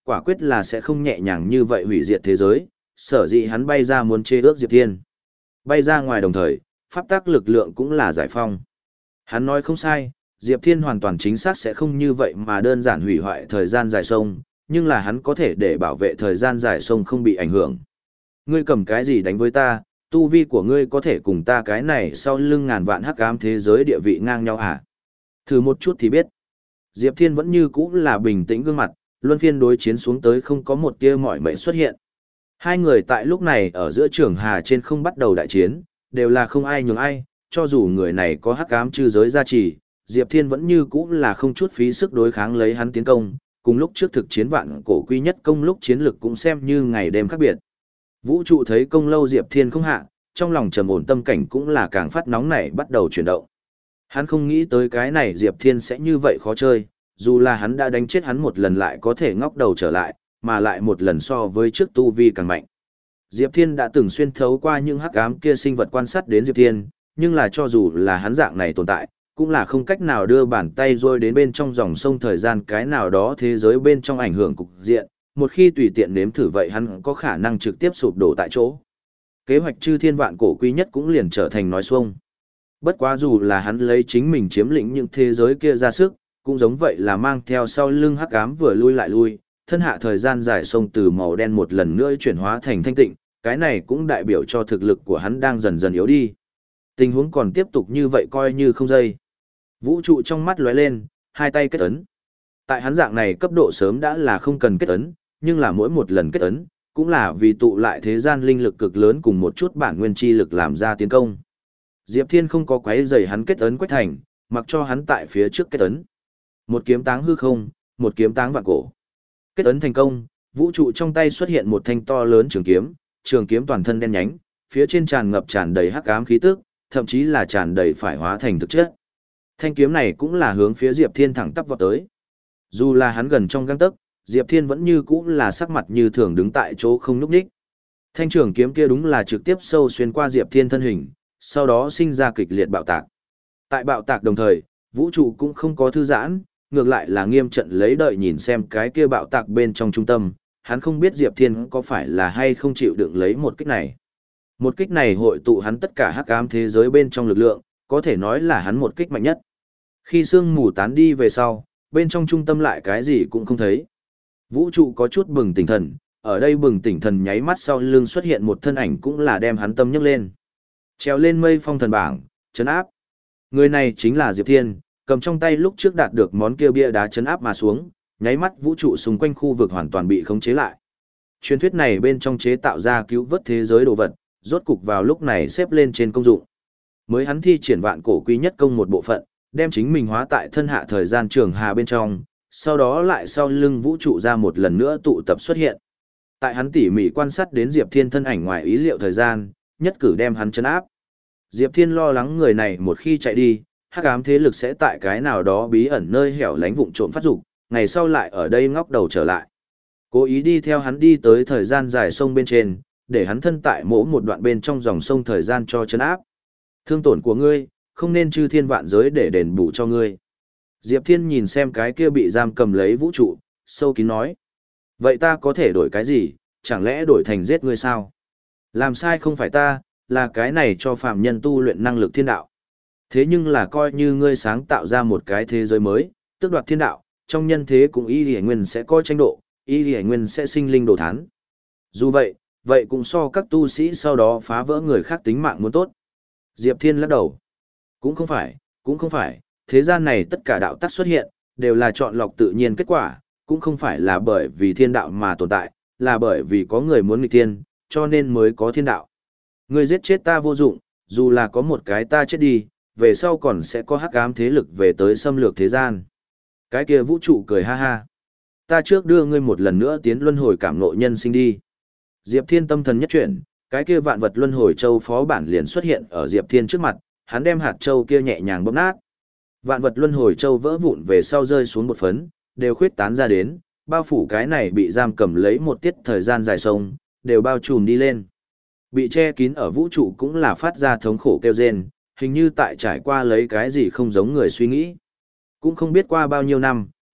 A: quả quyết là sẽ không nhẹ nhàng như vậy hủy diệt thế giới, sở dĩ hắn bay ra muốn chế ước Diệp Thiên. Bay ra ngoài đồng thời, pháp tắc lực lượng cũng là giải phong. Hắn nói không sai, Diệp Thiên hoàn toàn chính xác sẽ không như vậy mà đơn giản hủy hoại thời gian dài sông, nhưng là hắn có thể để bảo vệ thời gian dài sông không bị ảnh hưởng. Ngươi cầm cái gì đánh với ta, tu vi của ngươi có thể cùng ta cái này sau lưng ngàn vạn hắc ám thế giới địa vị ngang nhau hả? Thử một chút thì biết. Diệp Thiên vẫn như cũ là bình tĩnh gương mặt, luân phiên đối chiến xuống tới không có một tia mỏi mệt xuất hiện. Hai người tại lúc này ở giữa trường hà trên không bắt đầu đại chiến, đều là không ai nhường ai, cho dù người này có hắc ám chư giới gia trì, Diệp Thiên vẫn như cũ là không chút phí sức đối kháng lấy hắn tiến công, cùng lúc trước thực chiến vạn cổ quy nhất công lúc chiến lực cũng xem như ngày đêm khác biệt. Vũ trụ thấy công lâu Diệp Thiên không hạ, trong lòng trầm ổn tâm cảnh cũng là càng phát nóng nảy bắt đầu chuyển động. Hắn không nghĩ tới cái này Diệp Thiên sẽ như vậy khó chơi, dù là hắn đã đánh chết hắn một lần lại có thể ngóc đầu trở lại, mà lại một lần so với trước tu vi càng mạnh. Diệp Thiên đã từng xuyên thấu qua những hắc ám kia sinh vật quan sát đến Diệp Thiên, nhưng là cho dù là hắn dạng này tồn tại, cũng là không cách nào đưa bàn tay rôi đến bên trong dòng sông thời gian cái nào đó thế giới bên trong ảnh hưởng cục diện, một khi tùy tiện nếm thử vậy hắn có khả năng trực tiếp sụp đổ tại chỗ. Kế hoạch chư thiên vạn cổ quy nhất cũng liền trở thành nói xuông. Bất quá dù là hắn lấy chính mình chiếm lĩnh những thế giới kia ra sức, cũng giống vậy là mang theo sau lưng hắc ám vừa lui lại lui, thân hạ thời gian dài sông từ màu đen một lần nữa chuyển hóa thành thanh tịnh, cái này cũng đại biểu cho thực lực của hắn đang dần dần yếu đi. Tình huống còn tiếp tục như vậy coi như không dây. Vũ trụ trong mắt lóe lên, hai tay kết ấn. Tại hắn dạng này cấp độ sớm đã là không cần kết ấn, nhưng là mỗi một lần kết ấn, cũng là vì tụ lại thế gian linh lực cực lớn cùng một chút bản nguyên chi lực làm ra tiến công. Diệp Thiên không có quấy rầy hắn kết ấn quách thành, mặc cho hắn tại phía trước kết ấn. Một kiếm táng hư không, một kiếm táng vạn cổ. Kết ấn thành công, vũ trụ trong tay xuất hiện một thanh to lớn trường kiếm, trường kiếm toàn thân đen nhánh, phía trên tràn ngập tràn đầy hắc ám khí tức, thậm chí là tràn đầy phải hóa thành thực chất. Thanh kiếm này cũng là hướng phía Diệp Thiên thẳng tắp vọt tới. Dù là hắn gần trong gang tấc, Diệp Thiên vẫn như cũ là sắc mặt như thường đứng tại chỗ không nhúc nhích. Thanh trường kiếm kia đúng là trực tiếp sâu xuyên qua Diệp Thiên thân hình, sau đó sinh ra kịch liệt bạo tạc. Tại bạo tạc đồng thời, vũ trụ cũng không có thư giãn, ngược lại là nghiêm trận lấy đợi nhìn xem cái kia bạo tạc bên trong trung tâm, hắn không biết Diệp Thiên có phải là hay không chịu đựng lấy một kích này. Một kích này hội tụ hắn tất cả hắc ám thế giới bên trong lực lượng, có thể nói là hắn một kích mạnh nhất. Khi sương mù tán đi về sau, bên trong trung tâm lại cái gì cũng không thấy. Vũ trụ có chút bừng tỉnh thần, ở đây bừng tỉnh thần nháy mắt sau lưng xuất hiện một thân ảnh cũng là đem hắn tâm nhấc lên. Treo lên mây phong thần bảng, chấn áp. Người này chính là Diệp Thiên, cầm trong tay lúc trước đạt được món kia bia đá chấn áp mà xuống, nháy mắt vũ trụ xung quanh khu vực hoàn toàn bị khống chế lại. Truyền thuyết này bên trong chế tạo ra cứu vớt thế giới đồ vật, rốt cục vào lúc này xếp lên trên công dụng. Mới hắn thi triển vạn cổ quy nhất công một bộ phận, đem chính mình hóa tại thân hạ thời gian trường hà bên trong, sau đó lại sau lưng vũ trụ ra một lần nữa tụ tập xuất hiện. Tại hắn tỉ mỉ quan sát đến Diệp Thiên thân ảnh ngoài ý liệu thời gian, nhất cử đem hắn chấn áp. Diệp Thiên lo lắng người này một khi chạy đi, hắc ám thế lực sẽ tại cái nào đó bí ẩn nơi hẻo lánh vụng trộm phát dục, ngày sau lại ở đây ngóc đầu trở lại. Cố ý đi theo hắn đi tới thời gian dài sông bên trên, để hắn thân tại mỗi một đoạn bên trong dòng sông thời gian cho chấn áp. Thương tổn của ngươi, không nên chư thiên vạn giới để đền bù cho ngươi. Diệp Thiên nhìn xem cái kia bị giam cầm lấy vũ trụ, sâu kín nói. Vậy ta có thể đổi cái gì, chẳng lẽ đổi thành giết ngươi sao? Làm sai không phải ta, là cái này cho phàm nhân tu luyện năng lực thiên đạo. Thế nhưng là coi như ngươi sáng tạo ra một cái thế giới mới, tước đoạt thiên đạo, trong nhân thế cũng y lì nguyên sẽ có tranh độ, y lì nguyên sẽ sinh linh đồ thán. Dù vậy, vậy cũng so các tu sĩ sau đó phá vỡ người khác tính mạng muốn tốt. Diệp Thiên lắc đầu. Cũng không phải, cũng không phải, thế gian này tất cả đạo tắc xuất hiện, đều là chọn lọc tự nhiên kết quả, cũng không phải là bởi vì thiên đạo mà tồn tại, là bởi vì có người muốn nghịch thiên, cho nên mới có thiên đạo. Ngươi giết chết ta vô dụng, dù là có một cái ta chết đi, về sau còn sẽ có hắc ám thế lực về tới xâm lược thế gian. Cái kia vũ trụ cười ha ha. Ta trước đưa ngươi một lần nữa tiến luân hồi cảm ngộ nhân sinh đi. Diệp Thiên tâm thần nhất chuyển, cái kia vạn vật luân hồi châu phó bản liền xuất hiện ở Diệp Thiên trước mặt, hắn đem hạt châu kia nhẹ nhàng bóp nát. Vạn vật luân hồi châu vỡ vụn về sau rơi xuống một phấn, đều khuyết tán ra đến, bao phủ cái này bị giam cầm lấy một tiết thời gian dài sông, đều bao trùm đi lên. Bị che kín ở vũ trụ cũng là phát ra thống khổ kêu rên, hình như tại trải qua lấy cái gì không giống người suy nghĩ. Cũng không biết qua bao nhiêu năm,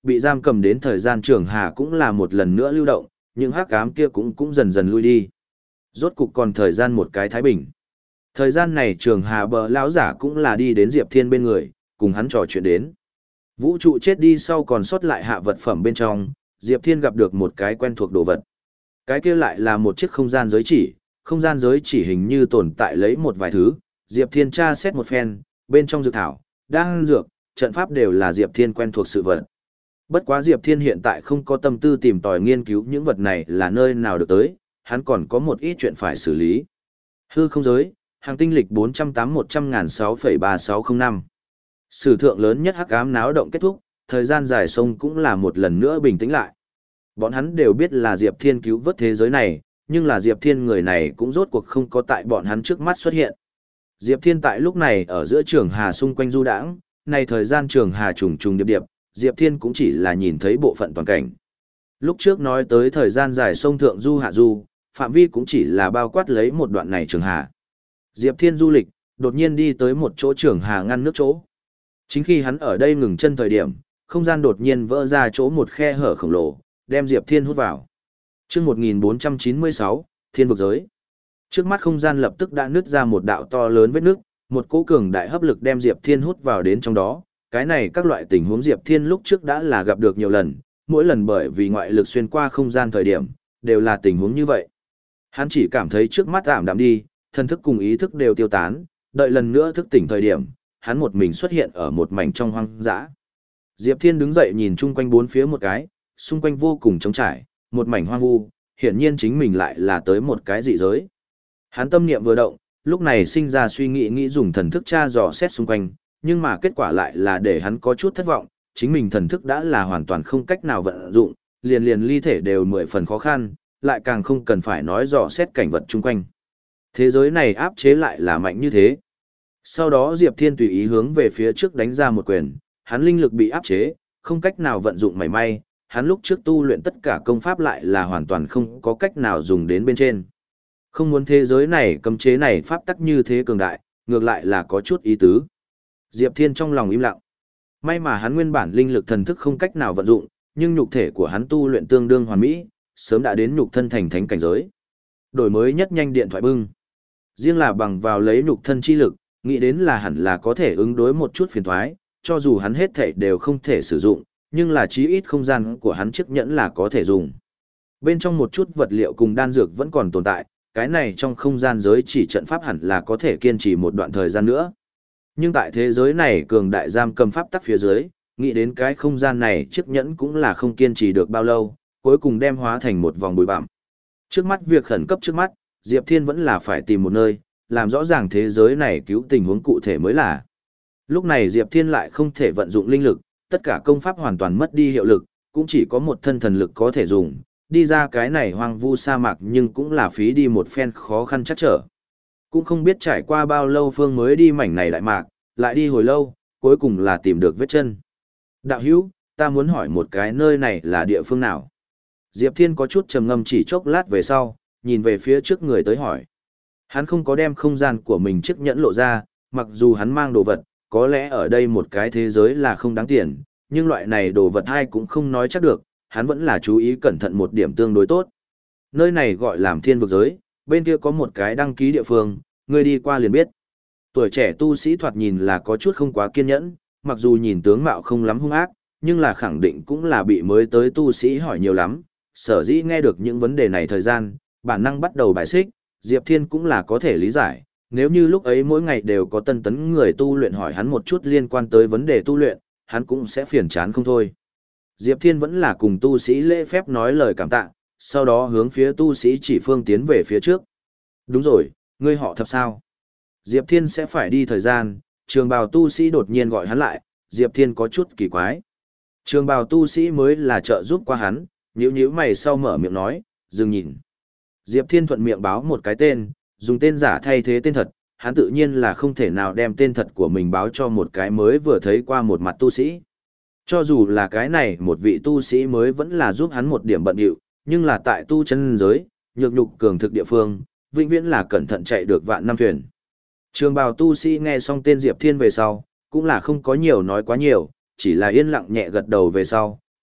A: Bị giam cầm đến thời gian trường hà cũng là một lần nữa lưu động, nhưng hắc ám kia cũng cũng dần dần lui đi. Rốt cục còn thời gian một cái thái bình. Thời gian này trường hà bờ lão giả cũng là đi đến Diệp Thiên bên người, cùng hắn trò chuyện đến. Vũ trụ chết đi sau còn sót lại hạ vật phẩm bên trong, Diệp Thiên gặp được một cái quen thuộc đồ vật. Cái kia lại là một chiếc không gian giới chỉ, không gian giới chỉ hình như tồn tại lấy một vài thứ, Diệp Thiên tra xét một phen, bên trong dược thảo, đan dược, trận pháp đều là Diệp Thiên quen thuộc sự vật. Bất quá Diệp Thiên hiện tại không có tâm tư tìm tòi nghiên cứu những vật này là nơi nào được tới, hắn còn có một ít chuyện phải xử lý. Hư không giới, hàng tinh lịch bốn trăm tám mươi một trăm ngàn sáu phẩy ba sáu không năm. Sử thượng lớn nhất hắc ám náo động kết thúc, thời gian dài sông cũng là một lần nữa bình tĩnh lại. Bọn hắn đều biết là Diệp Thiên cứu vớt thế giới này, nhưng là Diệp Thiên người này cũng rốt cuộc không có tại bọn hắn trước mắt xuất hiện. Diệp Thiên tại lúc này ở giữa trường hà xung quanh du đãng, này thời gian trường hà trùng trùng điệp điệp, Diệp Thiên cũng chỉ là nhìn thấy bộ phận toàn cảnh. Lúc trước nói tới thời gian dài sông thượng du hạ du, phạm vi cũng chỉ là bao quát lấy một đoạn này trường hà. Diệp Thiên du lịch, đột nhiên đi tới một chỗ trường hà ngăn nước chỗ. Chính khi hắn ở đây ngừng chân thời điểm, không gian đột nhiên vỡ ra chỗ một khe hở khổng lồ, đem Diệp Thiên hút vào. Chương một nghìn bốn trăm chín mươi sáu, Thiên vực giới. Trước mắt không gian lập tức đã nứt ra một đạo to lớn vết nứt, một cỗ cường đại hấp lực đem Diệp Thiên hút vào đến trong đó. Cái này các loại tình huống Diệp Thiên lúc trước đã là gặp được nhiều lần, mỗi lần bởi vì ngoại lực xuyên qua không gian thời điểm, đều là tình huống như vậy. Hắn chỉ cảm thấy trước mắt ảm đạm đi, thân thức cùng ý thức đều tiêu tán, đợi lần nữa thức tỉnh thời điểm, hắn một mình xuất hiện ở một mảnh trong hoang dã. Diệp Thiên đứng dậy nhìn chung quanh bốn phía một cái, xung quanh vô cùng trống trải, một mảnh hoang vu, hiển nhiên chính mình lại là tới một cái dị giới. Hắn tâm niệm vừa động, lúc này sinh ra suy nghĩ nghĩ dùng thần thức tra dò xét xung quanh, nhưng mà kết quả lại là để hắn có chút thất vọng, chính mình thần thức đã là hoàn toàn không cách nào vận dụng, liền liền ly thể đều mười phần khó khăn, lại càng không cần phải nói dò xét cảnh vật chung quanh. Thế giới này áp chế lại là mạnh như thế. Sau đó Diệp Thiên tùy ý hướng về phía trước đánh ra một quyền, hắn linh lực bị áp chế, không cách nào vận dụng mảy may, hắn lúc trước tu luyện tất cả công pháp lại là hoàn toàn không có cách nào dùng đến bên trên. Không muốn thế giới này cấm chế này pháp tắc như thế cường đại, ngược lại là có chút ý tứ. Diệp Thiên trong lòng im lặng. May mà hắn nguyên bản linh lực thần thức không cách nào vận dụng, nhưng nhục thể của hắn tu luyện tương đương hoàn mỹ, sớm đã đến nhục thân thành thánh cảnh giới. Đổi mới nhất nhanh điện thoại bưng. Riêng là bằng vào lấy nhục thân chi lực, nghĩ đến là hẳn là có thể ứng đối một chút phiền toái, cho dù hắn hết thể đều không thể sử dụng, nhưng là chí ít không gian của hắn chiếc nhẫn là có thể dùng. Bên trong một chút vật liệu cùng đan dược vẫn còn tồn tại, cái này trong không gian giới chỉ trận pháp hẳn là có thể kiên trì một đoạn thời gian nữa. Nhưng tại thế giới này cường đại giam cầm pháp tắc phía dưới, nghĩ đến cái không gian này chiếc nhẫn cũng là không kiên trì được bao lâu, cuối cùng đem hóa thành một vòng bụi bặm. Trước mắt việc khẩn cấp trước mắt, Diệp Thiên vẫn là phải tìm một nơi, làm rõ ràng thế giới này cứu tình huống cụ thể mới là. Lúc này Diệp Thiên lại không thể vận dụng linh lực, tất cả công pháp hoàn toàn mất đi hiệu lực, cũng chỉ có một thân thần lực có thể dùng, đi ra cái này hoang vu sa mạc nhưng cũng là phí đi một phen khó khăn chắc trở. Cũng không biết trải qua bao lâu Phương mới đi mảnh này đại mạc, lại đi hồi lâu, cuối cùng là tìm được vết chân. Đạo hữu, ta muốn hỏi một cái nơi này là địa phương nào? Diệp Thiên có chút trầm ngâm chỉ chốc lát về sau, nhìn về phía trước người tới hỏi. Hắn không có đem không gian của mình chiếc nhẫn lộ ra, mặc dù hắn mang đồ vật, có lẽ ở đây một cái thế giới là không đáng tiền, nhưng loại này đồ vật ai cũng không nói chắc được, hắn vẫn là chú ý cẩn thận một điểm tương đối tốt. Nơi này gọi làm thiên vực giới, bên kia có một cái đăng ký địa phương, người đi qua liền biết. Tuổi trẻ tu sĩ thoạt nhìn là có chút không quá kiên nhẫn, mặc dù nhìn tướng mạo không lắm hung ác, nhưng là khẳng định cũng là bị mới tới tu sĩ hỏi nhiều lắm, sở dĩ nghe được những vấn đề này thời gian, bản năng bắt đầu bài xích, Diệp Thiên cũng là có thể lý giải, nếu như lúc ấy mỗi ngày đều có tân tấn người tu luyện hỏi hắn một chút liên quan tới vấn đề tu luyện, hắn cũng sẽ phiền chán không thôi. Diệp Thiên vẫn là cùng tu sĩ lễ phép nói lời cảm tạ, sau đó hướng phía tu sĩ chỉ phương tiến về phía trước. Đúng rồi, ngươi họ Thập sao? Diệp Thiên sẽ phải đi thời gian, trường bào tu sĩ đột nhiên gọi hắn lại, Diệp Thiên có chút kỳ quái. Trường bào tu sĩ mới là trợ giúp qua hắn, nhíu nhíu mày sau mở miệng nói, dừng nhìn. Diệp Thiên thuận miệng báo một cái tên, dùng tên giả thay thế tên thật, hắn tự nhiên là không thể nào đem tên thật của mình báo cho một cái mới vừa thấy qua một mặt tu sĩ. Cho dù là cái này một vị tu sĩ mới vẫn là giúp hắn một điểm bận điệu, nhưng là tại tu chân giới, nhược nhục cường thực địa phương, vĩnh viễn là cẩn thận chạy được vạn năm thuyền. Trường bào tu sĩ nghe xong tên Diệp Thiên về sau, cũng là không có nhiều nói quá nhiều, chỉ là yên lặng nhẹ gật đầu về sau,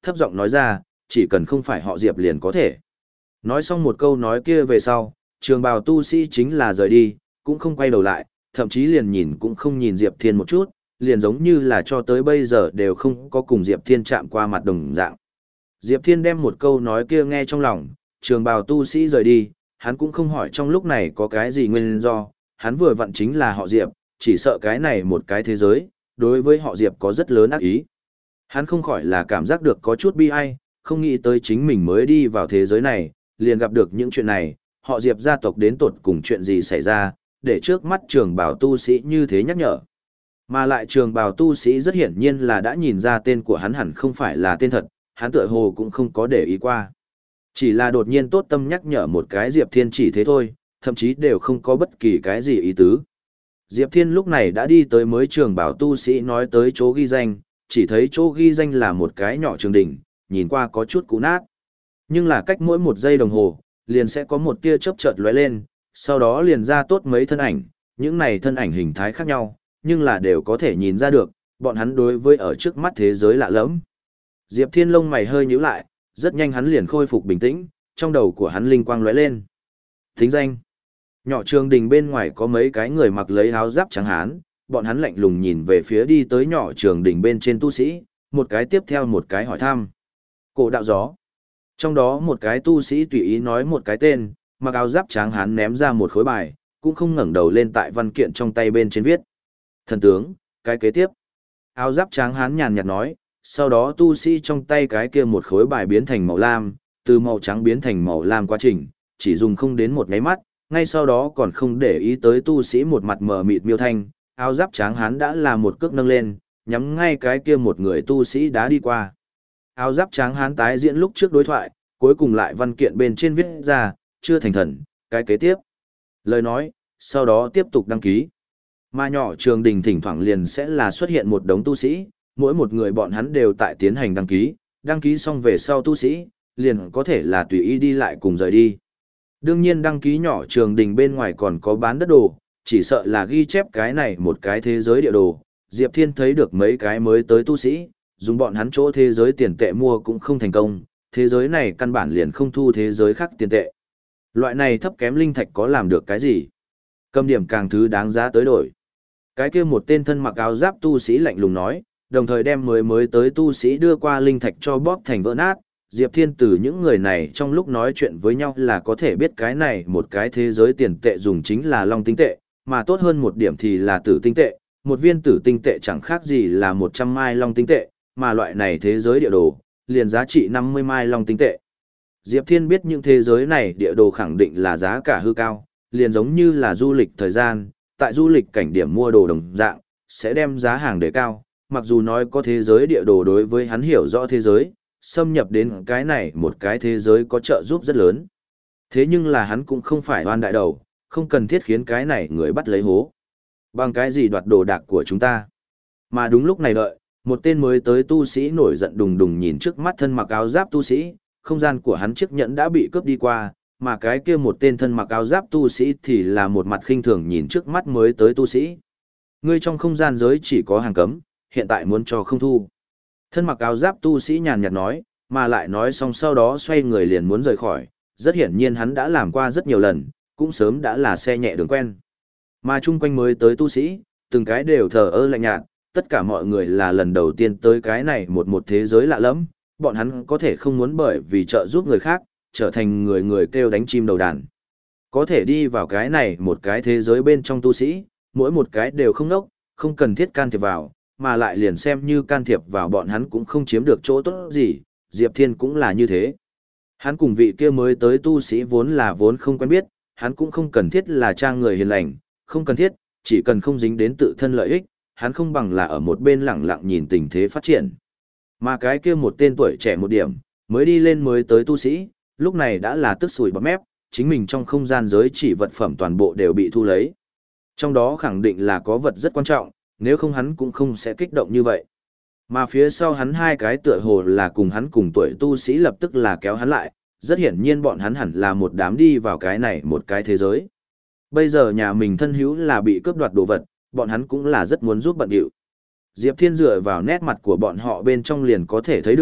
A: thấp giọng nói ra, chỉ cần không phải họ Diệp liền có thể. Nói xong một câu nói kia về sau, trường bào tu sĩ chính là rời đi, cũng không quay đầu lại, thậm chí liền nhìn cũng không nhìn Diệp Thiên một chút, liền giống như là cho tới bây giờ đều không có cùng Diệp Thiên chạm qua mặt đồng dạng. Diệp Thiên đem một câu nói kia nghe trong lòng, trường bào tu sĩ rời đi, hắn cũng không hỏi trong lúc này có cái gì nguyên do, hắn vừa vặn chính là họ Diệp, chỉ sợ cái này một cái thế giới, đối với họ Diệp có rất lớn ác ý. Hắn không khỏi là cảm giác được có chút bi ai, không nghĩ tới chính mình mới đi vào thế giới này, liền gặp được những chuyện này, họ Diệp gia tộc đến tột cùng chuyện gì xảy ra, để trước mắt trường bào tu sĩ như thế nhắc nhở. Mà lại trường bào tu sĩ rất hiển nhiên là đã nhìn ra tên của hắn hẳn không phải là tên thật, hắn tựa hồ cũng không có để ý qua. Chỉ là đột nhiên tốt tâm nhắc nhở một cái Diệp Thiên chỉ thế thôi, thậm chí đều không có bất kỳ cái gì ý tứ. Diệp Thiên lúc này đã đi tới mới trường bảo tu sĩ nói tới chỗ ghi danh, chỉ thấy chỗ ghi danh là một cái nhỏ trường đỉnh, nhìn qua có chút cũ nát. Nhưng là cách mỗi một giây đồng hồ, liền sẽ có một tia chớp chợt lóe lên, sau đó liền ra tốt mấy thân ảnh, những này thân ảnh hình thái khác nhau, nhưng là đều có thể nhìn ra được, bọn hắn đối với ở trước mắt thế giới lạ lẫm. Diệp Thiên lông mày hơi nhíu lại, rất nhanh hắn liền khôi phục bình tĩnh, trong đầu của hắn linh quang lóe lên. Thính danh. Nhỏ trường đình bên ngoài có mấy cái người mặc lấy áo giáp trắng hán, bọn hắn lạnh lùng nhìn về phía đi tới nhỏ trường đình bên trên tu sĩ, một cái tiếp theo một cái hỏi thăm. Cổ đạo gió. Trong đó một cái tu sĩ tùy ý nói một cái tên, mặc áo giáp trắng hán ném ra một khối bài, cũng không ngẩng đầu lên tại văn kiện trong tay bên trên viết. Thần tướng, cái kế tiếp. Áo giáp trắng hán nhàn nhạt nói, sau đó tu sĩ trong tay cái kia một khối bài biến thành màu lam, từ màu trắng biến thành màu lam quá trình, chỉ dùng không đến một nháy mắt, ngay sau đó còn không để ý tới tu sĩ một mặt mờ mịt miêu thanh, áo giáp trắng hán đã là một cước nâng lên, nhắm ngay cái kia một người tu sĩ đã đi qua. Áo giáp trắng hán tái diễn lúc trước đối thoại, cuối cùng lại văn kiện bên trên viết ra, chưa thành thần, cái kế tiếp. Lời nói, sau đó tiếp tục đăng ký. Mà nhỏ trường đình thỉnh thoảng liền sẽ là xuất hiện một đống tu sĩ, mỗi một người bọn hắn đều tại tiến hành đăng ký, đăng ký xong về sau tu sĩ, liền có thể là tùy ý đi lại cùng rời đi. Đương nhiên đăng ký nhỏ trường đình bên ngoài còn có bán đất đồ, chỉ sợ là ghi chép cái này một cái thế giới địa đồ. Diệp Thiên thấy được mấy cái mới tới tu sĩ, dùng bọn hắn chỗ thế giới tiền tệ mua cũng không thành công, thế giới này căn bản liền không thu thế giới khác tiền tệ. Loại này thấp kém linh thạch có làm được cái gì? Cầm điểm càng thứ đáng giá tới đổi. Cái kia một tên thân mặc áo giáp tu sĩ lạnh lùng nói, đồng thời đem mới mới tới tu sĩ đưa qua linh thạch cho bóp thành vỡ nát. Diệp Thiên từ những người này trong lúc nói chuyện với nhau là có thể biết cái này một cái thế giới tiền tệ dùng chính là long tinh tệ, mà tốt hơn một điểm thì là tử tinh tệ, một viên tử tinh tệ chẳng khác gì là một trăm mai long tinh tệ, mà loại này thế giới địa đồ, liền giá trị năm mươi mai long tinh tệ. Diệp Thiên biết những thế giới này địa đồ khẳng định là giá cả hư cao, liền giống như là du lịch thời gian, tại du lịch cảnh điểm mua đồ đồng dạng, sẽ đem giá hàng đề cao, mặc dù nói có thế giới địa đồ đối với hắn hiểu rõ thế giới, xâm nhập đến cái này một cái thế giới có trợ giúp rất lớn. Thế nhưng là hắn cũng không phải oan đại đầu, không cần thiết khiến cái này người bắt lấy hố. Bằng cái gì đoạt đồ đạc của chúng ta. Mà đúng lúc này đợi, một tên mới tới tu sĩ nổi giận đùng đùng nhìn trước mắt thân mặc áo giáp tu sĩ, không gian của hắn chiếc nhẫn đã bị cướp đi qua, mà cái kia một tên thân mặc áo giáp tu sĩ thì là một mặt khinh thường nhìn trước mắt mới tới tu sĩ. Ngươi trong không gian giới chỉ có hàng cấm, hiện tại muốn cho không thu. Thân mặc áo giáp tu sĩ nhàn nhạt nói, mà lại nói xong sau đó xoay người liền muốn rời khỏi, rất hiển nhiên hắn đã làm qua rất nhiều lần, cũng sớm đã là xe nhẹ đường quen. Mà chung quanh mới tới tu sĩ, từng cái đều thờ ơ lạnh nhạt, tất cả mọi người là lần đầu tiên tới cái này một một thế giới lạ lẫm, bọn hắn có thể không muốn bởi vì trợ giúp người khác, trở thành người người kêu đánh chim đầu đàn. Có thể đi vào cái này một cái thế giới bên trong tu sĩ, mỗi một cái đều không nốc, không cần thiết can thiệp vào, mà lại liền xem như can thiệp vào bọn hắn cũng không chiếm được chỗ tốt gì, Diệp Thiên cũng là như thế. Hắn cùng vị kia mới tới tu sĩ vốn là vốn không quen biết, hắn cũng không cần thiết là trang người hiền lành, không cần thiết, chỉ cần không dính đến tự thân lợi ích, hắn không bằng là ở một bên lẳng lặng nhìn tình thế phát triển. Mà cái kia một tên tuổi trẻ một điểm, mới đi lên mới tới tu sĩ, lúc này đã là tức sùi bọt mép, chính mình trong không gian giới chỉ vật phẩm toàn bộ đều bị thu lấy. Trong đó khẳng định là có vật rất quan trọng, nếu không hắn cũng không sẽ kích động như vậy. Mà phía sau hắn hai cái tựa hồ là cùng hắn cùng tuổi tu sĩ lập tức là kéo hắn lại, rất hiển nhiên bọn hắn hẳn là một đám đi vào cái này một cái thế giới. Bây giờ nhà mình thân hữu là bị cướp đoạt đồ vật, bọn hắn cũng là rất muốn giúp bận điệu. Diệp Thiên dựa vào nét mặt của bọn họ bên trong liền có thể thấy được,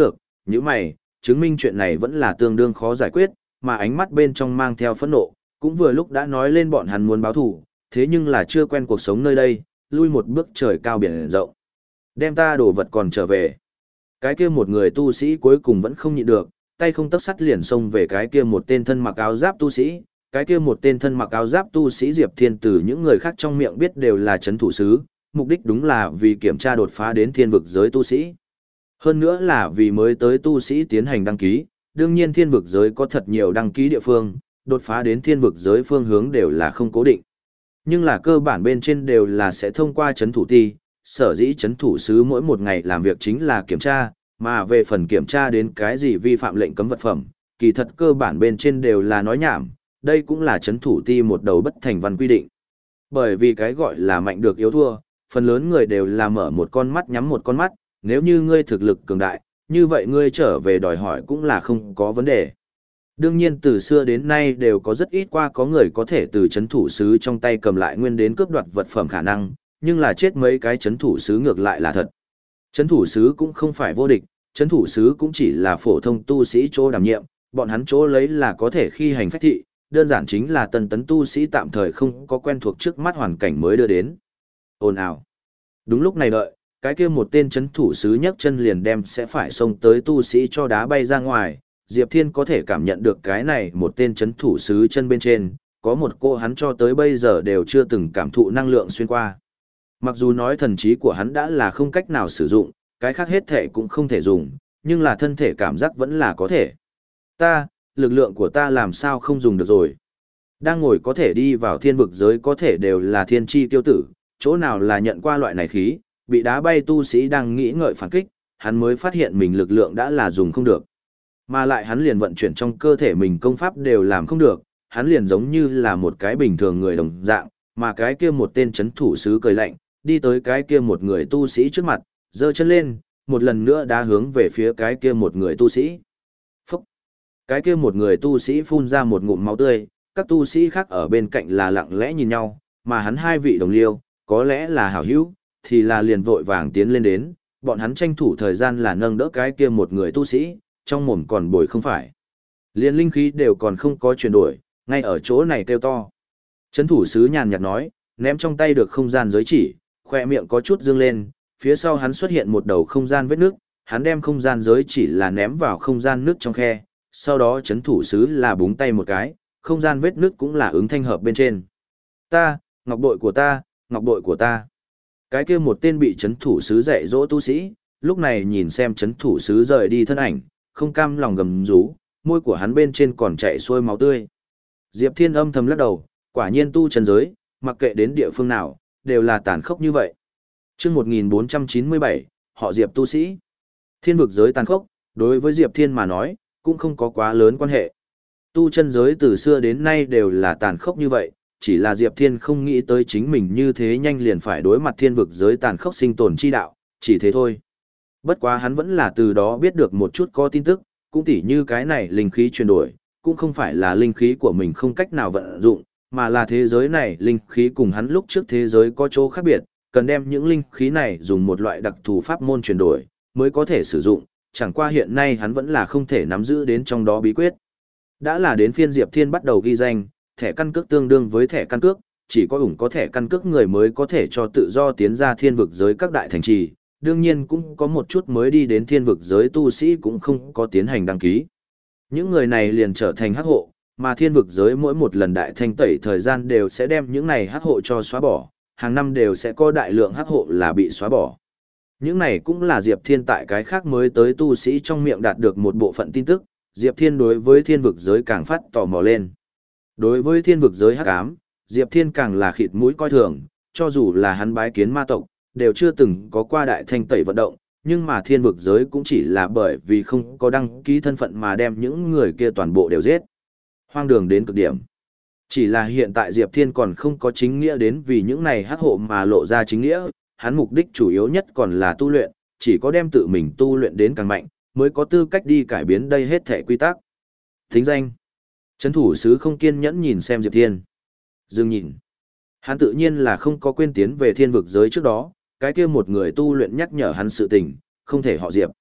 A: Những mày, chứng minh chuyện này vẫn là tương đương khó giải quyết, mà ánh mắt bên trong mang theo phẫn nộ, cũng vừa lúc đã nói lên bọn hắn muốn báo thù, thế nhưng là chưa quen cuộc sống nơi đây, lui một bước trời cao biển rộng. Đem ta đồ vật còn trở về. Cái kia một người tu sĩ cuối cùng vẫn không nhịn được, tay không tấc sắt liền xông về cái kia một tên thân mặc áo giáp tu sĩ. Cái kia một tên thân mặc áo giáp tu sĩ Diệp Thiên từ những người khác trong miệng biết đều là chấn thủ sứ, mục đích đúng là vì kiểm tra đột phá đến thiên vực giới tu sĩ. Hơn nữa là vì mới tới tu sĩ tiến hành đăng ký, đương nhiên thiên vực giới có thật nhiều đăng ký địa phương, đột phá đến thiên vực giới phương hướng đều là không cố định. Nhưng là cơ bản bên trên đều là sẽ thông qua chấn thủ ti, sở dĩ chấn thủ sứ mỗi một ngày làm việc chính là kiểm tra, mà về phần kiểm tra đến cái gì vi phạm lệnh cấm vật phẩm, kỳ thật cơ bản bên trên đều là nói nhảm, đây cũng là chấn thủ ti một đầu bất thành văn quy định. Bởi vì cái gọi là mạnh được yếu thua, phần lớn người đều là mở một con mắt nhắm một con mắt, nếu như ngươi thực lực cường đại, như vậy ngươi trở về đòi hỏi cũng là không có vấn đề. Đương nhiên từ xưa đến nay đều có rất ít qua có người có thể từ chấn thủ sứ trong tay cầm lại nguyên đến cướp đoạt vật phẩm khả năng, nhưng là chết mấy cái chấn thủ sứ ngược lại là thật. Chấn thủ sứ cũng không phải vô địch, chấn thủ sứ cũng chỉ là phổ thông tu sĩ chỗ đảm nhiệm, bọn hắn chỗ lấy là có thể khi hành phách thị, đơn giản chính là tân tấn tu sĩ tạm thời không có quen thuộc trước mắt hoàn cảnh mới đưa đến. Ồn ào. Đúng lúc này đợi, cái kia một tên chấn thủ sứ nhấc chân liền đem sẽ phải xông tới tu sĩ cho đá bay ra ngoài, Diệp Thiên có thể cảm nhận được cái này một tên chấn thủ sứ chân bên trên, có một cô hắn cho tới bây giờ đều chưa từng cảm thụ năng lượng xuyên qua. Mặc dù nói thần trí của hắn đã là không cách nào sử dụng, cái khác hết thể cũng không thể dùng, nhưng là thân thể cảm giác vẫn là có thể. Ta, lực lượng của ta làm sao không dùng được rồi. Đang ngồi có thể đi vào thiên vực giới có thể đều là thiên chi tiêu tử, chỗ nào là nhận qua loại này khí, bị đá bay tu sĩ đang nghĩ ngợi phản kích, hắn mới phát hiện mình lực lượng đã là dùng không được. Mà lại hắn liền vận chuyển trong cơ thể mình công pháp đều làm không được, hắn liền giống như là một cái bình thường người đồng dạng, mà cái kia một tên chấn thủ sứ cười lạnh, đi tới cái kia một người tu sĩ trước mặt, giơ chân lên, một lần nữa đá hướng về phía cái kia một người tu sĩ. Phúc! Cái kia một người tu sĩ phun ra một ngụm máu tươi, các tu sĩ khác ở bên cạnh là lặng lẽ nhìn nhau, mà hắn hai vị đồng liêu, có lẽ là hảo hữu, thì là liền vội vàng tiến lên đến, bọn hắn tranh thủ thời gian là nâng đỡ cái kia một người tu sĩ, trong mồm còn bồi không phải. Liên linh khí đều còn không có chuyển đổi, ngay ở chỗ này kêu to. Chấn thủ sứ nhàn nhạt nói, ném trong tay được không gian giới chỉ, khoe miệng có chút dương lên, phía sau hắn xuất hiện một đầu không gian vết nước, hắn đem không gian giới chỉ là ném vào không gian nước trong khe, sau đó chấn thủ sứ là búng tay một cái, không gian vết nước cũng là ứng thanh hợp bên trên. Ta, ngọc bội của ta, ngọc bội của ta. Cái kia một tên bị chấn thủ sứ dạy dỗ tu sĩ, lúc này nhìn xem chấn thủ sứ rời đi thân ảnh, không cam lòng gầm rú, môi của hắn bên trên còn chảy xuôi máu tươi. Diệp Thiên âm thầm lắc đầu, quả nhiên tu chân giới, mặc kệ đến địa phương nào, đều là tàn khốc như vậy. Chương một nghìn bốn trăm chín mươi bảy, họ Diệp tu sĩ. Thiên vực giới tàn khốc, đối với Diệp Thiên mà nói, cũng không có quá lớn quan hệ. Tu chân giới từ xưa đến nay đều là tàn khốc như vậy, chỉ là Diệp Thiên không nghĩ tới chính mình như thế nhanh liền phải đối mặt thiên vực giới tàn khốc sinh tồn chi đạo, chỉ thế thôi. Bất quá hắn vẫn là từ đó biết được một chút có tin tức, cũng tỉ như cái này linh khí chuyển đổi, cũng không phải là linh khí của mình không cách nào vận dụng, mà là thế giới này linh khí cùng hắn lúc trước thế giới có chỗ khác biệt, cần đem những linh khí này dùng một loại đặc thù pháp môn chuyển đổi, mới có thể sử dụng, chẳng qua hiện nay hắn vẫn là không thể nắm giữ đến trong đó bí quyết. Đã là đến phiên Diệp Thiên bắt đầu ghi danh, thẻ căn cước tương đương với thẻ căn cước, chỉ có ủng có thẻ căn cước người mới có thể cho tự do tiến ra thiên vực giới các đại thành trì, đương nhiên cũng có một chút mới đi đến thiên vực giới tu sĩ cũng không có tiến hành đăng ký. Những người này liền trở thành hắc hộ, mà thiên vực giới mỗi một lần đại thanh tẩy thời gian đều sẽ đem những này hắc hộ cho xóa bỏ, hàng năm đều sẽ có đại lượng hắc hộ là bị xóa bỏ. Những này cũng là Diệp Thiên tại cái khác mới tới tu sĩ trong miệng đạt được một bộ phận tin tức, Diệp Thiên đối với thiên vực giới càng phát tò mò lên. Đối với thiên vực giới hắc ám, Diệp Thiên càng là khịt mũi coi thường, cho dù là hắn bái kiến ma tộc, đều chưa từng có qua đại thanh tẩy vận động, nhưng mà thiên vực giới cũng chỉ là bởi vì không có đăng ký thân phận mà đem những người kia toàn bộ đều giết. Hoang đường đến cực điểm. Chỉ là hiện tại Diệp Thiên còn không có chính nghĩa đến vì những này hắc hộ mà lộ ra chính nghĩa, hắn mục đích chủ yếu nhất còn là tu luyện, chỉ có đem tự mình tu luyện đến càng mạnh, mới có tư cách đi cải biến đây hết thể quy tắc. Thính danh. Trấn thủ sứ không kiên nhẫn nhìn xem Diệp Thiên. Dừng nhìn. Hắn tự nhiên là không có quên tiến về thiên vực giới trước đó, cái kia một người tu luyện nhắc nhở hắn sự tình, không thể họ Diệp.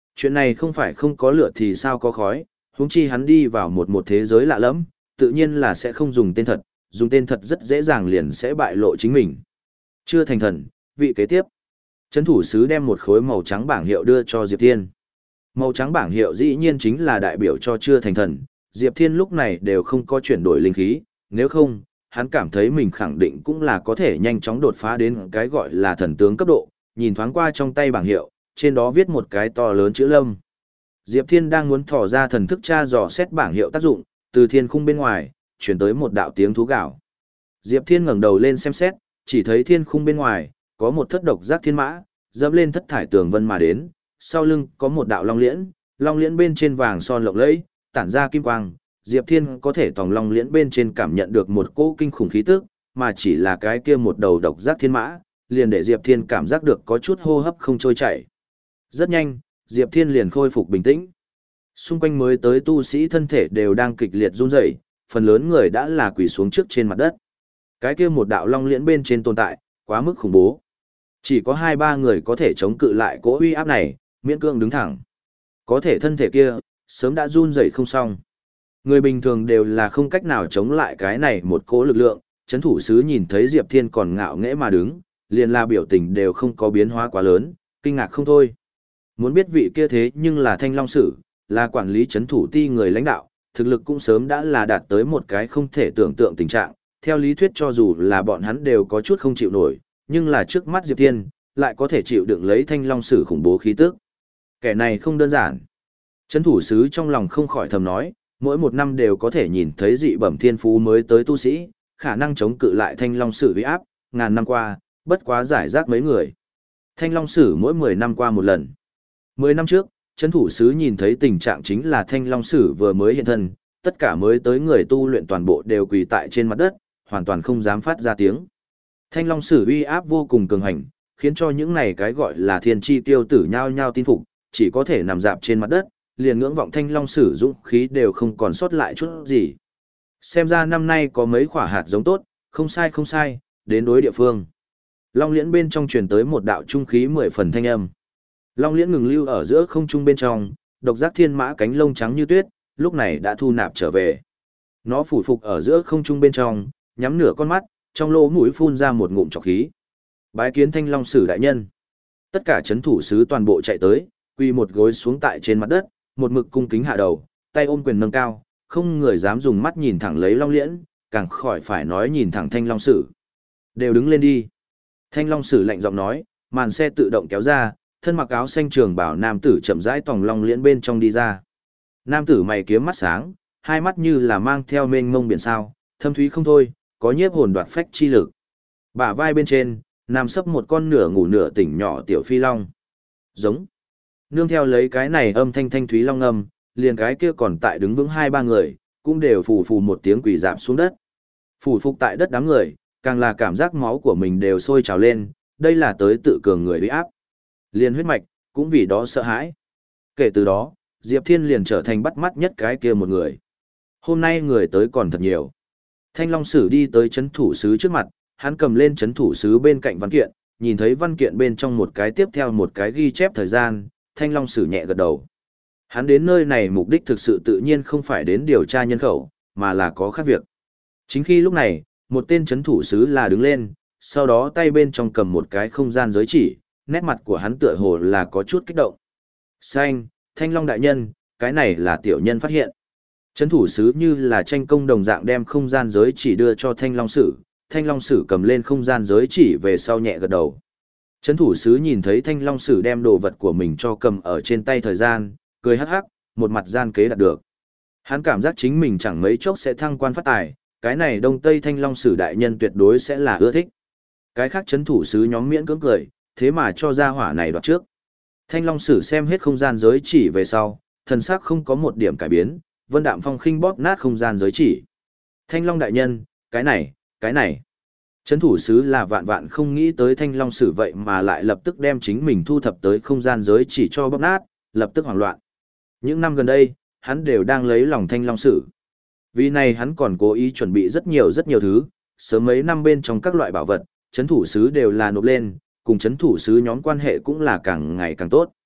A: Chuyện này không phải không có lửa thì sao có khói, huống chi hắn đi vào một một thế giới lạ lẫm, tự nhiên là sẽ không dùng tên thật, dùng tên thật rất dễ dàng liền sẽ bại lộ chính mình. Chưa thành thần, vị kế tiếp. Trấn thủ sứ đem một khối màu trắng bảng hiệu đưa cho Diệp Thiên. Màu trắng bảng hiệu dĩ nhiên chính là đại biểu cho chưa thành thần, Diệp Thiên lúc này đều không có chuyển đổi linh khí, nếu không, hắn cảm thấy mình khẳng định cũng là có thể nhanh chóng đột phá đến cái gọi là thần tướng cấp độ, nhìn thoáng qua trong tay bảng hiệu, trên đó viết một cái to lớn chữ Lâm. Diệp Thiên đang muốn thò ra thần thức tra dò xét bảng hiệu tác dụng, từ thiên khung bên ngoài, chuyển tới một đạo tiếng thú gào. Diệp Thiên ngẩng đầu lên xem xét, chỉ thấy thiên khung bên ngoài, có một thất độc giác thiên mã, dẫm lên thất thải tường vân mà đến, sau lưng có một đạo long liễn, long liễn bên trên vàng son lộng lẫy, tản ra kim quang, Diệp Thiên có thể tòng long liễn bên trên cảm nhận được một cỗ kinh khủng khí tức, mà chỉ là cái kia một đầu độc giác thiên mã, liền để Diệp Thiên cảm giác được có chút hô hấp không trôi chảy. Rất nhanh, Diệp Thiên liền khôi phục bình tĩnh. Xung quanh mới tới tu sĩ thân thể đều đang kịch liệt run rẩy, phần lớn người đã là quỳ xuống trước trên mặt đất. Cái kia một đạo long liễn bên trên tồn tại, quá mức khủng bố. Chỉ có hai ba người có thể chống cự lại cỗ uy áp này, miễn cưỡng đứng thẳng. Có thể thân thể kia, sớm đã run rẩy không xong. Người bình thường đều là không cách nào chống lại cái này một cỗ lực lượng, chấn thủ sứ nhìn thấy Diệp Thiên còn ngạo nghễ mà đứng, liền là biểu tình đều không có biến hóa quá lớn, kinh ngạc không thôi. Muốn biết vị kia thế nhưng là Thanh Long Sử, là quản lý chấn thủ ti người lãnh đạo, thực lực cũng sớm đã là đạt tới một cái không thể tưởng tượng tình trạng, theo lý thuyết cho dù là bọn hắn đều có chút không chịu nổi, nhưng là trước mắt Diệp Thiên, lại có thể chịu đựng lấy Thanh Long Sử khủng bố khí tức. Kẻ này không đơn giản. Chấn thủ sứ trong lòng không khỏi thầm nói, mỗi một năm đều có thể nhìn thấy dị bẩm thiên phú mới tới tu sĩ, khả năng chống cự lại Thanh Long Sử uy áp, ngàn năm qua, bất quá giải rác mấy người. Thanh Long Sử mỗi mười năm qua một lần. Mười năm trước, chấn thủ sứ nhìn thấy tình trạng chính là Thanh Long Sử vừa mới hiện thân, tất cả mới tới người tu luyện toàn bộ đều quỳ tại trên mặt đất, hoàn toàn không dám phát ra tiếng. Thanh Long Sử uy áp vô cùng cường hành, khiến cho những này cái gọi là thiên chi tiêu tử nhao nhao tin phục, chỉ có thể nằm dạp trên mặt đất, liền ngưỡng vọng Thanh Long Sử dũng khí đều không còn sót lại chút gì. Xem ra năm nay có mấy quả hạt giống tốt, không sai không sai, đến đối địa phương. Long liễn bên trong truyền tới một đạo trung khí mười phần thanh âm. Long liễn ngừng lưu ở giữa không trung bên trong, độc giác thiên mã cánh lông trắng như tuyết, lúc này đã thu nạp trở về. Nó phủ phục ở giữa không trung bên trong, nhắm nửa con mắt, trong lỗ mũi phun ra một ngụm trọc khí. Bái kiến Thanh Long Sử đại nhân. Tất cả chấn thủ sứ toàn bộ chạy tới, quỳ một gối xuống tại trên mặt đất, một mực cung kính hạ đầu, tay ôm quyền nâng cao, không người dám dùng mắt nhìn thẳng lấy Long liễn, càng khỏi phải nói nhìn thẳng Thanh Long Sử. Đều đứng lên đi. Thanh Long Sử lạnh giọng nói, màn xe tự động kéo ra, thân mặc áo xanh trường bảo nam tử chậm rãi tòng Long liễn bên trong đi ra. Nam tử mày kiếm mắt sáng, hai mắt như là mang theo mênh mông biển sao, thâm thúy không thôi, có nhiếp hồn đoạt phách chi lực. Bả vai bên trên, nằm sấp một con nửa ngủ nửa tỉnh nhỏ tiểu phi long. Giống. Nương theo lấy cái này âm thanh thanh thúy long âm, liền cái kia còn tại đứng vững hai ba người, cũng đều phù phù một tiếng quỳ dạp xuống đất. Phủ phục tại đất đám người, càng là cảm giác máu của mình đều sôi trào lên, đây là tới tự cường người uy áp. Liền huyết mạch, cũng vì đó sợ hãi. Kể từ đó, Diệp Thiên liền trở thành bắt mắt nhất cái kia một người. Hôm nay người tới còn thật nhiều. Thanh Long Sử đi tới chấn thủ sứ trước mặt, hắn cầm lên chấn thủ sứ bên cạnh văn kiện, nhìn thấy văn kiện bên trong một cái tiếp theo một cái ghi chép thời gian, Thanh Long Sử nhẹ gật đầu. Hắn đến nơi này mục đích thực sự tự nhiên không phải đến điều tra nhân khẩu, mà là có khác việc. Chính khi lúc này, một tên chấn thủ sứ là đứng lên, sau đó tay bên trong cầm một cái không gian giới chỉ, nét mặt của hắn tựa hồ là có chút kích động. Xanh, Thanh Long đại nhân, cái này là tiểu nhân phát hiện. Chấn thủ sứ như là tranh công đồng dạng đem không gian giới chỉ đưa cho Thanh Long Sử, Thanh Long Sử cầm lên không gian giới chỉ về sau nhẹ gật đầu. Chấn thủ sứ nhìn thấy Thanh Long Sử đem đồ vật của mình cho cầm ở trên tay thời gian, cười hắc hắc, một mặt gian kế đạt được. Hắn cảm giác chính mình chẳng mấy chốc sẽ thăng quan phát tài, cái này Đông Tây Thanh Long Sử đại nhân tuyệt đối sẽ là ưa thích. Cái khác chấn thủ sứ nhóm miễn cưỡng cười, thế mà cho ra hỏa này đoạt trước. Thanh Long Sử xem hết không gian giới chỉ về sau, thần sắc không có một điểm cải biến, Vân Đạm Phong khinh bóp nát không gian giới chỉ. Thanh Long đại nhân, cái này, cái này. Chấn thủ sứ là vạn vạn không nghĩ tới Thanh Long Sử vậy mà lại lập tức đem chính mình thu thập tới không gian giới chỉ cho bóp nát, lập tức hoảng loạn. Những năm gần đây, hắn đều đang lấy lòng Thanh Long Sử. Vì này hắn còn cố ý chuẩn bị rất nhiều rất nhiều thứ, sớm mấy năm bên trong các loại bảo vật, chấn thủ sứ đều là nộp lên, cùng chấn thủ sứ nhóm quan hệ cũng là càng ngày càng tốt.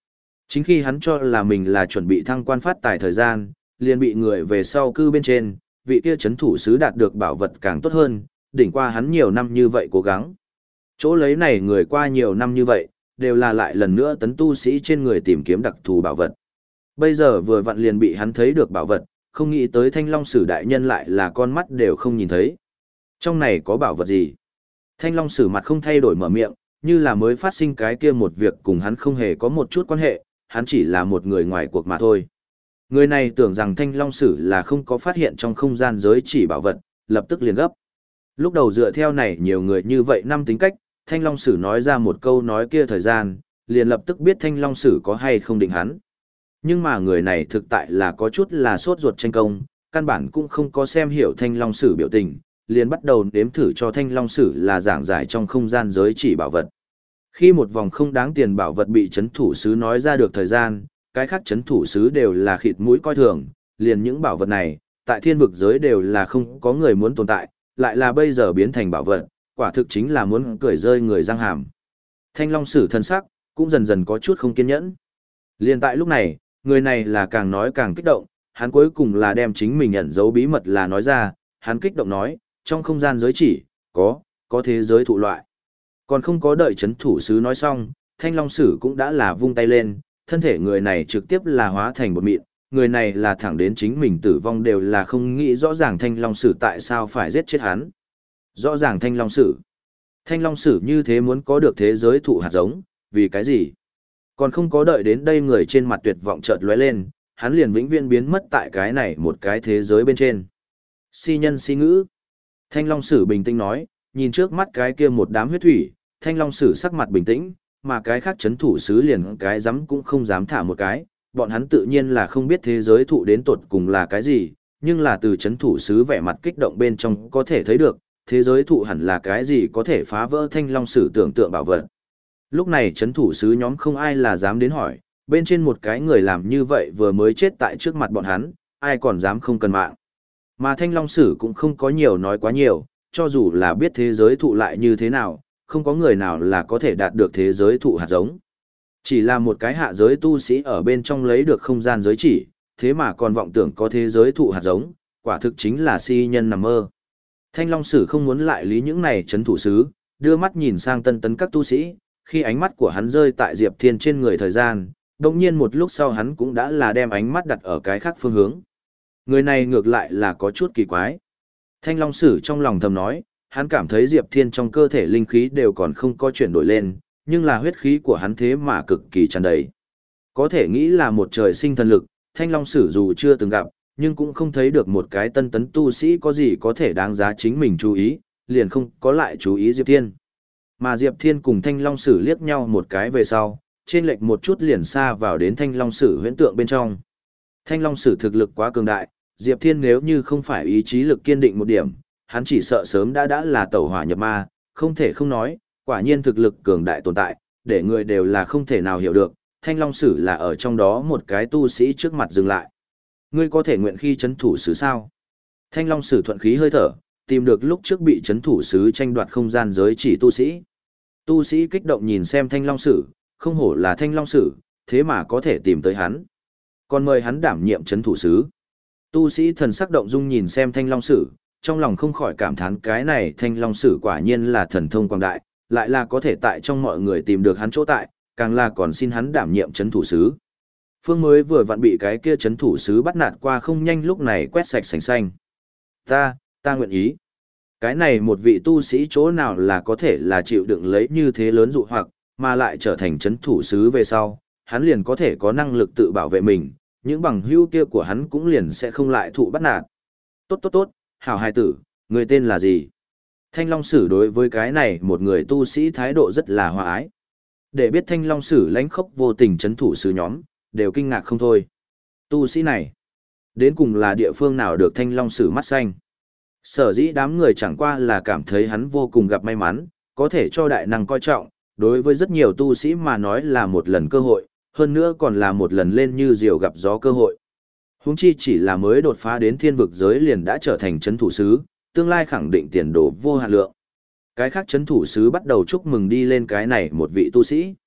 A: Chính khi hắn cho là mình là chuẩn bị thăng quan phát tài thời gian, liền bị người về sau cư bên trên, vị kia chấn thủ sứ đạt được bảo vật càng tốt hơn, đỉnh qua hắn nhiều năm như vậy cố gắng. Chỗ lấy này người qua nhiều năm như vậy, đều là lại lần nữa tấn tu sĩ trên người tìm kiếm đặc thù bảo vật. Bây giờ vừa vặn liền bị hắn thấy được bảo vật, không nghĩ tới Thanh Long Sử đại nhân lại là con mắt đều không nhìn thấy. Trong này có bảo vật gì? Thanh Long Sử mặt không thay đổi mở miệng, như là mới phát sinh cái kia một việc cùng hắn không hề có một chút quan hệ, hắn chỉ là một người ngoài cuộc mà thôi. Người này tưởng rằng Thanh Long Sử là không có phát hiện trong không gian giới chỉ bảo vật, lập tức liền gấp. Lúc đầu dựa theo này nhiều người như vậy năm tính cách, Thanh Long Sử nói ra một câu nói kia thời gian, liền lập tức biết Thanh Long Sử có hay không định hắn. Nhưng mà người này thực tại là có chút là sốt ruột tranh công, căn bản cũng không có xem hiểu Thanh Long Sử biểu tình, liền bắt đầu đếm thử cho Thanh Long Sử là giảng giải trong không gian giới chỉ bảo vật. Khi một vòng không đáng tiền bảo vật bị chấn thủ sứ nói ra được thời gian, cái khác chấn thủ sứ đều là khịt mũi coi thường, liền những bảo vật này, tại thiên vực giới đều là không có người muốn tồn tại, lại là bây giờ biến thành bảo vật, quả thực chính là muốn cười rơi người răng hàm. Thanh Long Sử thân sắc, cũng dần dần có chút không kiên nhẫn. Liền tại lúc này, người này là càng nói càng kích động, hắn cuối cùng là đem chính mình ẩn giấu bí mật là nói ra, hắn kích động nói, trong không gian giới chỉ, có, có thế giới thụ loại. Còn không có đợi chấn thủ sứ nói xong, Thanh Long Sử cũng đã là vung tay lên, thân thể người này trực tiếp là hóa thành một mịn, người này là thẳng đến chính mình tử vong đều là không nghĩ rõ ràng Thanh Long Sử tại sao phải giết chết hắn. Rõ ràng Thanh Long Sử. Thanh Long Sử như thế muốn có được thế giới thụ hạt giống, vì cái gì? Còn không có đợi đến đây người trên mặt tuyệt vọng chợt lóe lên, hắn liền vĩnh viễn biến mất tại cái này một cái thế giới bên trên. Si nhân si ngữ. Thanh Long Sử bình tĩnh nói, nhìn trước mắt cái kia một đám huyết thủy, Thanh Long Sử sắc mặt bình tĩnh, mà cái khác chấn thủ sứ liền cái dám cũng không dám thả một cái, bọn hắn tự nhiên là không biết thế giới thụ đến tột cùng là cái gì, nhưng là từ chấn thủ sứ vẻ mặt kích động bên trong có thể thấy được, thế giới thụ hẳn là cái gì có thể phá vỡ Thanh Long Sử tưởng tượng bảo vật. Lúc này chấn thủ sứ nhóm không ai là dám đến hỏi, bên trên một cái người làm như vậy vừa mới chết tại trước mặt bọn hắn, ai còn dám không cần mạng. Mà Thanh Long Sử cũng không có nhiều nói quá nhiều, cho dù là biết thế giới thụ lại như thế nào, không có người nào là có thể đạt được thế giới thụ hạt giống. Chỉ là một cái hạ giới tu sĩ ở bên trong lấy được không gian giới chỉ, thế mà còn vọng tưởng có thế giới thụ hạt giống, quả thực chính là si nhân nằm mơ. Thanh Long Sử không muốn lại lý những này chấn thủ sứ, đưa mắt nhìn sang tân tấn các tu sĩ, khi ánh mắt của hắn rơi tại Diệp Thiên trên người thời gian, đồng nhiên một lúc sau hắn cũng đã là đem ánh mắt đặt ở cái khác phương hướng. Người này ngược lại là có chút kỳ quái. Thanh Long Sử trong lòng thầm nói, hắn cảm thấy Diệp Thiên trong cơ thể linh khí đều còn không có chuyển đổi lên, nhưng là huyết khí của hắn thế mà cực kỳ tràn đầy. Có thể nghĩ là một trời sinh thần lực, Thanh Long Sử dù chưa từng gặp, nhưng cũng không thấy được một cái tân tấn tu sĩ có gì có thể đáng giá chính mình chú ý, liền không có lại chú ý Diệp Thiên. Mà Diệp Thiên cùng Thanh Long Sử liếc nhau một cái về sau, trên lệch một chút liền xa vào đến Thanh Long Sử huyễn tượng bên trong. Thanh Long Sử thực lực quá cường đại, Diệp Thiên nếu như không phải ý chí lực kiên định một điểm, hắn chỉ sợ sớm đã đã là tẩu hỏa nhập ma, không thể không nói, quả nhiên thực lực cường đại tồn tại, để người đều là không thể nào hiểu được, Thanh Long Sử là ở trong đó một cái tu sĩ trước mặt dừng lại. Ngươi có thể nguyện khi chấn thủ sứ sao? Thanh Long Sử thuận khí hơi thở, tìm được lúc trước bị chấn thủ sứ tranh đoạt không gian giới chỉ tu sĩ. Tu sĩ kích động nhìn xem Thanh Long Sử, không hổ là Thanh Long Sử, thế mà có thể tìm tới hắn. Còn mời hắn đảm nhiệm chấn thủ sứ. Tu sĩ thần sắc động dung nhìn xem Thanh Long Sử, trong lòng không khỏi cảm thán cái này Thanh Long Sử quả nhiên là thần thông quảng đại, lại là có thể tại trong mọi người tìm được hắn chỗ tại, càng là còn xin hắn đảm nhiệm chấn thủ sứ. Phương mới vừa vặn bị cái kia chấn thủ sứ bắt nạt qua không nhanh lúc này quét sạch sành xanh. Ta, ta nguyện ý. Cái này một vị tu sĩ chỗ nào là có thể là chịu đựng lấy như thế lớn dụ hoặc, mà lại trở thành chấn thủ sứ về sau, hắn liền có thể có năng lực tự bảo vệ mình, những bằng hữu kia của hắn cũng liền sẽ không lại thụ bắt nạt. Tốt tốt tốt, hảo hài tử, người tên là gì? Thanh Long Sử đối với cái này một người tu sĩ thái độ rất là hòa ái. Để biết Thanh Long Sử lãnh khốc vô tình chấn thủ sứ nhóm, đều kinh ngạc không thôi. Tu sĩ này, đến cùng là địa phương nào được Thanh Long Sử mắt xanh? Sở dĩ đám người chẳng qua là cảm thấy hắn vô cùng gặp may mắn, có thể cho đại năng coi trọng, đối với rất nhiều tu sĩ mà nói là một lần cơ hội, hơn nữa còn là một lần lên như diều gặp gió cơ hội. Huống chi chỉ là mới đột phá đến thiên vực giới liền đã trở thành chấn thủ sứ, tương lai khẳng định tiền đồ vô hạn lượng. Cái khác chấn thủ sứ bắt đầu chúc mừng đi lên cái này một vị tu sĩ.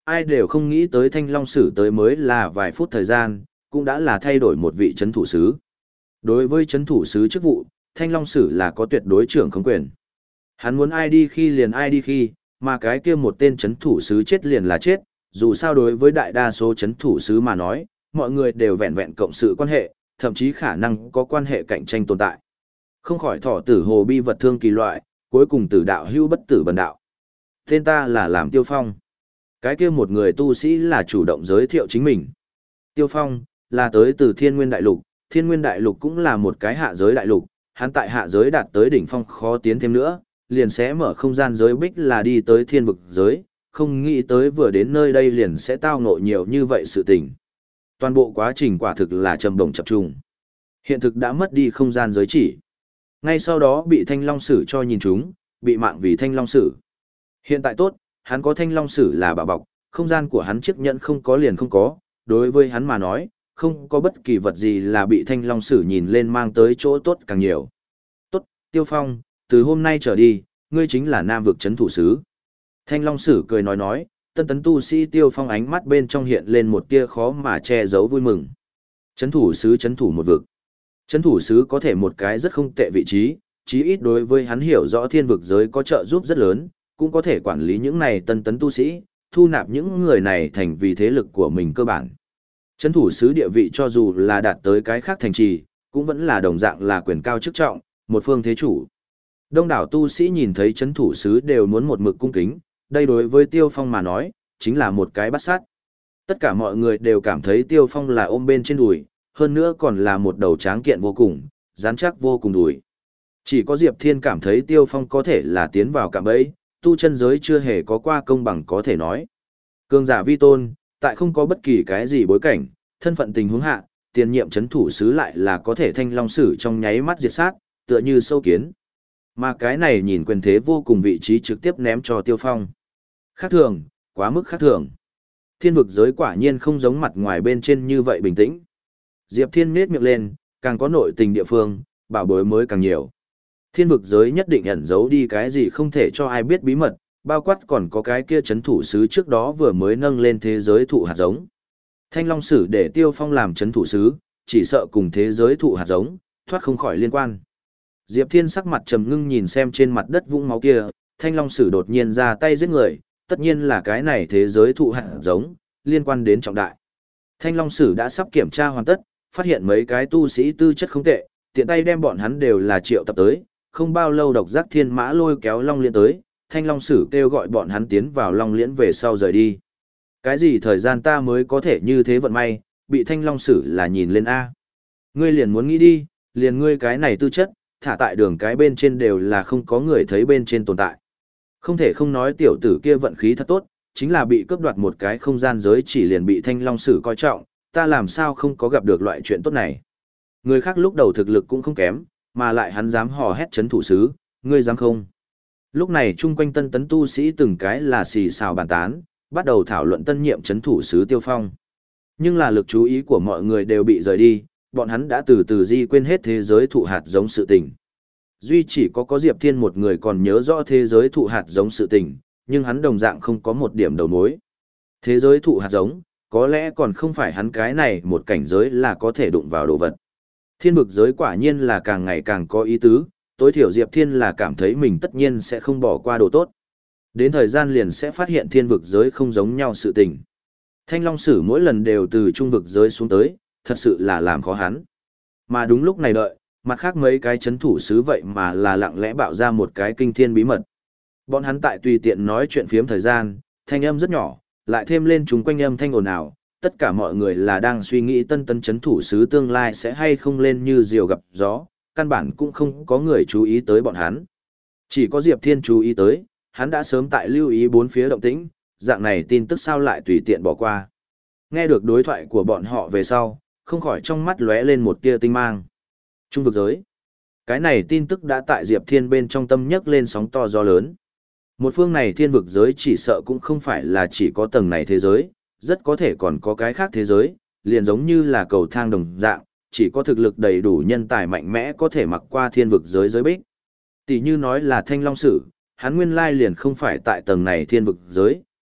A: ai đều không nghĩ tới Thanh Long Sử tới mới là vài phút thời gian, cũng đã là thay đổi một vị chấn thủ sứ. Đối với chấn thủ sứ chức vụ, Thanh Long Sử là có tuyệt đối trưởng không quyền. Hắn muốn ai đi khi liền ai đi khi, mà cái kia một tên chấn thủ sứ chết liền là chết, dù sao đối với đại đa số chấn thủ sứ mà nói, mọi người đều vẹn vẹn cộng sự quan hệ, thậm chí khả năng có quan hệ cạnh tranh tồn tại. Không khỏi thọ tử hồ bi vật thương kỳ loại, cuối cùng tử đạo hưu bất tử bần đạo. Tên ta là làm Tiêu Phong. Cái kia một người tu sĩ là chủ động giới thiệu chính mình. Tiêu Phong, là tới từ Thiên Nguyên Đại Lục, Thiên Nguyên Đại Lục cũng là một cái hạ giới đại lục, hắn tại hạ giới đạt tới đỉnh phong khó tiến thêm nữa, liền sẽ mở không gian giới bích là đi tới thiên vực giới, không nghĩ tới vừa đến nơi đây liền sẽ tao ngộ nhiều như vậy sự tình. Toàn bộ quá trình quả thực là trầm đồng chập trùng. Hiện thực đã mất đi không gian giới chỉ. Ngay sau đó bị Thanh Long Sử cho nhìn chúng, bị mạng vì Thanh Long Sử. Hiện tại tốt, hắn có Thanh Long Sử là bảo bọc, không gian của hắn chiếc nhẫn không có liền không có, đối với hắn mà nói, không có bất kỳ vật gì là bị Thanh Long Sử nhìn lên mang tới chỗ tốt càng nhiều. Tốt, Tiêu Phong, từ hôm nay trở đi, ngươi chính là Nam vực chấn thủ sứ. Thanh Long Sử cười nói nói, tân tấn tu sĩ Tiêu Phong ánh mắt bên trong hiện lên một tia khó mà che giấu vui mừng. Chấn thủ sứ chấn thủ một vực. Chấn thủ sứ có thể một cái rất không tệ vị trí, chí ít đối với hắn hiểu rõ thiên vực giới có trợ giúp rất lớn, cũng có thể quản lý những này tân tấn tu sĩ, thu nạp những người này thành vì thế lực của mình cơ bản. Chấn thủ sứ địa vị cho dù là đạt tới cái khác thành trì, cũng vẫn là đồng dạng là quyền cao chức trọng, một phương thế chủ. Đông đảo tu sĩ nhìn thấy chấn thủ sứ đều muốn một mực cung kính, đây đối với Tiêu Phong mà nói, chính là một cái bắt sát. Tất cả mọi người đều cảm thấy Tiêu Phong là ôm bên trên đùi, hơn nữa còn là một đầu tráng kiện vô cùng, rắn chắc vô cùng đùi. Chỉ có Diệp Thiên cảm thấy Tiêu Phong có thể là tiến vào cạm bẫy, tu chân giới chưa hề có qua công bằng có thể nói. Cường giả vi tôn, tại không có bất kỳ cái gì bối cảnh, thân phận tình huống hạ, tiền nhiệm chấn thủ sứ lại là có thể Thanh Long Sử trong nháy mắt diệt sát, tựa như sâu kiến. Mà cái này nhìn quyền thế vô cùng vị trí trực tiếp ném cho Tiêu Phong. Khác thường, quá mức khác thường. Thiên vực giới quả nhiên không giống mặt ngoài bên trên như vậy bình tĩnh. Diệp Thiên nhếch miệng lên, càng có nội tình địa phương, bảo bối mới càng nhiều. Thiên vực giới nhất định ẩn giấu đi cái gì không thể cho ai biết bí mật, bao quát còn có cái kia chấn thủ sứ trước đó vừa mới nâng lên thế giới thụ hạt giống. Thanh Long Sử để Tiêu Phong làm chấn thủ sứ, chỉ sợ cùng thế giới thụ hạt giống, thoát không khỏi liên quan. Diệp Thiên sắc mặt trầm ngưng nhìn xem trên mặt đất vũng máu kia, Thanh Long Sử đột nhiên ra tay giết người, tất nhiên là cái này thế giới thụ hạt giống, liên quan đến trọng đại. Thanh Long Sử đã sắp kiểm tra hoàn tất, phát hiện mấy cái tu sĩ tư chất không tệ, tiện tay đem bọn hắn đều là triệu tập tới, không bao lâu độc giác thiên mã lôi kéo Long Liễn tới, Thanh Long Sử kêu gọi bọn hắn tiến vào Long Liễn về sau rời đi. Cái gì thời gian ta mới có thể như thế vận may, bị Thanh Long Sử là nhìn lên A. Ngươi liền muốn nghĩ đi, liền ngươi cái này tư chất, thả tại đường cái bên trên đều là không có người thấy bên trên tồn tại. Không thể không nói tiểu tử kia vận khí thật tốt, chính là bị cướp đoạt một cái không gian giới chỉ liền bị Thanh Long Sử coi trọng, ta làm sao không có gặp được loại chuyện tốt này. Người khác lúc đầu thực lực cũng không kém, mà lại hắn dám hò hét chấn thủ sứ, ngươi dám không? Lúc này chung quanh tân tấn tu sĩ từng cái là xì xào bàn tán, bắt đầu thảo luận tân nhiệm chấn thủ sứ Tiêu Phong. Nhưng là lực chú ý của mọi người đều bị rời đi, bọn hắn đã từ từ di quên hết thế giới thụ hạt giống sự tình. Duy chỉ có có Diệp Thiên một người còn nhớ rõ thế giới thụ hạt giống sự tình, nhưng hắn đồng dạng không có một điểm đầu mối. Thế giới thụ hạt giống, có lẽ còn không phải hắn cái này một cảnh giới là có thể đụng vào đồ vật. Thiên vực giới quả nhiên là càng ngày càng có ý tứ, tối thiểu Diệp Thiên là cảm thấy mình tất nhiên sẽ không bỏ qua đồ tốt. Đến thời gian liền sẽ phát hiện thiên vực giới không giống nhau sự tình. Thanh Long Sử mỗi lần đều từ trung vực giới xuống tới, thật sự là làm khó hắn. Mà đúng lúc này đợi, mặt khác mấy cái chấn thủ sứ vậy mà là lặng lẽ bạo ra một cái kinh thiên bí mật. Bọn hắn tại tùy tiện nói chuyện phiếm thời gian, thanh âm rất nhỏ, lại thêm lên chúng quanh âm thanh ồn ào, tất cả mọi người là đang suy nghĩ tân tân chấn thủ sứ tương lai sẽ hay không lên như diều gặp gió, căn bản cũng không có người chú ý tới bọn hắn. Chỉ có Diệp Thiên chú ý tới, hắn đã sớm tại lưu ý bốn phía động tĩnh, dạng này tin tức sao lại tùy tiện bỏ qua. Nghe được đối thoại của bọn họ về sau, không khỏi trong mắt lóe lên một tia tinh mang. Trung vực giới. Cái này tin tức đã tại Diệp Thiên bên trong tâm nhấc lên sóng to gió lớn. Một phương này thiên vực giới chỉ sợ cũng không phải là chỉ có tầng này thế giới, rất có thể còn có cái khác thế giới, liền giống như là cầu thang đồng dạng, chỉ có thực lực đầy đủ nhân tài mạnh mẽ có thể mặc qua thiên vực giới giới bích. Tỷ như nói là Thanh Long Sử, hắn nguyên lai liền không phải tại tầng này thiên vực giới,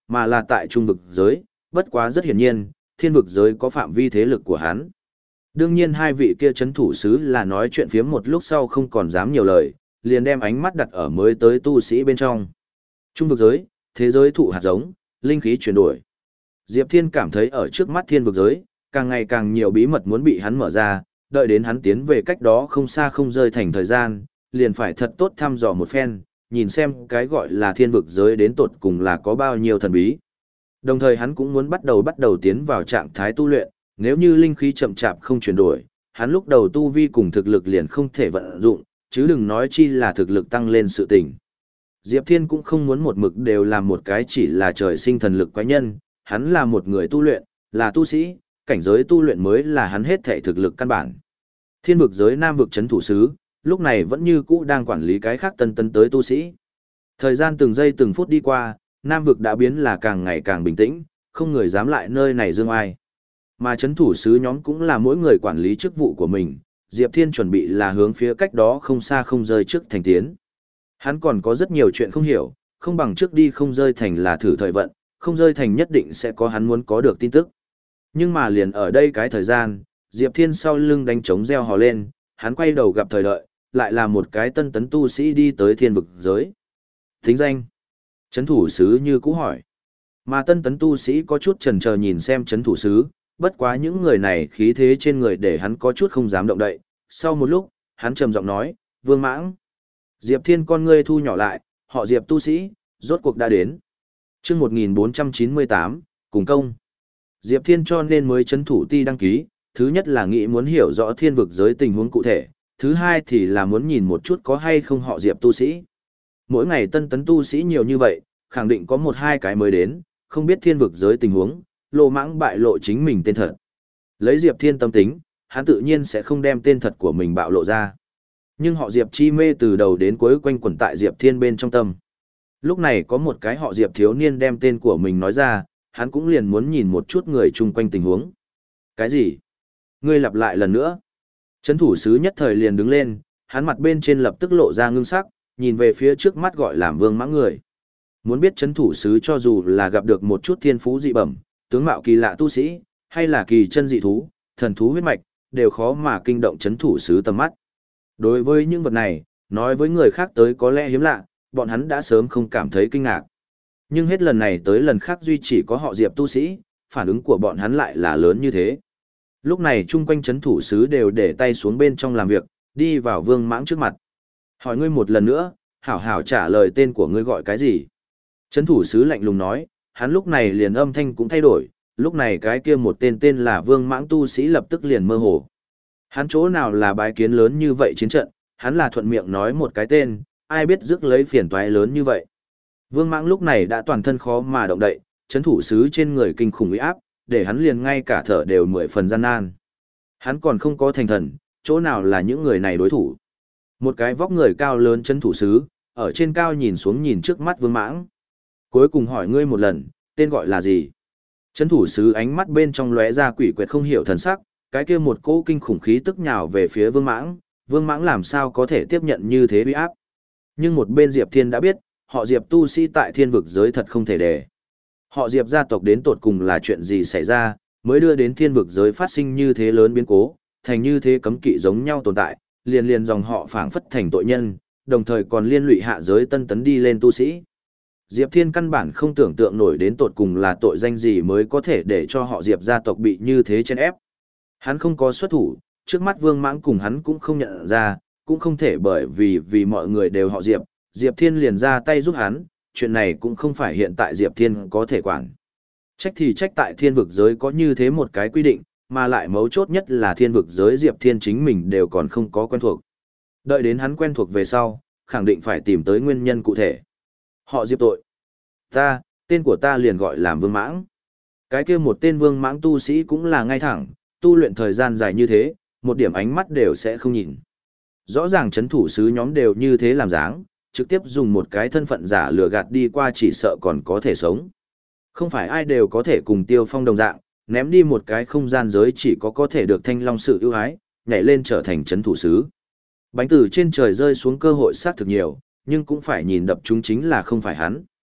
A: mà là tại trung vực giới, bất quá rất hiển nhiên, thiên vực giới có phạm vi thế lực của hắn. Đương nhiên hai vị kia chấn thủ sứ là nói chuyện phiếm một lúc sau không còn dám nhiều lời, liền đem ánh mắt đặt ở mới tới tu sĩ bên trong. Trung vực giới, thế giới thụ hạt giống, linh khí chuyển đổi. Diệp Thiên cảm thấy ở trước mắt thiên vực giới, càng ngày càng nhiều bí mật muốn bị hắn mở ra, đợi đến hắn tiến về cách đó không xa không rơi thành thời gian, liền phải thật tốt thăm dò một phen, nhìn xem cái gọi là thiên vực giới đến tột cùng là có bao nhiêu thần bí. Đồng thời hắn cũng muốn bắt đầu bắt đầu tiến vào trạng thái tu luyện, nếu như linh khí chậm chạp không chuyển đổi, hắn lúc đầu tu vi cùng thực lực liền không thể vận dụng, chứ đừng nói chi là thực lực tăng lên sự tình. Diệp Thiên cũng không muốn một mực đều làm một cái chỉ là trời sinh thần lực quái nhân, hắn là một người tu luyện, là tu sĩ, cảnh giới tu luyện mới là hắn hết thể thực lực căn bản. Thiên vực giới Nam vực chấn thủ sứ, lúc này vẫn như cũ đang quản lý cái khác tân tân tới tu sĩ. Thời gian từng giây từng phút đi qua, Nam vực đã biến là càng ngày càng bình tĩnh, không người dám lại nơi này dương ai. Mà chấn thủ sứ nhóm cũng là mỗi người quản lý chức vụ của mình, Diệp Thiên chuẩn bị là hướng phía cách đó không xa không rơi trước thành tiến. Hắn còn có rất nhiều chuyện không hiểu, không bằng trước đi không rơi thành là thử thời vận, không rơi thành nhất định sẽ có hắn muốn có được tin tức. Nhưng mà liền ở đây cái thời gian, Diệp Thiên sau lưng đánh trống reo hò lên, hắn quay đầu gặp thời đợi, lại là một cái tân tấn tu sĩ đi tới thiên vực giới. Thính danh. Chấn thủ sứ như cũ hỏi. Mà tân tấn tu sĩ có chút chần chờ nhìn xem chấn thủ sứ, bất quá những người này khí thế trên người để hắn có chút không dám động đậy. Sau một lúc, hắn trầm giọng nói, Vương Mãng. Diệp Thiên con ngươi thu nhỏ lại, họ Diệp tu sĩ, rốt cuộc đã đến. Chương một nghìn bốn trăm chín mươi tám, cùng công. Diệp Thiên cho nên mới chấn thủ ti đăng ký, thứ nhất là nghĩ muốn hiểu rõ thiên vực giới tình huống cụ thể, thứ hai thì là muốn nhìn một chút có hay không họ Diệp tu sĩ. Mỗi ngày tân tấn tu sĩ nhiều như vậy, khẳng định có một hai cái mới đến, không biết thiên vực giới tình huống, lô mãng bại lộ chính mình tên thật. Lấy Diệp Thiên tâm tính, hắn tự nhiên sẽ không đem tên thật của mình bạo lộ ra. Nhưng họ Diệp chi mê từ đầu đến cuối quanh quẩn tại Diệp Thiên bên trong tâm. Lúc này có một cái họ Diệp thiếu niên đem tên của mình nói ra, hắn cũng liền muốn nhìn một chút người chung quanh tình huống. Cái gì? Ngươi lặp lại lần nữa. Chấn thủ sứ nhất thời liền đứng lên, hắn mặt bên trên lập tức lộ ra ngưng sắc, nhìn về phía trước mắt gọi làm Vương Mãng người. Muốn biết chấn thủ sứ cho dù là gặp được một chút thiên phú dị bẩm, tướng mạo kỳ lạ tu sĩ, hay là kỳ chân dị thú, thần thú huyết mạch, đều khó mà kinh động chấn thủ sứ tầm mắt. Đối với những vật này, nói với người khác tới có lẽ hiếm lạ, bọn hắn đã sớm không cảm thấy kinh ngạc. Nhưng hết lần này tới lần khác duy chỉ có họ Diệp tu sĩ, phản ứng của bọn hắn lại là lớn như thế. Lúc này chung quanh chấn thủ sứ đều để tay xuống bên trong làm việc, đi vào Vương Mãng trước mặt. Hỏi ngươi một lần nữa, hảo hảo trả lời tên của ngươi gọi cái gì? Chấn thủ sứ lạnh lùng nói, hắn lúc này liền âm thanh cũng thay đổi, lúc này cái kia một tên tên là Vương Mãng tu sĩ lập tức liền mơ hồ. Hắn chỗ nào là bái kiến lớn như vậy chiến trận, hắn là thuận miệng nói một cái tên, ai biết rước lấy phiền toái lớn như vậy. Vương Mãng lúc này đã toàn thân khó mà động đậy, chấn thủ sứ trên người kinh khủng uy áp, để hắn liền ngay cả thở đều mười phần gian nan. Hắn còn không có thành thần, chỗ nào là những người này đối thủ. Một cái vóc người cao lớn chấn thủ sứ, ở trên cao nhìn xuống nhìn trước mắt Vương Mãng. Cuối cùng hỏi ngươi một lần, tên gọi là gì? Chấn thủ sứ ánh mắt bên trong lóe ra quỷ quyệt không hiểu thần sắc, cái kia một cỗ kinh khủng khí tức nhào về phía Vương Mãng, Vương Mãng làm sao có thể tiếp nhận như thế uy áp. Nhưng một bên Diệp Thiên đã biết, họ Diệp tu sĩ tại thiên vực giới thật không thể để. Họ Diệp gia tộc đến tột cùng là chuyện gì xảy ra, mới đưa đến thiên vực giới phát sinh như thế lớn biến cố, thành như thế cấm kỵ giống nhau tồn tại, liền liền dòng họ phảng phất thành tội nhân, đồng thời còn liên lụy hạ giới tân tấn đi lên tu sĩ. Diệp Thiên căn bản không tưởng tượng nổi đến tột cùng là tội danh gì mới có thể để cho họ Diệp gia tộc bị như thế chen ép. Hắn không có xuất thủ, trước mắt Vương Mãng cùng hắn cũng không nhận ra, cũng không thể bởi vì vì mọi người đều họ Diệp, Diệp Thiên liền ra tay giúp hắn, chuyện này cũng không phải hiện tại Diệp Thiên có thể quản. Trách thì trách tại thiên vực giới có như thế một cái quy định, mà lại mấu chốt nhất là thiên vực giới Diệp Thiên chính mình đều còn không có quen thuộc. Đợi đến hắn quen thuộc về sau, khẳng định phải tìm tới nguyên nhân cụ thể. Họ Diệp tội. Ta, tên của ta liền gọi là Vương Mãng. Cái kia một tên Vương Mãng tu sĩ cũng là ngay thẳng, tu luyện thời gian dài như thế, một điểm ánh mắt đều sẽ không nhìn. Rõ ràng chấn thủ sứ nhóm đều như thế làm dáng, trực tiếp dùng một cái thân phận giả lừa gạt đi qua chỉ sợ còn có thể sống. Không phải ai đều có thể cùng Tiêu Phong đồng dạng, ném đi một cái không gian giới chỉ có có thể được thanh long sự ưu ái, nhảy lên trở thành chấn thủ sứ. Bánh từ trên trời rơi xuống cơ hội sát thực nhiều, nhưng cũng phải nhìn đập chúng chính là không phải hắn.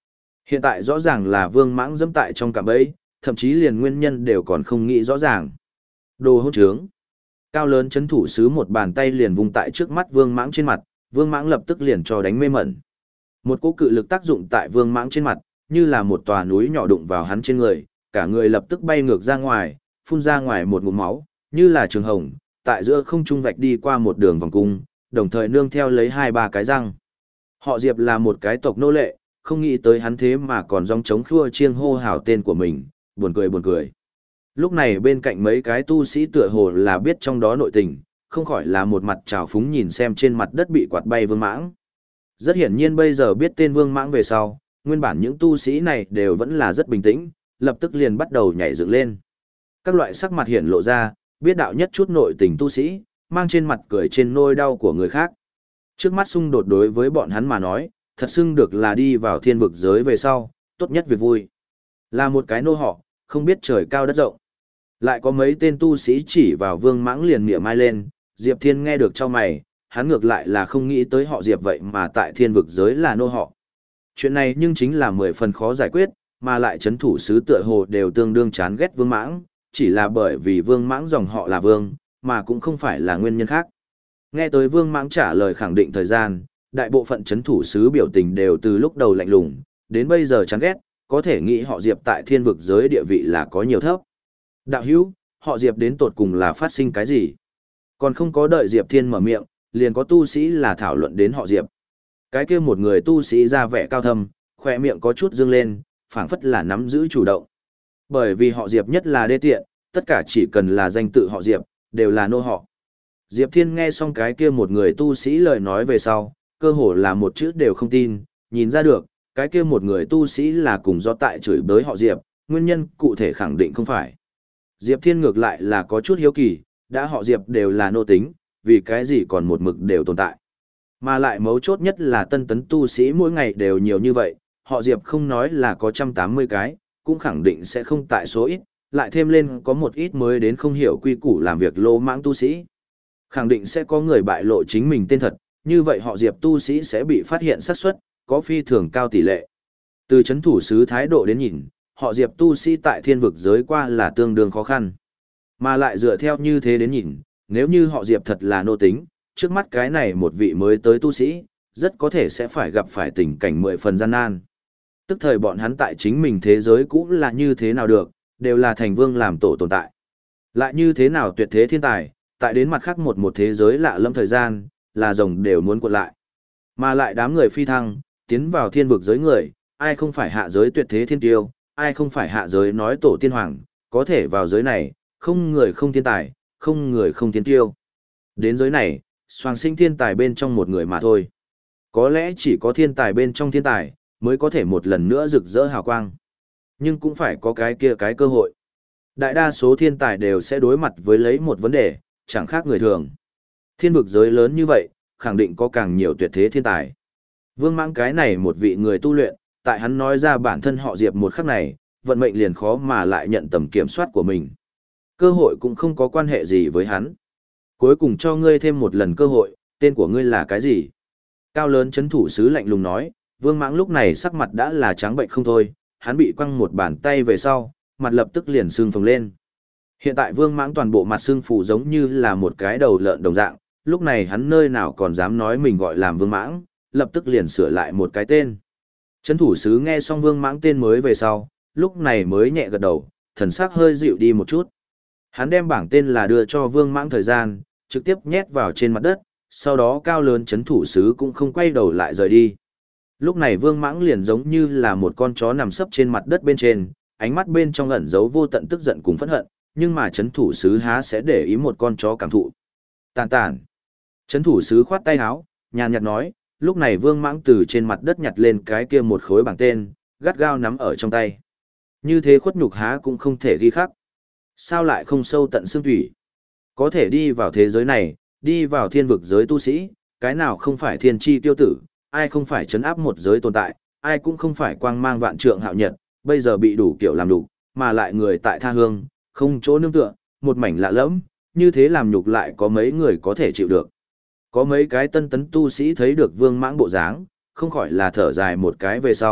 A: Hiện tại rõ ràng là Vương Mãng dẫm tại trong cạm bẫy, thậm chí liền nguyên nhân đều còn không nghĩ rõ ràng. Đồ hỗn trướng. Cao lớn chấn thủ sứ một bàn tay liền vung tại trước mắt Vương Mãng trên mặt, Vương Mãng lập tức liền cho đánh mê mẩn. Một cỗ cự lực tác dụng tại Vương Mãng trên mặt, như là một tòa núi nhỏ đụng vào hắn trên người, cả người lập tức bay ngược ra ngoài, phun ra ngoài một ngụm máu, như là trường hồng, tại giữa không trung vạch đi qua một đường vòng cung, đồng thời nương theo lấy hai ba cái răng. Họ Diệp là một cái tộc nô lệ, không nghĩ tới hắn thế mà còn dòng chống khua chiêng hô hào tên của mình, buồn cười buồn cười. Lúc này bên cạnh mấy cái tu sĩ tựa hồ là biết trong đó nội tình, không khỏi là một mặt trào phúng nhìn xem trên mặt đất bị quạt bay Vương Mãng. Rất hiển nhiên bây giờ biết tên Vương Mãng về sau, nguyên bản những tu sĩ này đều vẫn là rất bình tĩnh, lập tức liền bắt đầu nhảy dựng lên. Các loại sắc mặt hiển lộ ra, biết đạo nhất chút nội tình tu sĩ, mang trên mặt cười trên nôi đau của người khác. Trước mắt xung đột đối với bọn hắn mà nói, thật xưng được là đi vào thiên vực giới về sau, tốt nhất việc vui. Là một cái nô họ, không biết trời cao đất rộng. Lại có mấy tên tu sĩ chỉ vào Vương Mãng liền miệng mai lên, Diệp Thiên nghe được cho mày, hắn ngược lại là không nghĩ tới họ Diệp vậy mà tại thiên vực giới là nô họ. Chuyện này nhưng chính là mười phần khó giải quyết, mà lại chấn thủ sứ tựa hồ đều tương đương chán ghét Vương Mãng, chỉ là bởi vì Vương Mãng dòng họ là Vương, mà cũng không phải là nguyên nhân khác. Nghe tới Vương Mãng trả lời khẳng định thời gian, đại bộ phận chấn thủ sứ biểu tình đều từ lúc đầu lạnh lùng, đến bây giờ chán ghét, có thể nghĩ họ Diệp tại thiên vực giới địa vị là có nhiều thấp. Đạo hữu, họ Diệp đến tột cùng là phát sinh cái gì? Còn không có đợi Diệp Thiên mở miệng, liền có tu sĩ là thảo luận đến họ Diệp. Cái kia một người tu sĩ ra vẻ cao thâm, khỏe miệng có chút dương lên, phảng phất là nắm giữ chủ động. Bởi vì họ Diệp nhất là đê tiện, tất cả chỉ cần là danh tự họ Diệp, đều là nô họ. Diệp Thiên nghe xong cái kia một người tu sĩ lời nói về sau, cơ hồ là một chữ đều không tin, nhìn ra được, cái kia một người tu sĩ là cùng do tại chửi bới họ Diệp, nguyên nhân cụ thể khẳng định không phải. Diệp Thiên ngược lại là có chút hiếu kỳ, đã họ Diệp đều là nô tính, vì cái gì còn một mực đều tồn tại. Mà lại mấu chốt nhất là tân tấn tu sĩ mỗi ngày đều nhiều như vậy, họ Diệp không nói là có một trăm tám mươi cái, cũng khẳng định sẽ không tại số ít, lại thêm lên có một ít mới đến không hiểu quy củ làm việc lô mãng tu sĩ. Khẳng định sẽ có người bại lộ chính mình tên thật, như vậy họ Diệp tu sĩ sẽ bị phát hiện xác suất, có phi thường cao tỷ lệ. Từ chấn thủ sứ thái độ đến nhìn, họ Diệp tu sĩ tại thiên vực giới qua là tương đương khó khăn. Mà lại dựa theo như thế đến nhìn, nếu như họ Diệp thật là nô tính, trước mắt cái này một vị mới tới tu sĩ, rất có thể sẽ phải gặp phải tình cảnh mười phần gian nan. Tức thời bọn hắn tại chính mình thế giới cũ là như thế nào được, đều là thành vương làm tổ tồn tại. Lại như thế nào tuyệt thế thiên tài, tại đến mặt khác một một thế giới lạ lẫm thời gian, là rồng đều muốn cuộn lại. Mà lại đám người phi thăng, tiến vào thiên vực giới người, ai không phải hạ giới tuyệt thế thiên tiêu, ai không phải hạ giới nói tổ tiên hoàng, có thể vào giới này, không người không thiên tài, không người không thiên tiêu. Đến giới này, soàng sinh thiên tài bên trong một người mà thôi. Có lẽ chỉ có thiên tài bên trong thiên tài, mới có thể một lần nữa rực rỡ hào quang. Nhưng cũng phải có cái kia cái cơ hội. Đại đa số thiên tài đều sẽ đối mặt với lấy một vấn đề, chẳng khác người thường. Thiên vực giới lớn như vậy, khẳng định có càng nhiều tuyệt thế thiên tài. Vương Mãng cái này một vị người tu luyện, tại hắn nói ra bản thân họ Diệp một khắc này, vận mệnh liền khó mà lại nhận tầm kiểm soát của mình. Cơ hội cũng không có quan hệ gì với hắn. Cuối cùng cho ngươi thêm một lần cơ hội, tên của ngươi là cái gì? Cao lớn chấn thủ sứ lạnh lùng nói, Vương Mãng lúc này sắc mặt đã là trắng bệnh không thôi, hắn bị quăng một bàn tay về sau, mặt lập tức liền sưng phồng lên. Hiện tại Vương Mãng toàn bộ mặt sưng phù giống như là một cái đầu lợn đồng dạng, lúc này hắn nơi nào còn dám nói mình gọi làm Vương Mãng, lập tức liền sửa lại một cái tên. Chấn thủ sứ nghe xong Vương Mãng tên mới về sau, lúc này mới nhẹ gật đầu, thần sắc hơi dịu đi một chút. Hắn đem bảng tên là đưa cho Vương Mãng thời gian, trực tiếp nhét vào trên mặt đất, sau đó cao lớn chấn thủ sứ cũng không quay đầu lại rời đi. Lúc này Vương Mãng liền giống như là một con chó nằm sấp trên mặt đất bên trên, ánh mắt bên trong ẩn giấu vô tận tức giận cùng phẫn hận, nhưng mà chấn thủ sứ há sẽ để ý một con chó cảm thụ. Tàn tàn. Chấn thủ sứ khoát tay áo, nhàn nhạt nói, lúc này Vương Mãng từ trên mặt đất nhặt lên cái kia một khối bảng tên, gắt gao nắm ở trong tay. Như thế khuất nhục há cũng không thể ghi khắc. Sao lại không sâu tận xương thủy? Có thể đi vào thế giới này, đi vào thiên vực giới tu sĩ, cái nào không phải thiên chi tiêu tử, ai không phải chấn áp một giới tồn tại, ai cũng không phải quang mang vạn trượng hạo nhật, bây giờ bị đủ kiểu làm đủ, mà lại người tại tha hương, không chỗ nương tựa, một mảnh lạ lẫm, như thế làm nhục lại có mấy người có thể chịu được. Có mấy cái tân tấn tu sĩ thấy được Vương Mãng bộ dáng, không khỏi là thở dài một cái về sau,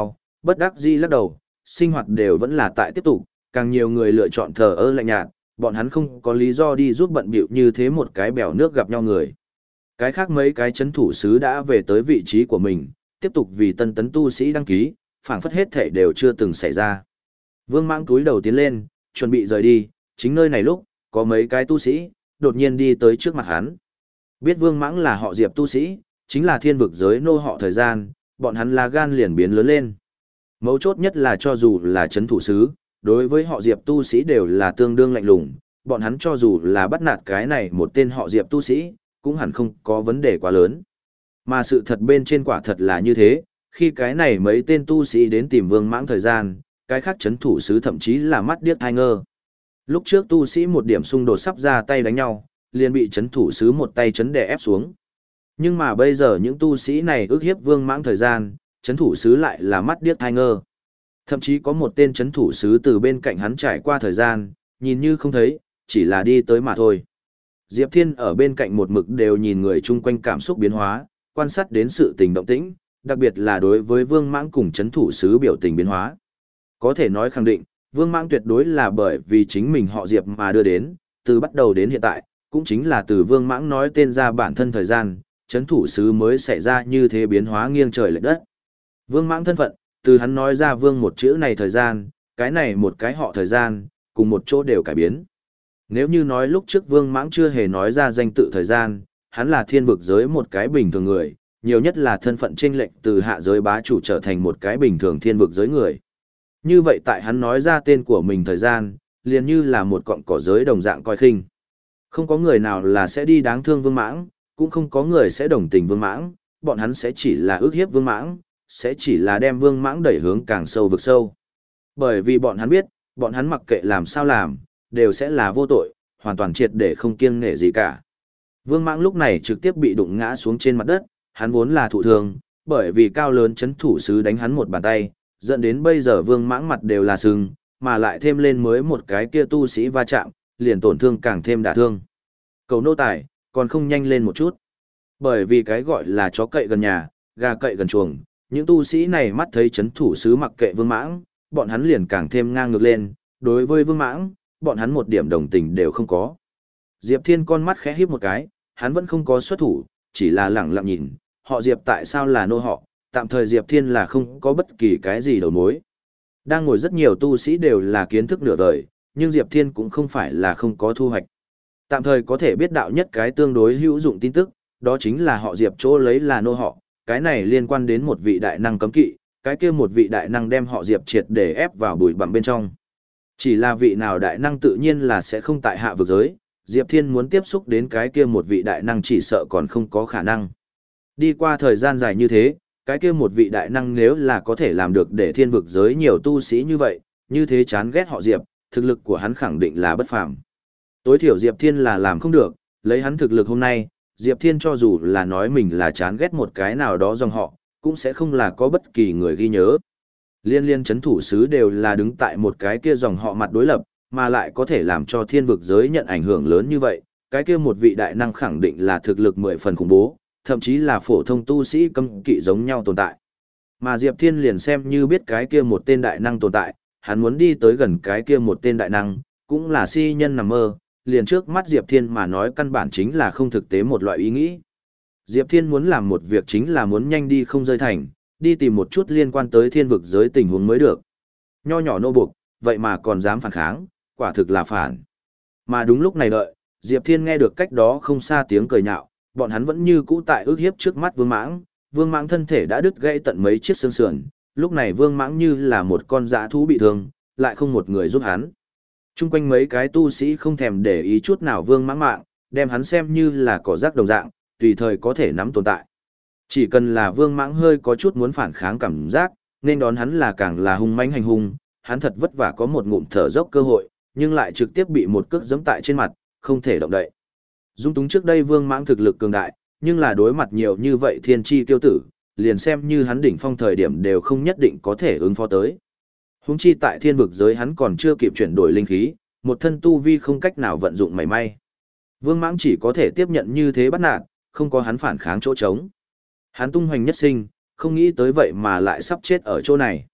A: Bất đắc dĩ lắc đầu, sinh hoạt đều vẫn là tại tiếp tục, càng nhiều người lựa chọn thờ ơ lạnh nhạt, bọn hắn không có lý do đi giúp bận bịu như thế một cái bèo nước gặp nhau người. Cái khác mấy cái chấn thủ sứ đã về tới vị trí của mình, tiếp tục vì tân tấn tu sĩ đăng ký, phảng phất hết thể đều chưa từng xảy ra. Vương Mãng túi đầu tiến lên, chuẩn bị rời đi, chính nơi này lúc, có mấy cái tu sĩ, đột nhiên đi tới trước mặt hắn. Biết Vương Mãng là họ Diệp tu sĩ, chính là thiên vực giới nô họ thời gian, bọn hắn là gan liền biến lớn lên. Mấu chốt nhất là cho dù là chấn thủ sứ, đối với họ Diệp tu sĩ đều là tương đương lạnh lùng, bọn hắn cho dù là bắt nạt cái này một tên họ Diệp tu sĩ, cũng hẳn không có vấn đề quá lớn. Mà sự thật bên trên quả thật là như thế, khi cái này mấy tên tu sĩ đến tìm Vương Mãng thời gian, cái khác chấn thủ sứ thậm chí là mắt điếc thai ngơ. Lúc trước tu sĩ một điểm xung đột sắp ra tay đánh nhau, liền bị chấn thủ sứ một tay chấn đè ép xuống. Nhưng mà bây giờ những tu sĩ này ức hiếp Vương Mãng thời gian, chấn thủ sứ lại là mắt điếc thai ngơ. Thậm chí có một tên chấn thủ sứ từ bên cạnh hắn trải qua thời gian, nhìn như không thấy, chỉ là đi tới mà thôi. Diệp Thiên ở bên cạnh một mực đều nhìn người chung quanh cảm xúc biến hóa, quan sát đến sự tình động tĩnh, đặc biệt là đối với Vương Mãng cùng chấn thủ sứ biểu tình biến hóa. Có thể nói khẳng định, Vương Mãng tuyệt đối là bởi vì chính mình họ Diệp mà đưa đến, từ bắt đầu đến hiện tại, cũng chính là từ Vương Mãng nói tên ra bản thân thời gian, chấn thủ sứ mới xảy ra như thế biến hóa nghiêng trời lệch đất. Vương Mãng thân phận, từ hắn nói ra Vương một chữ này thời gian, cái này một cái họ thời gian, cùng một chỗ đều cải biến. Nếu như nói lúc trước Vương Mãng chưa hề nói ra danh tự thời gian, hắn là thiên vực giới một cái bình thường người, nhiều nhất là thân phận chênh lệch từ hạ giới bá chủ trở thành một cái bình thường thiên vực giới người. Như vậy tại hắn nói ra tên của mình thời gian, liền như là một cọng cỏ giới đồng dạng coi khinh. Không có người nào là sẽ đi đáng thương Vương Mãng, cũng không có người sẽ đồng tình Vương Mãng, bọn hắn sẽ chỉ là ước hiếp Vương Mãng, sẽ chỉ là đem Vương Mãng đẩy hướng càng sâu vực sâu. Bởi vì bọn hắn biết, bọn hắn mặc kệ làm sao làm, đều sẽ là vô tội, hoàn toàn triệt để không kiêng nể gì cả. Vương Mãng lúc này trực tiếp bị đụng ngã xuống trên mặt đất, hắn vốn là thụ thương, bởi vì cao lớn chấn thủ sứ đánh hắn một bàn tay, dẫn đến bây giờ Vương Mãng mặt đều là sưng, mà lại thêm lên mới một cái kia tu sĩ va chạm, liền tổn thương càng thêm đả thương. Cầu nô tài, còn không nhanh lên một chút. Bởi vì cái gọi là chó cậy gần nhà, gà cậy gần chuồng, những tu sĩ này mắt thấy chấn thủ sứ mặc kệ Vương Mãng, bọn hắn liền càng thêm ngang ngược lên, đối với Vương Mãng, bọn hắn một điểm đồng tình đều không có. Diệp Thiên con mắt khẽ híp một cái, hắn vẫn không có xuất thủ, chỉ là lẳng lặng nhìn, họ Diệp tại sao là nô họ, tạm thời Diệp Thiên là không có bất kỳ cái gì đầu mối. Đang ngồi rất nhiều tu sĩ đều là kiến thức nửa vời, nhưng Diệp Thiên cũng không phải là không có thu hoạch. Tạm thời có thể biết đạo nhất cái tương đối hữu dụng tin tức, đó chính là họ Diệp chỗ lấy là nô họ, cái này liên quan đến một vị đại năng cấm kỵ, cái kia một vị đại năng đem họ Diệp triệt để ép vào bụi bặm bên trong. Chỉ là vị nào đại năng tự nhiên là sẽ không tại hạ vực giới, Diệp Thiên muốn tiếp xúc đến cái kia một vị đại năng chỉ sợ còn không có khả năng. Đi qua thời gian dài như thế, cái kia một vị đại năng nếu là có thể làm được để thiên vực giới nhiều tu sĩ như vậy, như thế chán ghét họ Diệp, thực lực của hắn khẳng định là bất phàm. Tối thiểu Diệp Thiên là làm không được, lấy hắn thực lực hôm nay, Diệp Thiên cho dù là nói mình là chán ghét một cái nào đó dòng họ, cũng sẽ không là có bất kỳ người ghi nhớ. Liên liên chấn thủ sứ đều là đứng tại một cái kia dòng họ mặt đối lập, mà lại có thể làm cho thiên vực giới nhận ảnh hưởng lớn như vậy, cái kia một vị đại năng khẳng định là thực lực mười phần khủng bố, thậm chí là phổ thông tu sĩ cấm kỵ giống nhau tồn tại. Mà Diệp Thiên liền xem như biết cái kia một tên đại năng tồn tại, hắn muốn đi tới gần cái kia một tên đại năng, cũng là si nhân nằm mơ, liền trước mắt Diệp Thiên mà nói căn bản chính là không thực tế một loại ý nghĩ. Diệp Thiên muốn làm một việc chính là muốn nhanh đi không rơi thành, đi tìm một chút liên quan tới thiên vực giới tình huống mới được. Nho nhỏ nô buộc, vậy mà còn dám phản kháng, quả thực là phản. Mà đúng lúc này đợi, Diệp Thiên nghe được cách đó không xa tiếng cười nhạo, bọn hắn vẫn như cũ tại ước hiếp trước mắt Vương Mãng, Vương Mãng thân thể đã đứt gãy tận mấy chiếc xương sườn, lúc này Vương Mãng như là một con dã thú bị thương, lại không một người giúp hắn. Trung quanh mấy cái tu sĩ không thèm để ý chút nào Vương Mãng mạng, đem hắn xem như là cỏ rác đồng dạng, tùy thời có thể nắm tồn tại. Chỉ cần là Vương Mãng hơi có chút muốn phản kháng cảm giác, nên đón hắn là càng là hung mãnh hành hung, hắn thật vất vả có một ngụm thở dốc cơ hội, nhưng lại trực tiếp bị một cước giẫm tại trên mặt, không thể động đậy. Dung túng trước đây Vương Mãng thực lực cường đại, nhưng là đối mặt nhiều như vậy thiên chi tiêu tử, liền xem như hắn đỉnh phong thời điểm đều không nhất định có thể ứng phó tới. Huống chi tại thiên vực giới hắn còn chưa kịp chuyển đổi linh khí, một thân tu vi không cách nào vận dụng mảy may. Vương Mãng chỉ có thể tiếp nhận như thế bắt nạt, không có hắn phản kháng chỗ trống. Hắn tung hoành nhất sinh, không nghĩ tới vậy mà lại sắp chết ở chỗ này.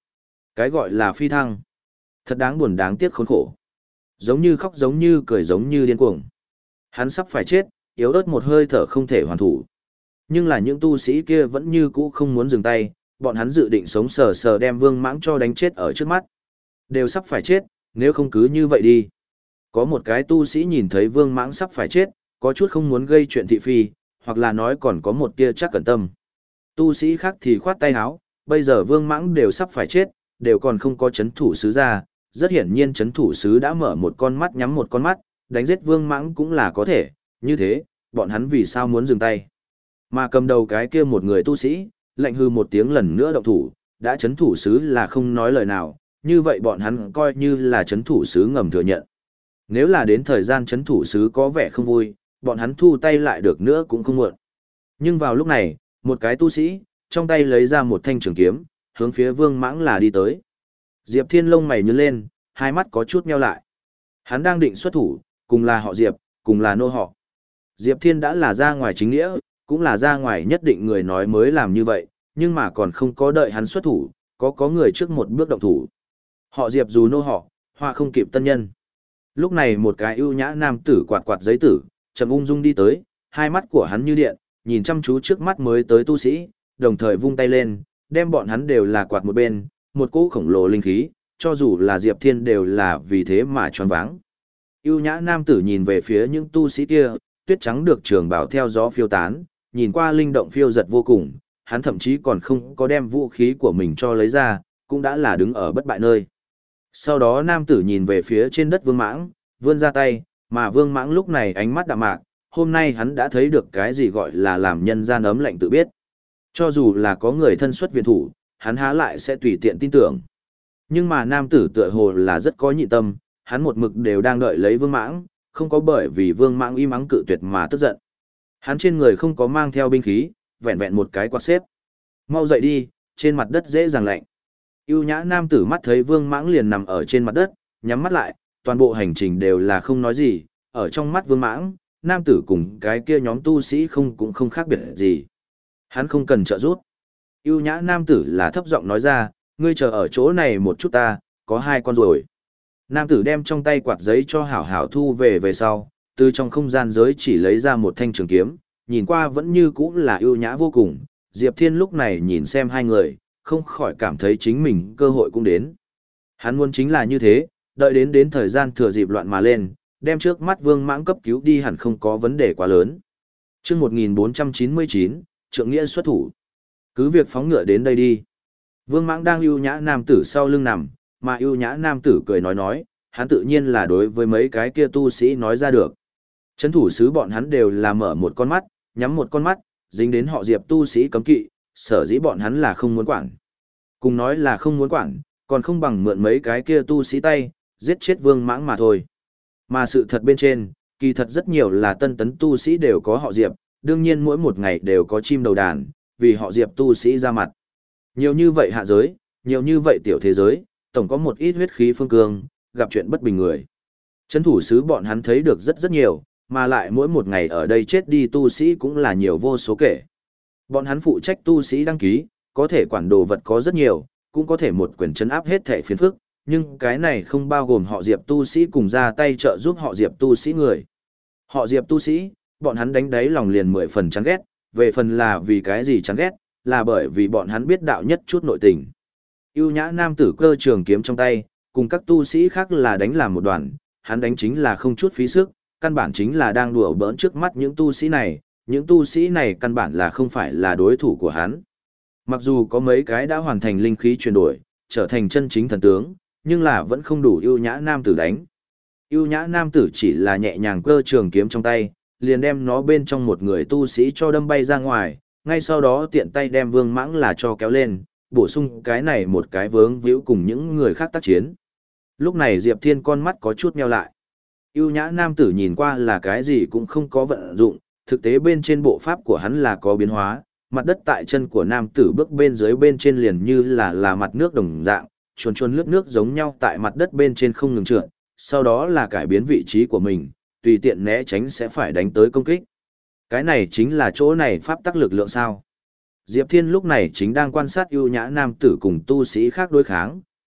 A: Cái gọi là phi thăng. Thật đáng buồn đáng tiếc khốn khổ. Giống như khóc giống như cười giống như điên cuồng. Hắn sắp phải chết, yếu ớt một hơi thở không thể hoàn thủ. Nhưng là những tu sĩ kia vẫn như cũ không muốn dừng tay, bọn hắn dự định sống sờ sờ đem Vương Mãng cho đánh chết ở trước mắt. Đều sắp phải chết, nếu không cứ như vậy đi. Có một cái tu sĩ nhìn thấy Vương Mãng sắp phải chết, có chút không muốn gây chuyện thị phi, hoặc là nói còn có một tia chắc cẩn tâm. Tu sĩ khác thì khoát tay áo, bây giờ Vương Mãng đều sắp phải chết, đều còn không có chấn thủ sứ ra, rất hiển nhiên chấn thủ sứ đã mở một con mắt nhắm một con mắt, đánh giết Vương Mãng cũng là có thể, như thế, bọn hắn vì sao muốn dừng tay. Mà cầm đầu cái kia một người tu sĩ, lạnh hư một tiếng lần nữa động thủ, đã chấn thủ sứ là không nói lời nào, như vậy bọn hắn coi như là chấn thủ sứ ngầm thừa nhận. Nếu là đến thời gian chấn thủ sứ có vẻ không vui, bọn hắn thu tay lại được nữa cũng không muộn. Nhưng vào lúc này, một cái tu sĩ, trong tay lấy ra một thanh trường kiếm, hướng phía Vương Mãng là đi tới. Diệp Thiên lông mày nhướng lên, hai mắt có chút nheo lại. Hắn đang định xuất thủ, cùng là họ Diệp, cùng là nô họ. Diệp Thiên đã là ra ngoài chính nghĩa, cũng là ra ngoài nhất định người nói mới làm như vậy, nhưng mà còn không có đợi hắn xuất thủ, có có người trước một bước động thủ. Họ Diệp dù nô họ, hoa không kịp tân nhân. Lúc này một cái ưu nhã nam tử quạt quạt giấy tử, trầm ung dung đi tới, hai mắt của hắn như điện, nhìn chăm chú trước mắt mới tới tu sĩ, đồng thời vung tay lên, đem bọn hắn đều là quạt một bên, một cỗ khổng lồ linh khí, cho dù là Diệp Thiên đều là vì thế mà choáng váng. Ưu nhã nam tử nhìn về phía những tu sĩ kia, tuyết trắng được trường bảo theo gió phiêu tán, nhìn qua linh động phiêu giật vô cùng, hắn thậm chí còn không có đem vũ khí của mình cho lấy ra, cũng đã là đứng ở bất bại nơi. Sau đó nam tử nhìn về phía trên đất Vương Mãng, vươn ra tay, mà Vương Mãng lúc này ánh mắt đạm mạc, hôm nay hắn đã thấy được cái gì gọi là làm nhân gian ấm lạnh tự biết. Cho dù là có người thân xuất viện thủ, hắn há lại sẽ tùy tiện tin tưởng. Nhưng mà nam tử tựa hồ là rất có nhị tâm, hắn một mực đều đang đợi lấy Vương Mãng, không có bởi vì Vương Mãng im ắng cự tuyệt mà tức giận. Hắn trên người không có mang theo binh khí, vẹn vẹn một cái quạt xếp. Mau dậy đi, trên mặt đất dễ dàng lạnh. Ưu nhã nam tử mắt thấy Vương Mãng liền nằm ở trên mặt đất, nhắm mắt lại, toàn bộ hành trình đều là không nói gì, ở trong mắt Vương Mãng, nam tử cùng cái kia nhóm tu sĩ không cũng không khác biệt gì. Hắn không cần trợ giúp. Ưu nhã nam tử là thấp giọng nói ra, ngươi chờ ở chỗ này một chút ta, có hai con rồi. Nam tử đem trong tay quạt giấy cho hảo hảo thu về về sau, từ trong không gian giới chỉ lấy ra một thanh trường kiếm, nhìn qua vẫn như cũ là ưu nhã vô cùng. Diệp Thiên lúc này nhìn xem hai người, không khỏi cảm thấy chính mình cơ hội cũng đến. Hắn muốn chính là như thế, đợi đến đến thời gian thừa dịp loạn mà lên, đem trước mắt Vương Mãng cấp cứu đi hẳn không có vấn đề quá lớn. Chương một nghìn bốn trăm chín mươi chín, Trượng Nghĩa xuất thủ. Cứ việc phóng ngựa đến đây đi. Vương Mãng đang ưu nhã nam tử sau lưng nằm, mà ưu nhã nam tử cười nói nói, hắn tự nhiên là đối với mấy cái kia tu sĩ nói ra được. Chấn thủ sứ bọn hắn đều là mở một con mắt, nhắm một con mắt, dính đến họ Diệp tu sĩ cấm kỵ, sở dĩ bọn hắn là không muốn quản. Cùng nói là không muốn quản, còn không bằng mượn mấy cái kia tu sĩ tay, giết chết Vương Mãng mà thôi. Mà sự thật bên trên, kỳ thật rất nhiều là tân tấn tu sĩ đều có họ Diệp, đương nhiên mỗi một ngày đều có chim đầu đàn, vì họ Diệp tu sĩ ra mặt. Nhiều như vậy hạ giới, nhiều như vậy tiểu thế giới, tổng có một ít huyết khí phương cương, gặp chuyện bất bình người. Chấn thủ sứ bọn hắn thấy được rất rất nhiều, mà lại mỗi một ngày ở đây chết đi tu sĩ cũng là nhiều vô số kể. Bọn hắn phụ trách tu sĩ đăng ký, có thể quản đồ vật có rất nhiều, cũng có thể một quyền chấn áp hết thẻ phiền phức, nhưng cái này không bao gồm họ Diệp tu sĩ cùng ra tay trợ giúp họ Diệp tu sĩ người. Họ Diệp tu sĩ, bọn hắn đánh đáy lòng liền mười phần chán ghét, về phần là vì cái gì chán ghét, là bởi vì bọn hắn biết đạo nhất chút nội tình. Ưu nhã nam tử cơ trường kiếm trong tay, cùng các tu sĩ khác là đánh làm một đoàn, hắn đánh chính là không chút phí sức, căn bản chính là đang đùa bỡn trước mắt những tu sĩ này, những tu sĩ này căn bản là không phải là đối thủ của hắn. Mặc dù có mấy cái đã hoàn thành linh khí chuyển đổi, trở thành chân chính thần tướng, nhưng là vẫn không đủ ưu nhã nam tử đánh. Ưu nhã nam tử chỉ là nhẹ nhàng cơ trường kiếm trong tay, liền đem nó bên trong một người tu sĩ cho đâm bay ra ngoài, ngay sau đó tiện tay đem Vương Mãng là cho kéo lên, bổ sung cái này một cái vướng víu cùng những người khác tác chiến. Lúc này Diệp Thiên con mắt có chút nheo lại. Ưu nhã nam tử nhìn qua là cái gì cũng không có vận dụng, thực tế bên trên bộ pháp của hắn là có biến hóa, mặt đất tại chân của nam tử bước bên dưới bên trên liền như là là mặt nước đồng dạng, chuồn chuồn lướt nước giống nhau tại mặt đất bên trên không ngừng trượt, sau đó là cải biến vị trí của mình, tùy tiện né tránh sẽ phải đánh tới công kích. Cái này chính là chỗ này pháp tắc lực lượng sao. Diệp Thiên lúc này chính đang quan sát ưu nhã nam tử cùng tu sĩ khác đối kháng,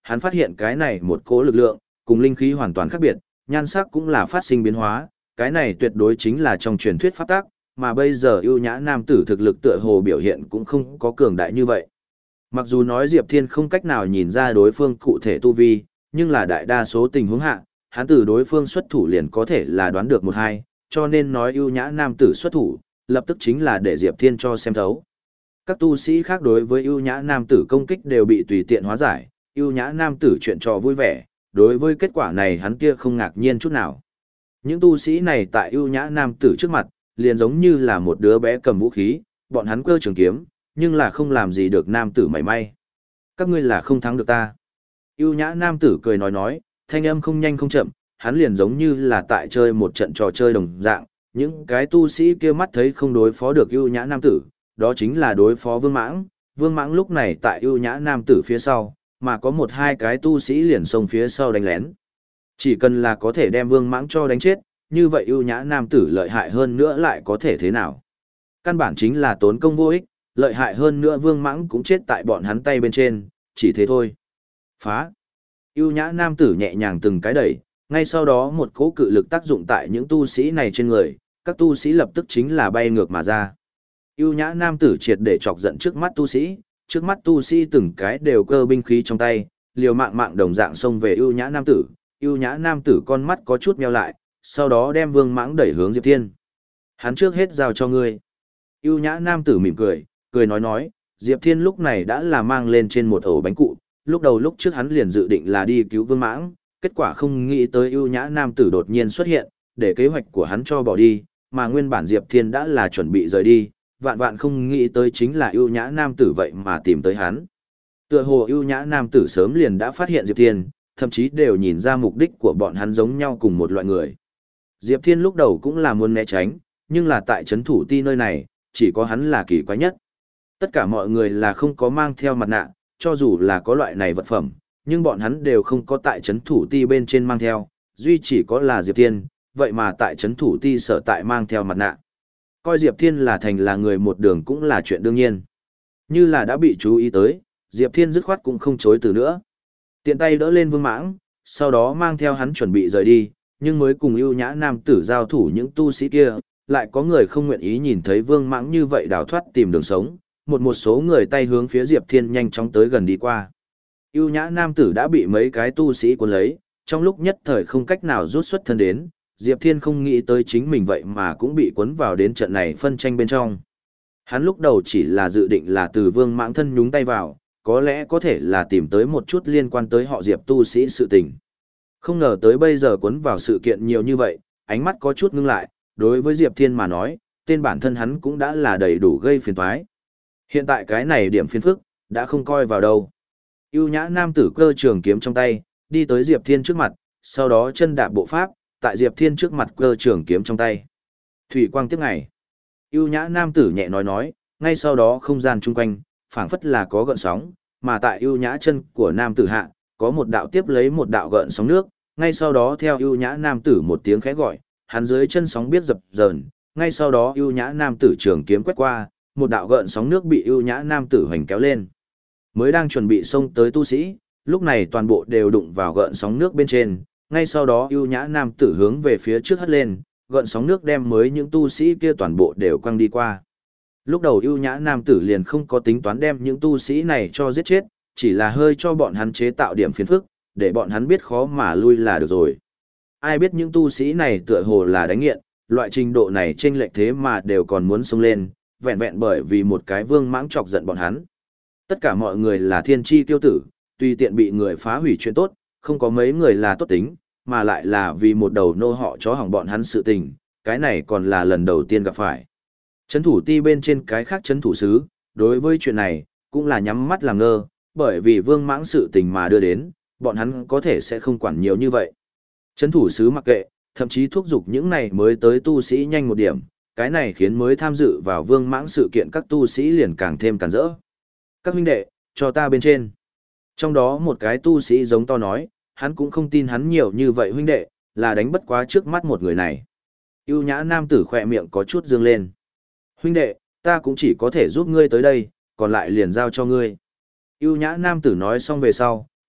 A: hắn phát hiện cái này một cỗ lực lượng, cùng linh khí hoàn toàn khác biệt, nhan sắc cũng là phát sinh biến hóa, cái này tuyệt đối chính là trong truyền thuyết pháp tắc, mà bây giờ ưu nhã nam tử thực lực tựa hồ biểu hiện cũng không có cường đại như vậy. Mặc dù nói Diệp Thiên không cách nào nhìn ra đối phương cụ thể tu vi, nhưng là đại đa số tình huống hạ, hắn từ đối phương xuất thủ liền có thể là đoán được một hai, cho nên nói ưu nhã nam tử xuất thủ, lập tức chính là để Diệp Thiên cho xem thấu. Các tu sĩ khác đối với ưu nhã nam tử công kích đều bị tùy tiện hóa giải, ưu nhã nam tử chuyện trò vui vẻ, đối với kết quả này hắn kia không ngạc nhiên chút nào. Những tu sĩ này tại ưu nhã nam tử trước mặt, liền giống như là một đứa bé cầm vũ khí, bọn hắn cơ trường kiếm, nhưng là không làm gì được nam tử mảy may. Các ngươi là không thắng được ta. Ưu nhã nam tử cười nói nói, thanh âm không nhanh không chậm, hắn liền giống như là tại chơi một trận trò chơi đồng dạng, những cái tu sĩ kia mắt thấy không đối phó được ưu nhã nam tử, đó chính là đối phó vương mãng. Vương mãng lúc này tại ưu nhã nam tử phía sau, mà có một hai cái tu sĩ liền xông phía sau đánh lén. Chỉ cần là có thể đem vương mãng cho đánh chết, như vậy ưu nhã nam tử lợi hại hơn nữa lại có thể thế nào? Căn bản chính là tốn công vô ích, lợi hại hơn nữa vương mãng cũng chết tại bọn hắn tay bên trên, chỉ thế thôi. Phá! Ưu nhã nam tử nhẹ nhàng từng cái đẩy, ngay sau đó một cỗ cự lực tác dụng tại những tu sĩ này trên người, các tu sĩ lập tức chính là bay ngược mà ra. Ưu nhã nam tử triệt để chọc giận trước mắt tu sĩ, trước mắt tu sĩ từng cái đều cơ binh khí trong tay, liều mạng mạng đồng dạng xông về ưu nhã nam tử, ưu nhã nam tử con mắt có chút meo lại, sau đó đem vương mãng đẩy hướng Diệp Thiên. Hắn trước hết giao cho ngươi. Ưu nhã nam tử mỉm cười, cười nói nói, Diệp Thiên lúc này đã là mang lên trên một ổ bánh cụ, lúc đầu lúc trước hắn liền dự định là đi cứu vương mãng, kết quả không nghĩ tới ưu nhã nam tử đột nhiên xuất hiện, để kế hoạch của hắn cho bỏ đi, mà nguyên bản Diệp Thiên đã là chuẩn bị rời đi, vạn vạn không nghĩ tới chính là ưu nhã nam tử vậy mà tìm tới hắn. Tựa hồ ưu nhã nam tử sớm liền đã phát hiện Diệp Thiên, thậm chí đều nhìn ra mục đích của bọn hắn giống nhau cùng một loại người. Diệp Thiên lúc đầu cũng là muốn né tránh, nhưng là tại trấn thủ ti nơi này, chỉ có hắn là kỳ quái nhất. Tất cả mọi người là không có mang theo mặt nạ, cho dù là có loại này vật phẩm, nhưng bọn hắn đều không có tại trấn thủ ti bên trên mang theo, duy chỉ có là Diệp Thiên, vậy mà tại trấn thủ ti sở tại mang theo mặt nạ. Coi Diệp Thiên là thành là người một đường cũng là chuyện đương nhiên. Như là đã bị chú ý tới, Diệp Thiên dứt khoát cũng không chối từ nữa. Tiện tay đỡ lên vương mãng, sau đó mang theo hắn chuẩn bị rời đi, nhưng mới cùng ưu nhã nam tử giao thủ những tu sĩ kia, lại có người không nguyện ý nhìn thấy vương mãng như vậy đào thoát tìm đường sống, một một số người tay hướng phía Diệp Thiên nhanh chóng tới gần đi qua. Ưu nhã nam tử đã bị mấy cái tu sĩ cuốn lấy, trong lúc nhất thời không cách nào rút xuất thân đến, Diệp Thiên không nghĩ tới chính mình vậy mà cũng bị cuốn vào đến trận này phân tranh bên trong. Hắn lúc đầu chỉ là dự định là từ vương mãng thân nhúng tay vào, có lẽ có thể là tìm tới một chút liên quan tới họ Diệp tu sĩ sự tình. Không ngờ tới bây giờ cuốn vào sự kiện nhiều như vậy, ánh mắt có chút ngưng lại, đối với Diệp Thiên mà nói, tên bản thân hắn cũng đã là đầy đủ gây phiền toái. Hiện tại cái này điểm phiền phức, đã không coi vào đâu. Ưu nhã nam tử cơ trường kiếm trong tay, đi tới Diệp Thiên trước mặt, sau đó chân đạp bộ pháp, tại Diệp Thiên trước mặt cơ trường kiếm trong tay. Thủy quang tiếp ngày. Ưu nhã nam tử nhẹ nói nói, ngay sau đó không gian chung quanh, phảng phất là có gợn sóng, mà tại ưu nhã chân của nam tử hạ, có một đạo tiếp lấy một đạo gợn sóng nước, ngay sau đó theo ưu nhã nam tử một tiếng khẽ gọi, hắn dưới chân sóng biết dập dờn, ngay sau đó ưu nhã nam tử trường kiếm quét qua, một đạo gợn sóng nước bị ưu nhã nam tử hoành kéo lên. Mới đang chuẩn bị xông tới tu sĩ, lúc này toàn bộ đều đụng vào gợn sóng nước bên trên, ngay sau đó ưu nhã nam tử hướng về phía trước hất lên, gợn sóng nước đem mới những tu sĩ kia toàn bộ đều quăng đi qua. Lúc đầu ưu nhã nam tử liền không có tính toán đem những tu sĩ này cho giết chết, chỉ là hơi cho bọn hắn chế tạo điểm phiền phức, để bọn hắn biết khó mà lui là được rồi. Ai biết những tu sĩ này tựa hồ là đánh nghiện, loại trình độ này chênh lệch thế mà đều còn muốn xông lên, vẹn vẹn bởi vì một cái vương mãng chọc giận bọn hắn. Tất cả mọi người là thiên chi tiêu tử, tùy tiện bị người phá hủy chuyện tốt, không có mấy người là tốt tính, mà lại là vì một đầu nô họ chó hỏng bọn hắn sự tình, cái này còn là lần đầu tiên gặp phải. Chấn thủ ti bên trên cái khác chấn thủ sứ, đối với chuyện này, cũng là nhắm mắt làm ngơ, bởi vì vương mãng sự tình mà đưa đến, bọn hắn có thể sẽ không quản nhiều như vậy. Chấn thủ sứ mặc kệ, thậm chí thúc giục những này mới tới tu sĩ nhanh một điểm, cái này khiến mới tham dự vào vương mãng sự kiện các tu sĩ liền càng thêm cản rỡ. Các huynh đệ, cho ta bên trên. Trong đó một cái tu sĩ giống to nói, hắn cũng không tin hắn nhiều như vậy huynh đệ, là đánh bất quá trước mắt một người này. Ưu nhã nam tử khỏe miệng có chút dương lên. Huynh đệ, ta cũng chỉ có thể giúp ngươi tới đây, còn lại liền giao cho ngươi. Ưu nhã nam tử nói xong về sau,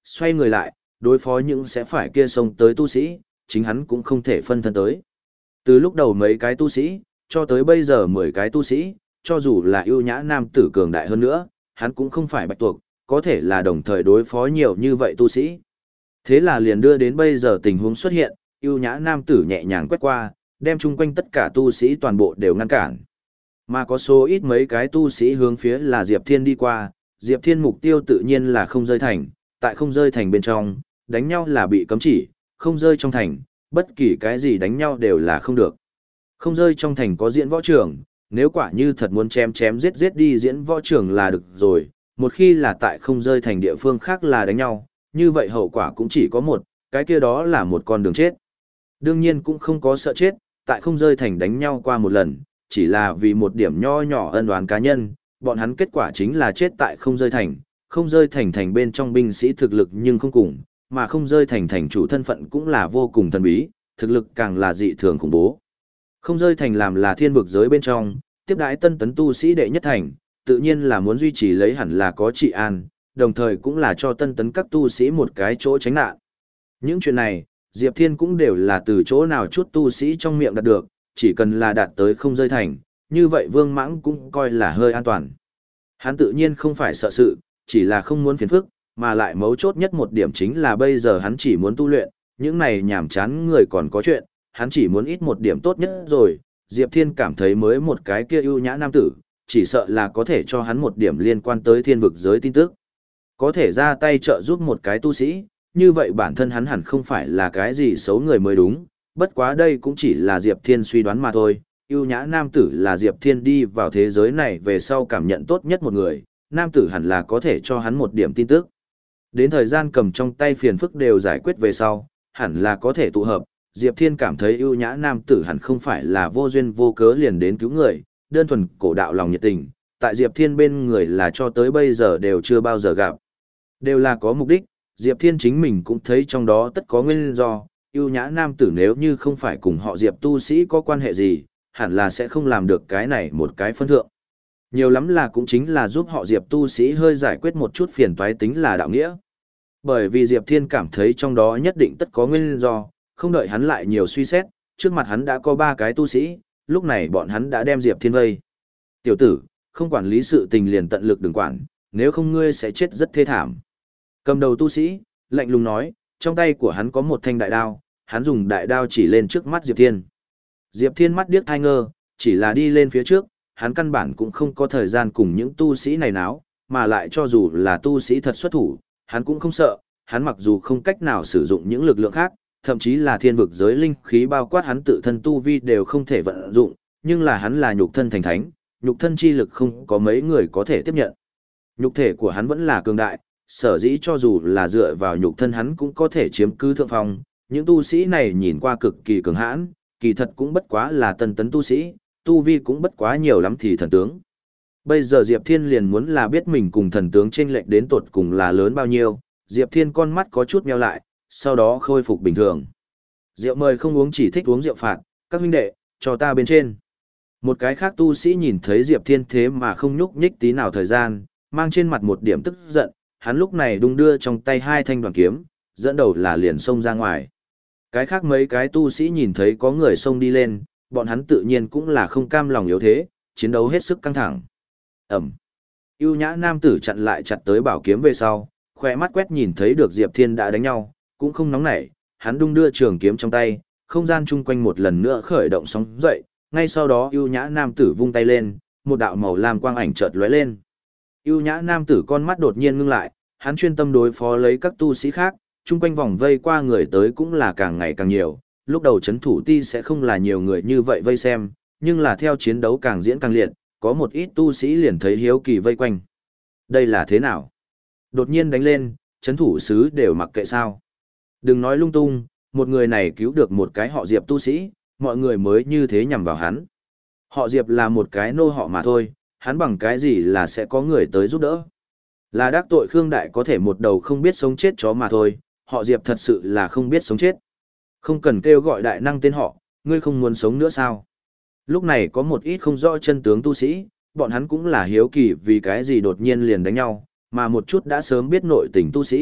A: Xoay người lại, đối phó những sẽ phải kia xông tới tu sĩ, chính hắn cũng không thể phân thân tới. Từ lúc đầu mấy cái tu sĩ, cho tới bây giờ mười cái tu sĩ, cho dù là ưu nhã nam tử cường đại hơn nữa, hắn cũng không phải bạch tuộc, có thể là đồng thời đối phó nhiều như vậy tu sĩ. Thế là liền đưa đến bây giờ tình huống xuất hiện, ưu nhã nam tử nhẹ nhàng quét qua, đem chung quanh tất cả tu sĩ toàn bộ đều ngăn cản. Mà có số ít mấy cái tu sĩ hướng phía là Diệp Thiên đi qua, Diệp Thiên mục tiêu tự nhiên là không rơi thành, tại không rơi thành bên trong, đánh nhau là bị cấm chỉ, không rơi trong thành, bất kỳ cái gì đánh nhau đều là không được. Không rơi trong thành có diễn võ trường, nếu quả như thật muốn chém chém giết giết đi diễn võ trường là được rồi, một khi là tại không rơi thành địa phương khác là đánh nhau, như vậy hậu quả cũng chỉ có một, cái kia đó là một con đường chết. Đương nhiên cũng không có sợ chết, tại không rơi thành đánh nhau qua một lần, chỉ là vì một điểm nho nhỏ ân oán cá nhân, bọn hắn kết quả chính là chết tại không rơi thành, không rơi thành thành bên trong binh sĩ thực lực nhưng không cùng, mà không rơi thành thành chủ thân phận cũng là vô cùng thần bí, thực lực càng là dị thường khủng bố. Không rơi thành làm là thiên vực giới bên trong, tiếp đãi tân tấn tu sĩ đệ nhất thành, tự nhiên là muốn duy trì lấy hẳn là có trị an, đồng thời cũng là cho tân tấn các tu sĩ một cái chỗ tránh nạn. Những chuyện này, Diệp Thiên cũng đều là từ chỗ nào chút tu sĩ trong miệng đạt được, chỉ cần là đạt tới không rơi thành, như vậy Vương Mãng cũng coi là hơi an toàn. Hắn tự nhiên không phải sợ sự, chỉ là không muốn phiền phức, mà lại mấu chốt nhất một điểm chính là bây giờ hắn chỉ muốn tu luyện, những này nhảm chán người còn có chuyện, hắn chỉ muốn ít một điểm tốt nhất rồi. Diệp Thiên cảm thấy mới một cái kia ưu nhã nam tử, chỉ sợ là có thể cho hắn một điểm liên quan tới thiên vực giới tin tức. Có thể ra tay trợ giúp một cái tu sĩ, như vậy bản thân hắn hẳn không phải là cái gì xấu người mới đúng, bất quá đây cũng chỉ là Diệp Thiên suy đoán mà thôi. Ưu nhã nam tử là Diệp Thiên đi vào thế giới này về sau cảm nhận tốt nhất một người, nam tử hẳn là có thể cho hắn một điểm tin tức. Đến thời gian cầm trong tay phiền phức đều giải quyết về sau, hẳn là có thể tụ hợp, Diệp Thiên cảm thấy ưu nhã nam tử hẳn không phải là vô duyên vô cớ liền đến cứu người, đơn thuần cổ đạo lòng nhiệt tình, tại Diệp Thiên bên người là cho tới bây giờ đều chưa bao giờ gặp. Đều là có mục đích, Diệp Thiên chính mình cũng thấy trong đó tất có nguyên do, ưu nhã nam tử nếu như không phải cùng họ Diệp tu sĩ có quan hệ gì, hẳn là sẽ không làm được cái này một cái phân thượng. Nhiều lắm là cũng chính là giúp họ Diệp tu sĩ hơi giải quyết một chút phiền toái tính là đạo nghĩa. Bởi vì Diệp Thiên cảm thấy trong đó nhất định tất có nguyên do, không đợi hắn lại nhiều suy xét, trước mặt hắn đã có ba cái tu sĩ, lúc này bọn hắn đã đem Diệp Thiên vây. Tiểu tử, không quản lý sự tình liền tận lực đừng quản, nếu không ngươi sẽ chết rất thê thảm. Cầm đầu tu sĩ, lạnh lùng nói, trong tay của hắn có một thanh đại đao, hắn dùng đại đao chỉ lên trước mắt Diệp Thiên. Diệp Thiên mắt điếc thai ngơ, chỉ là đi lên phía trước, hắn căn bản cũng không có thời gian cùng những tu sĩ này náo, mà lại cho dù là tu sĩ thật xuất thủ, hắn cũng không sợ, hắn mặc dù không cách nào sử dụng những lực lượng khác, thậm chí là thiên vực giới linh khí bao quát hắn tự thân tu vi đều không thể vận dụng, nhưng là hắn là nhục thân thành thánh, nhục thân chi lực không có mấy người có thể tiếp nhận. Nhục thể của hắn vẫn là cường đại, sở dĩ cho dù là dựa vào nhục thân hắn cũng có thể chiếm cứ thượng phong, những tu sĩ này nhìn qua cực kỳ cường hãn, kỳ thật cũng bất quá là tân tấn tu sĩ, tu vi cũng bất quá nhiều lắm thì thần tướng. Bây giờ Diệp Thiên liền muốn là biết mình cùng thần tướng chênh lệch đến tột cùng là lớn bao nhiêu, Diệp Thiên con mắt có chút meo lại, sau đó khôi phục bình thường. Rượu mời không uống chỉ thích uống rượu phạt, các huynh đệ, cho ta bên trên. Một cái khác tu sĩ nhìn thấy Diệp Thiên thế mà không nhúc nhích tí nào thời gian, mang trên mặt một điểm tức giận, hắn lúc này đung đưa trong tay hai thanh đoàn kiếm, dẫn đầu là liền xông ra ngoài. Cái khác mấy cái tu sĩ nhìn thấy có người xông đi lên, bọn hắn tự nhiên cũng là không cam lòng yếu thế, chiến đấu hết sức căng thẳng. Ẩm. Ưu nhã nam tử chặn lại chặt tới bảo kiếm về sau, khỏe mắt quét nhìn thấy được Diệp Thiên đã đánh nhau, cũng không nóng nảy, hắn đung đưa trường kiếm trong tay, không gian chung quanh một lần nữa khởi động sóng dậy, ngay sau đó ưu nhã nam tử vung tay lên, một đạo màu lam quang ảnh chợt lóe lên. Ưu nhã nam tử con mắt đột nhiên ngưng lại, hắn chuyên tâm đối phó lấy các tu sĩ khác, chung quanh vòng vây qua người tới cũng là càng ngày càng nhiều, lúc đầu chấn thủ ti sẽ không là nhiều người như vậy vây xem, nhưng là theo chiến đấu càng diễn càng liệt, có một ít tu sĩ liền thấy hiếu kỳ vây quanh. Đây là thế nào? Đột nhiên đánh lên, chấn thủ sứ đều mặc kệ sao. Đừng nói lung tung, một người này cứu được một cái họ Diệp tu sĩ, mọi người mới như thế nhằm vào hắn. Họ Diệp là một cái nô họ mà thôi, hắn bằng cái gì là sẽ có người tới giúp đỡ. Là đắc tội Khương Đại có thể một đầu không biết sống chết chó mà thôi, họ Diệp thật sự là không biết sống chết. Không cần kêu gọi đại năng tên họ, ngươi không muốn sống nữa sao? Lúc này có một ít không rõ chân tướng tu sĩ, bọn hắn cũng là hiếu kỳ vì cái gì đột nhiên liền đánh nhau, mà một chút đã sớm biết nội tình tu sĩ,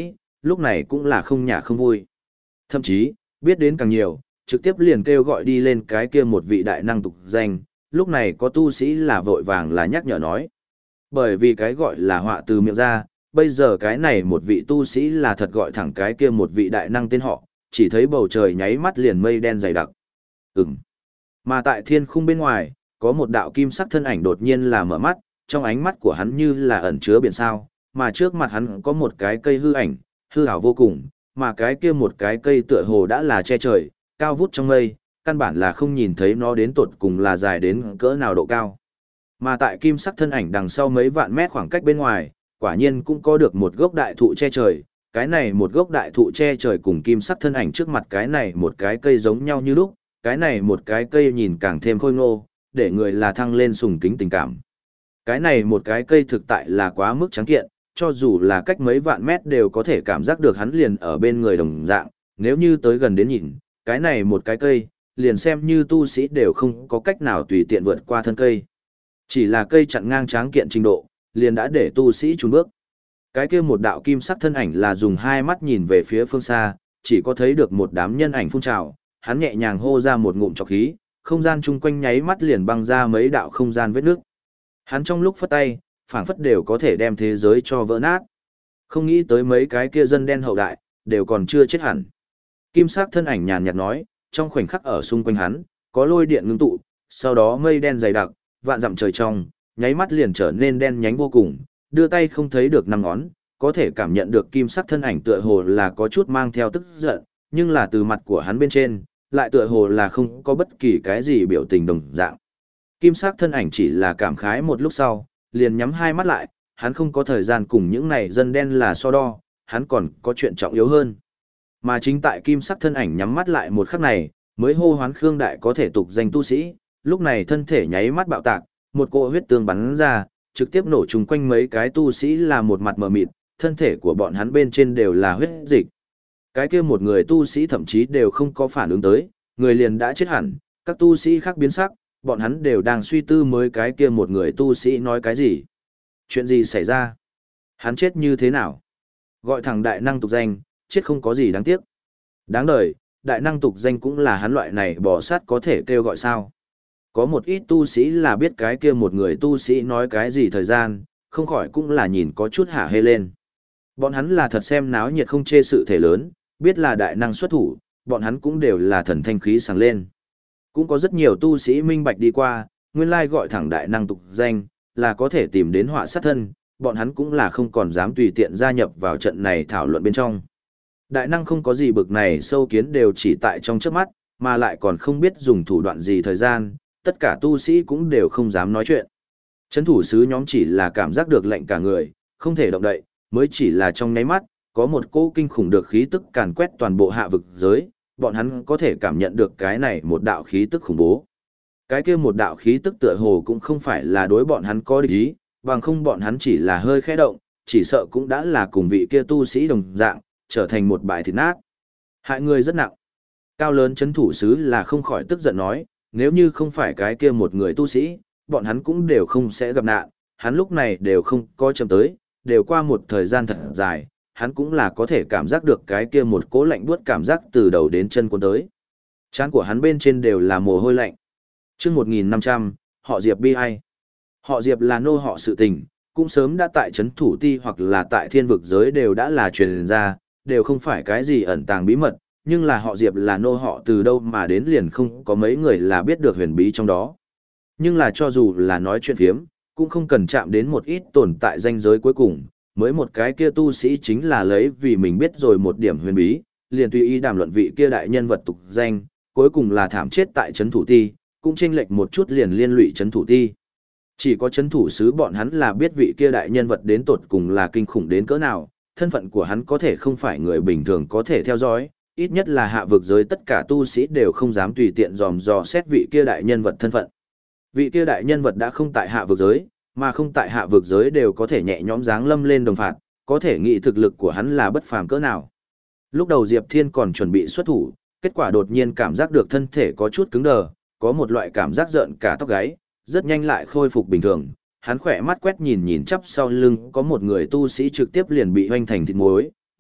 A: lúc này cũng là không nhả không vui. Thậm chí, biết đến càng nhiều, trực tiếp liền kêu gọi đi lên cái kia một vị đại năng tục danh, lúc này có tu sĩ là vội vàng là nhắc nhở nói. Bởi vì cái gọi là họa từ miệng ra, bây giờ cái này một vị tu sĩ là thật gọi thẳng cái kia một vị đại năng tên họ, chỉ thấy bầu trời nháy mắt liền mây đen dày đặc. Ừm. Mà tại thiên khung bên ngoài, có một đạo kim sắc thân ảnh đột nhiên là mở mắt, trong ánh mắt của hắn như là ẩn chứa biển sao, mà trước mặt hắn có một cái cây hư ảnh, hư ảo vô cùng, mà cái kia một cái cây tựa hồ đã là che trời, cao vút trong mây, căn bản là không nhìn thấy nó đến tột cùng là dài đến cỡ nào độ cao. Mà tại kim sắc thân ảnh đằng sau mấy vạn mét khoảng cách bên ngoài, quả nhiên cũng có được một gốc đại thụ che trời, cái này một gốc đại thụ che trời cùng kim sắc thân ảnh trước mặt cái này một cái cây giống nhau như lúc, cái này một cái cây nhìn càng thêm khôi ngô, để người là thăng lên sùng kính tình cảm. Cái này một cái cây thực tại là quá mức trắng kiện, cho dù là cách mấy vạn mét đều có thể cảm giác được hắn liền ở bên người đồng dạng, nếu như tới gần đến nhìn, cái này một cái cây, liền xem như tu sĩ đều không có cách nào tùy tiện vượt qua thân cây. Chỉ là cây chặn ngang tráng kiện trình độ, liền đã để tu sĩ chùn bước. Cái kia một đạo kim sắc thân ảnh là dùng hai mắt nhìn về phía phương xa, chỉ có thấy được một đám nhân ảnh phun trào, hắn nhẹ nhàng hô ra một ngụm trọc khí, không gian chung quanh nháy mắt liền băng ra mấy đạo không gian vết nước. Hắn trong lúc phất tay, phảng phất đều có thể đem thế giới cho vỡ nát. Không nghĩ tới mấy cái kia dân đen hậu đại, đều còn chưa chết hẳn. Kim sắc thân ảnh nhàn nhạt nói, trong khoảnh khắc ở xung quanh hắn, có lôi điện ngưng tụ, sau đó mây đen dày đặc, vạn dặm trời trong, nháy mắt liền trở nên đen nhánh vô cùng, đưa tay không thấy được năm ngón, có thể cảm nhận được kim sắc thân ảnh tựa hồ là có chút mang theo tức giận, nhưng là từ mặt của hắn bên trên, lại tựa hồ là không có bất kỳ cái gì biểu tình đồng dạng. Kim sắc thân ảnh chỉ là cảm khái một lúc sau, liền nhắm hai mắt lại, hắn không có thời gian cùng những này dân đen là so đo, hắn còn có chuyện trọng yếu hơn. Mà chính tại kim sắc thân ảnh nhắm mắt lại một khắc này, mới hô hoán Khương Đại có thể tục danh tu sĩ, lúc này thân thể nháy mắt bạo tạc, một cỗ huyết tương bắn ra, trực tiếp nổ trùng quanh mấy cái tu sĩ là một mặt mờ mịt, thân thể của bọn hắn bên trên đều là huyết dịch. Cái kia một người tu sĩ thậm chí đều không có phản ứng tới, người liền đã chết hẳn, các tu sĩ khác biến sắc, bọn hắn đều đang suy tư mới cái kia một người tu sĩ nói cái gì. Chuyện gì xảy ra? Hắn chết như thế nào? Gọi thẳng đại năng tục danh, chết không có gì đáng tiếc. Đáng đời, đại năng tục danh cũng là hắn loại này bỏ sát có thể kêu gọi sao. Có một ít tu sĩ là biết cái kia một người tu sĩ nói cái gì thời gian, không khỏi cũng là nhìn có chút hả hê lên. Bọn hắn là thật xem náo nhiệt không chê sự thể lớn, biết là đại năng xuất thủ, bọn hắn cũng đều là thần thanh khí sáng lên. Cũng có rất nhiều tu sĩ minh bạch đi qua, nguyên lai gọi thẳng đại năng tục danh, là có thể tìm đến họa sát thân, bọn hắn cũng là không còn dám tùy tiện gia nhập vào trận này thảo luận bên trong. Đại năng không có gì bực này sâu kiến đều chỉ tại trong trước mắt, mà lại còn không biết dùng thủ đoạn gì thời gian, tất cả tu sĩ cũng đều không dám nói chuyện. Chấn thủ sứ nhóm chỉ là cảm giác được lệnh cả người, không thể động đậy, mới chỉ là trong nháy mắt, có một cỗ kinh khủng được khí tức càn quét toàn bộ hạ vực giới, bọn hắn có thể cảm nhận được cái này một đạo khí tức khủng bố. Cái kia một đạo khí tức tựa hồ cũng không phải là đối bọn hắn có địch ý, bằng không bọn hắn chỉ là hơi khẽ động, chỉ sợ cũng đã là cùng vị kia tu sĩ đồng dạng, trở thành một bãi thịt nát. Hại người rất nặng. Cao lớn chấn thủ sứ là không khỏi tức giận nói, nếu như không phải cái kia một người tu sĩ, bọn hắn cũng đều không sẽ gặp nạn, hắn lúc này đều không có chậm tới, đều qua một thời gian thật dài, hắn cũng là có thể cảm giác được cái kia một cố lạnh buốt cảm giác từ đầu đến chân cuốn tới. Trán của hắn bên trên đều là mồ hôi lạnh. Chương một nghìn năm trăm, họ Diệp bi ai. Họ Diệp là nô họ sự tình, cũng sớm đã tại trấn thủ ti hoặc là tại thiên vực giới đều đã là truyền ra, đều không phải cái gì ẩn tàng bí mật, nhưng là họ Diệp là nô họ từ đâu mà đến liền không có mấy người là biết được huyền bí trong đó. Nhưng là cho dù là nói chuyện phiếm, cũng không cần chạm đến một ít tồn tại danh giới cuối cùng, mới một cái kia tu sĩ chính là lấy vì mình biết rồi một điểm huyền bí, liền tùy ý đàm luận vị kia đại nhân vật tục danh, cuối cùng là thảm chết tại trấn thủ ti, cũng chênh lệch một chút liền liên lụy trấn thủ ti. Chỉ có trấn thủ sứ bọn hắn là biết vị kia đại nhân vật đến tột cùng là kinh khủng đến cỡ nào, thân phận của hắn có thể không phải người bình thường có thể theo dõi, ít nhất là hạ vực giới tất cả tu sĩ đều không dám tùy tiện dòm dò xét vị kia đại nhân vật thân phận. Vị kia đại nhân vật đã không tại hạ vực giới, mà không tại hạ vực giới đều có thể nhẹ nhõm dáng lâm lên đồng phạt, có thể nghĩ thực lực của hắn là bất phàm cỡ nào. Lúc đầu Diệp Thiên còn chuẩn bị xuất thủ, kết quả đột nhiên cảm giác được thân thể có chút cứng đờ, có một loại cảm giác rợn cả tóc gáy, rất nhanh lại khôi phục bình thường. Hắn khỏe mắt quét nhìn nhìn chắp sau lưng có một người tu sĩ trực tiếp liền bị hoanh thành thịt muối,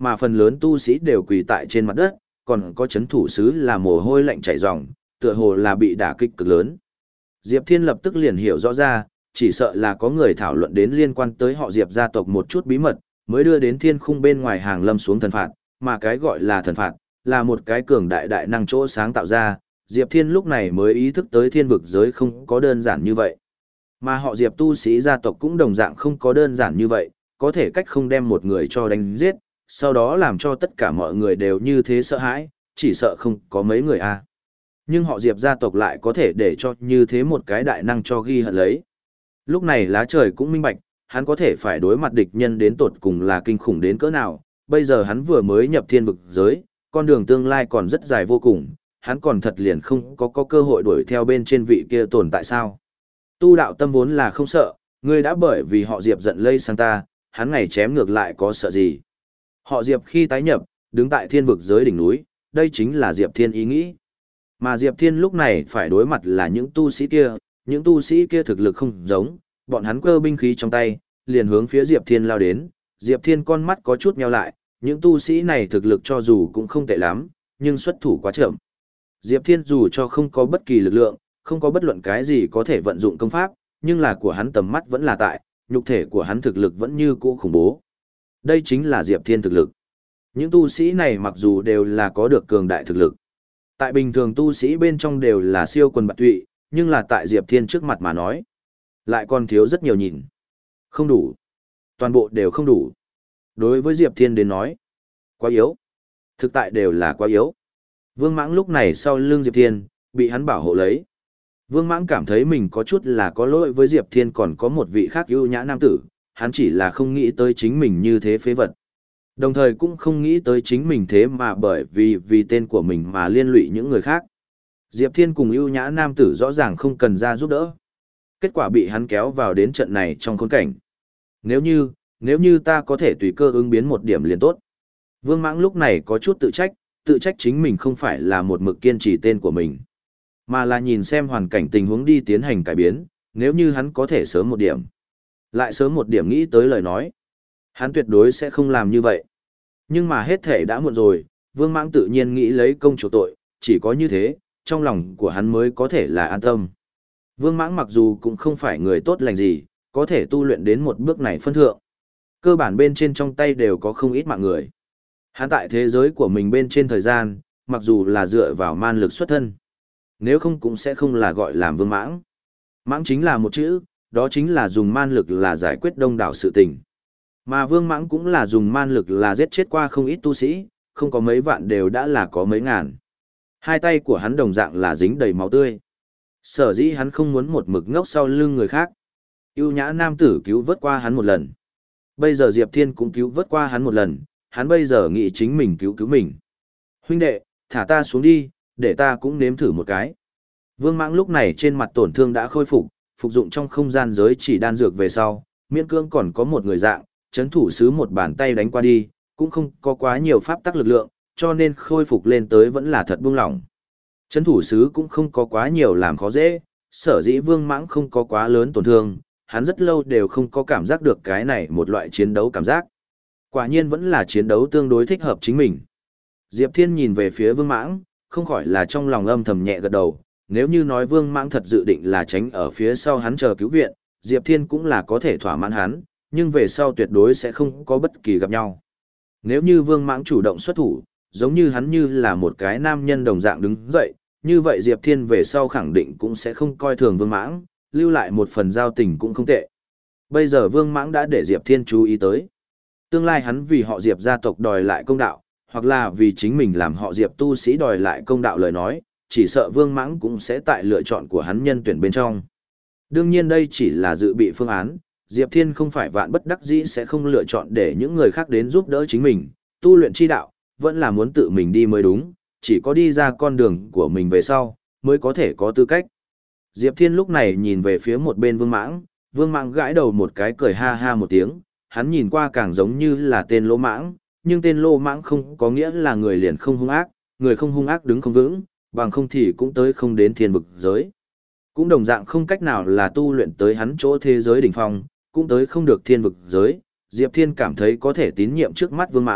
A: mà phần lớn tu sĩ đều quỳ tại trên mặt đất, còn có chấn thủ sứ là mồ hôi lạnh chảy ròng, tựa hồ là bị đả kích cực lớn. Diệp Thiên lập tức liền hiểu rõ ra, chỉ sợ là có người thảo luận đến liên quan tới họ Diệp gia tộc một chút bí mật, mới đưa đến thiên khung bên ngoài hàng lâm xuống thần phạt, mà cái gọi là thần phạt, là một cái cường đại đại năng chỗ sáng tạo ra, Diệp Thiên lúc này mới ý thức tới thiên vực giới không có đơn giản như vậy. Mà họ Diệp tu sĩ gia tộc cũng đồng dạng không có đơn giản như vậy, có thể cách không đem một người cho đánh giết, sau đó làm cho tất cả mọi người đều như thế sợ hãi, chỉ sợ không có mấy người a. Nhưng họ Diệp gia tộc lại có thể để cho như thế một cái đại năng cho ghi hận lấy. Lúc này lá trời cũng minh bạch, hắn có thể phải đối mặt địch nhân đến tột cùng là kinh khủng đến cỡ nào, bây giờ hắn vừa mới nhập thiên vực giới, con đường tương lai còn rất dài vô cùng, hắn còn thật liền không có, có cơ hội đuổi theo bên trên vị kia tồn tại sao. Tu đạo tâm vốn là không sợ, ngươi đã bởi vì họ Diệp giận lây sang ta, hắn ngày chém ngược lại có sợ gì. Họ Diệp khi tái nhập, đứng tại thiên vực giới đỉnh núi, đây chính là Diệp Thiên ý nghĩ. Mà Diệp Thiên lúc này phải đối mặt là những tu sĩ kia, những tu sĩ kia thực lực không giống, bọn hắn cơ binh khí trong tay, liền hướng phía Diệp Thiên lao đến, Diệp Thiên con mắt có chút nheo lại, những tu sĩ này thực lực cho dù cũng không tệ lắm, nhưng xuất thủ quá chậm. Diệp Thiên dù cho không có bất kỳ lực lượng, không có bất luận cái gì có thể vận dụng công pháp, nhưng là của hắn tầm mắt vẫn là tại, nhục thể của hắn thực lực vẫn như cũ khủng bố. Đây chính là Diệp Thiên thực lực. Những tu sĩ này mặc dù đều là có được cường đại thực lực, tại bình thường tu sĩ bên trong đều là siêu quần bạt tụy, nhưng là tại Diệp Thiên trước mặt mà nói, lại còn thiếu rất nhiều nhìn. Không đủ. Toàn bộ đều không đủ. Đối với Diệp Thiên đến nói, quá yếu. Thực tại đều là quá yếu. Vương Mãng lúc này sau lưng Diệp Thiên, bị hắn bảo hộ lấy. Vương Mãng cảm thấy mình có chút là có lỗi với Diệp Thiên còn có một vị khác ưu nhã nam tử, hắn chỉ là không nghĩ tới chính mình như thế phế vật. Đồng thời cũng không nghĩ tới chính mình thế mà bởi vì vì tên của mình mà liên lụy những người khác. Diệp Thiên cùng ưu nhã nam tử rõ ràng không cần ra giúp đỡ. Kết quả bị hắn kéo vào đến trận này trong khốn cảnh. Nếu như, nếu như ta có thể tùy cơ ứng biến một điểm liền tốt. Vương Mãng lúc này có chút tự trách, tự trách chính mình không phải là một mực kiên trì tên của mình, mà là nhìn xem hoàn cảnh tình huống đi tiến hành cải biến, nếu như hắn có thể sớm một điểm. Lại sớm một điểm nghĩ tới lời nói, hắn tuyệt đối sẽ không làm như vậy. Nhưng mà hết thể đã muộn rồi, Vương Mãng tự nhiên nghĩ lấy công chủ tội, chỉ có như thế, trong lòng của hắn mới có thể là an tâm. Vương Mãng mặc dù cũng không phải người tốt lành gì, có thể tu luyện đến một bước này phân thượng. Cơ bản bên trên trong tay đều có không ít mạng người. Hắn tại thế giới của mình bên trên thời gian, mặc dù là dựa vào man lực xuất thân, nếu không cũng sẽ không là gọi làm Vương Mãng. Mãng chính là một chữ, đó chính là dùng man lực là giải quyết đông đảo sự tình. Mà Vương Mãng cũng là dùng man lực là giết chết qua không ít tu sĩ, không có mấy vạn đều đã là có mấy ngàn. Hai tay của hắn đồng dạng là dính đầy máu tươi. Sở dĩ hắn không muốn một mực ngốc sau lưng người khác. Ưu nhã nam tử cứu vớt qua hắn một lần. Bây giờ Diệp Thiên cũng cứu vớt qua hắn một lần, hắn bây giờ nghĩ chính mình cứu cứu mình. Huynh đệ, thả ta xuống đi, để ta cũng nếm thử một cái. Vương Mãng lúc này trên mặt tổn thương đã khôi phục, phục dụng trong không gian giới chỉ đan dược về sau, miễn cưỡng còn có một người dạng, chấn thủ sứ một bàn tay đánh qua đi, cũng không có quá nhiều pháp tắc lực lượng, cho nên khôi phục lên tới vẫn là thật buông lỏng. Chấn thủ sứ cũng không có quá nhiều làm khó dễ, sở dĩ Vương Mãng không có quá lớn tổn thương, hắn rất lâu đều không có cảm giác được cái này một loại chiến đấu cảm giác. Quả nhiên vẫn là chiến đấu tương đối thích hợp chính mình. Diệp Thiên nhìn về phía Vương Mãng, không khỏi là trong lòng âm thầm nhẹ gật đầu, nếu như nói Vương Mãng thật dự định là tránh ở phía sau hắn chờ cứu viện, Diệp Thiên cũng là có thể thỏa mãn hắn, nhưng về sau tuyệt đối sẽ không có bất kỳ gặp nhau. Nếu như Vương Mãng chủ động xuất thủ, giống như hắn như là một cái nam nhân đồng dạng đứng dậy, như vậy Diệp Thiên về sau khẳng định cũng sẽ không coi thường Vương Mãng, lưu lại một phần giao tình cũng không tệ. Bây giờ Vương Mãng đã để Diệp Thiên chú ý tới. Tương lai hắn vì họ Diệp gia tộc đòi lại công đạo, hoặc là vì chính mình làm họ Diệp tu sĩ đòi lại công đạo lời nói, chỉ sợ Vương Mãng cũng sẽ tại lựa chọn của hắn nhân tuyển bên trong. Đương nhiên đây chỉ là dự bị phương án, Diệp Thiên không phải vạn bất đắc dĩ sẽ không lựa chọn để những người khác đến giúp đỡ chính mình, tu luyện chi đạo, vẫn là muốn tự mình đi mới đúng, chỉ có đi ra con đường của mình về sau, mới có thể có tư cách. Diệp Thiên lúc này nhìn về phía một bên Vương Mãng, Vương Mãng gãi đầu một cái cười ha ha một tiếng, hắn nhìn qua càng giống như là tên lỗ mãng, nhưng tên lỗ mãng không có nghĩa là người liền không hung ác, người không hung ác đứng không vững, bằng không thì cũng tới không đến thiên vực giới. Cũng đồng dạng không cách nào là tu luyện tới hắn chỗ thế giới đỉnh phong, cũng tới không được thiên vực giới, Diệp Thiên cảm thấy có thể tín nhiệm trước mắt Vương Mãng,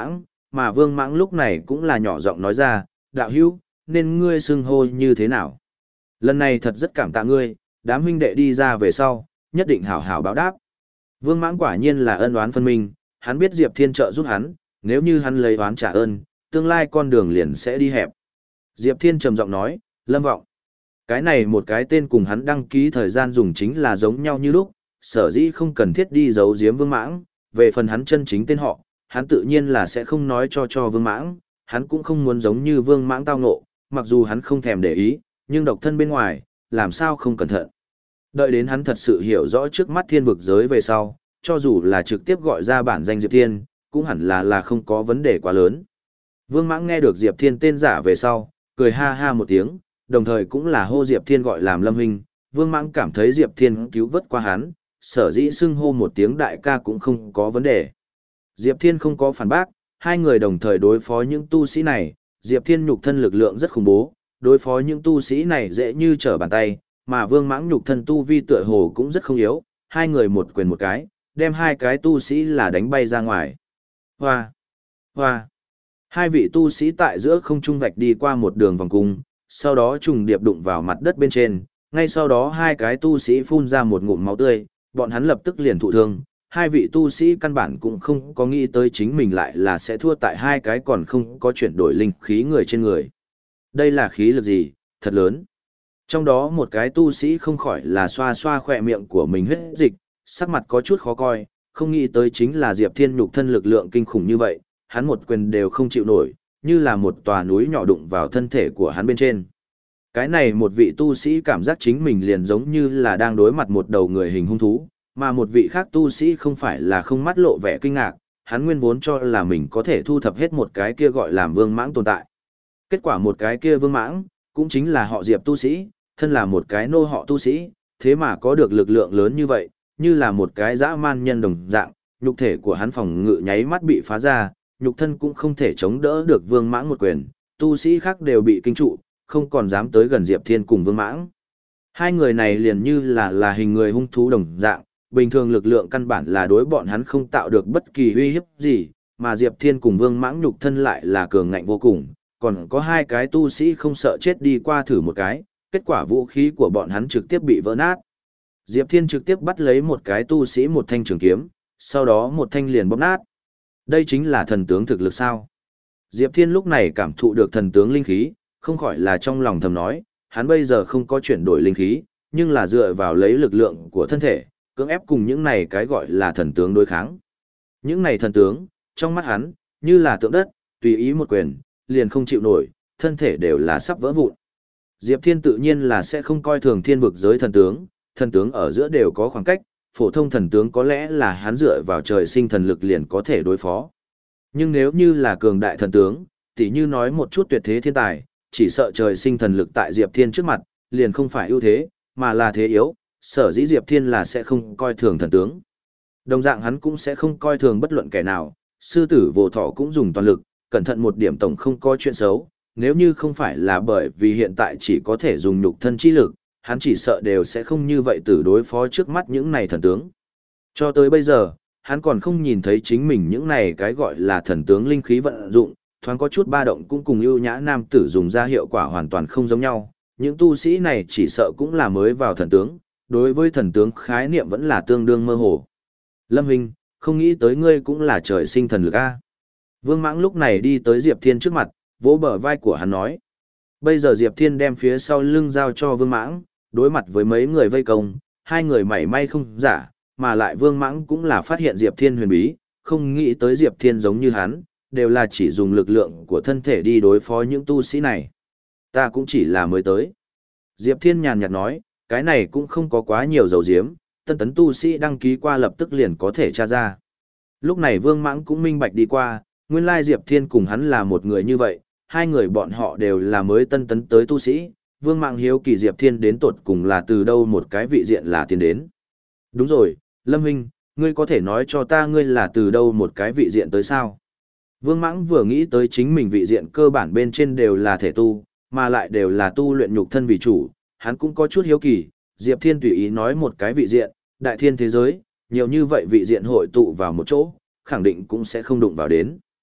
A: mà Vương Mãng lúc này cũng là nhỏ giọng nói ra, đạo hữu, nên ngươi xưng hô như thế nào? Lần này thật rất cảm tạ ngươi, đám huynh đệ đi ra về sau, nhất định hảo hảo báo đáp. Vương Mãng quả nhiên là ân oán phân minh, hắn biết Diệp Thiên trợ giúp hắn, nếu như hắn lấy oán trả ơn, tương lai con đường liền sẽ đi hẹp. Diệp Thiên trầm giọng nói, Lâm Vọng. Cái này một cái tên cùng hắn đăng ký thời gian dùng chính là giống nhau như lúc, sở dĩ không cần thiết đi giấu giếm Vương Mãng, về phần hắn chân chính tên họ, hắn tự nhiên là sẽ không nói cho cho Vương Mãng, hắn cũng không muốn giống như Vương Mãng tao ngộ, mặc dù hắn không thèm để ý, nhưng độc thân bên ngoài, làm sao không cẩn thận. Đợi đến hắn thật sự hiểu rõ trước mắt thiên vực giới về sau, cho dù là trực tiếp gọi ra bản danh Diệp Thiên, cũng hẳn là là không có vấn đề quá lớn. Vương Mãng nghe được Diệp Thiên tên giả về sau, cười ha ha một tiếng, đồng thời cũng là hô Diệp Thiên gọi làm Lâm huynh, Vương Mãng cảm thấy Diệp Thiên cứu vớt qua hắn, sở dĩ xưng hô một tiếng đại ca cũng không có vấn đề. Diệp Thiên không có phản bác, hai người đồng thời đối phó những tu sĩ này, Diệp Thiên nhục thân lực lượng rất khủng bố, đối phó những tu sĩ này dễ như trở bàn tay, mà Vương Mãng nhục thân tu vi tựa hồ cũng rất không yếu, hai người một quyền một cái, đem hai cái tu sĩ là đánh bay ra ngoài. Hoa! Hoa! Hai vị tu sĩ tại giữa không trung vạch đi qua một đường vòng cung, sau đó trùng điệp đụng vào mặt đất bên trên, ngay sau đó hai cái tu sĩ phun ra một ngụm máu tươi, bọn hắn lập tức liền thụ thương. Hai vị tu sĩ căn bản cũng không có nghĩ tới chính mình lại là sẽ thua tại hai cái còn không có chuyển đổi linh khí người trên người. Đây là khí lực gì, thật lớn. Trong đó một cái tu sĩ không khỏi là xoa xoa khỏe miệng của mình huyết dịch, sắc mặt có chút khó coi, không nghĩ tới chính là Diệp Thiên nhục thân lực lượng kinh khủng như vậy, hắn một quyền đều không chịu nổi, như là một tòa núi nhỏ đụng vào thân thể của hắn bên trên. Cái này một vị tu sĩ cảm giác chính mình liền giống như là đang đối mặt một đầu người hình hung thú, mà một vị khác tu sĩ không phải là không mắt lộ vẻ kinh ngạc, hắn nguyên vốn cho là mình có thể thu thập hết một cái kia gọi là Vương Mãng tồn tại. Kết quả một cái kia Vương Mãng, cũng chính là họ Diệp tu sĩ, thân là một cái nô họ tu sĩ, thế mà có được lực lượng lớn như vậy, như là một cái dã man nhân đồng dạng, nhục thể của hắn phòng ngự nháy mắt bị phá ra, nhục thân cũng không thể chống đỡ được Vương Mãng một quyền, tu sĩ khác đều bị kinh trụ, không còn dám tới gần Diệp Thiên cùng Vương Mãng. Hai người này liền như là là hình người hung thú đồng dạng, bình thường lực lượng căn bản là đối bọn hắn không tạo được bất kỳ uy hiếp gì, mà Diệp Thiên cùng Vương Mãng nhục thân lại là cường ngạnh vô cùng, còn có hai cái tu sĩ không sợ chết đi qua thử một cái, kết quả vũ khí của bọn hắn trực tiếp bị vỡ nát. Diệp Thiên trực tiếp bắt lấy một cái tu sĩ một thanh trường kiếm, sau đó một thanh liền bóp nát. Đây chính là thần tướng thực lực sao? Diệp Thiên lúc này cảm thụ được thần tướng linh khí, không khỏi là trong lòng thầm nói, hắn bây giờ không có chuyển đổi linh khí, nhưng là dựa vào lấy lực lượng của thân thể, cưỡng ép cùng những này cái gọi là thần tướng đối kháng. Những này thần tướng, trong mắt hắn, như là tượng đất, tùy ý một quyền, liền không chịu nổi, thân thể đều là sắp vỡ vụn. Diệp Thiên tự nhiên là sẽ không coi thường thiên vực giới thần tướng, thần tướng ở giữa đều có khoảng cách, phổ thông thần tướng có lẽ là hắn dựa vào trời sinh thần lực liền có thể đối phó. Nhưng nếu như là cường đại thần tướng, tỉ như nói một chút tuyệt thế thiên tài, chỉ sợ trời sinh thần lực tại Diệp Thiên trước mặt, liền không phải ưu thế, mà là thế yếu, sở dĩ Diệp Thiên là sẽ không coi thường thần tướng. Đồng dạng hắn cũng sẽ không coi thường bất luận kẻ nào, sư tử vô thọ cũng dùng toàn lực, cẩn thận một điểm tổng không có chuyện xấu, nếu như không phải là bởi vì hiện tại chỉ có thể dùng nhục thân chi lực, hắn chỉ sợ đều sẽ không như vậy tử đối phó trước mắt những này thần tướng. Cho tới bây giờ, hắn còn không nhìn thấy chính mình những này cái gọi là thần tướng linh khí vận dụng, thoáng có chút ba động cũng cùng ưu nhã nam tử dùng ra hiệu quả hoàn toàn không giống nhau. Những tu sĩ này chỉ sợ cũng là mới vào thần tướng, đối với thần tướng khái niệm vẫn là tương đương mơ hồ. Lâm Hình, không nghĩ tới ngươi cũng là trời sinh thần lực a. Vương Mãng lúc này đi tới Diệp Thiên trước mặt, vỗ bờ vai của hắn nói. Bây giờ Diệp Thiên đem phía sau lưng giao cho Vương Mãng, đối mặt với mấy người vây công, hai người mảy may không giả, mà lại Vương Mãng cũng là phát hiện Diệp Thiên huyền bí, không nghĩ tới Diệp Thiên giống như hắn, đều là chỉ dùng lực lượng của thân thể đi đối phó những tu sĩ này. Ta cũng chỉ là mới tới. Diệp Thiên nhàn nhạt nói, cái này cũng không có quá nhiều dầu diếm, tân tấn tu sĩ đăng ký qua lập tức liền có thể tra ra. Lúc này Vương Mãng cũng minh bạch đi qua, nguyên lai Diệp Thiên cùng hắn là một người như vậy, hai người bọn họ đều là mới tân tấn tới tu sĩ, Vương Mãng hiếu kỳ Diệp Thiên đến tột cùng là từ đâu một cái vị diện là tiến đến. Đúng rồi, Lâm Huynh, ngươi có thể nói cho ta ngươi là từ đâu một cái vị diện tới sao? Vương Mãng vừa nghĩ tới chính mình vị diện cơ bản bên trên đều là thể tu, mà lại đều là tu luyện nhục thân vì chủ, hắn cũng có chút hiếu kỳ, Diệp Thiên tùy ý nói một cái vị diện, đại thiên thế giới, nhiều như vậy vị diện hội tụ vào một chỗ, khẳng định cũng sẽ không đụng vào đến.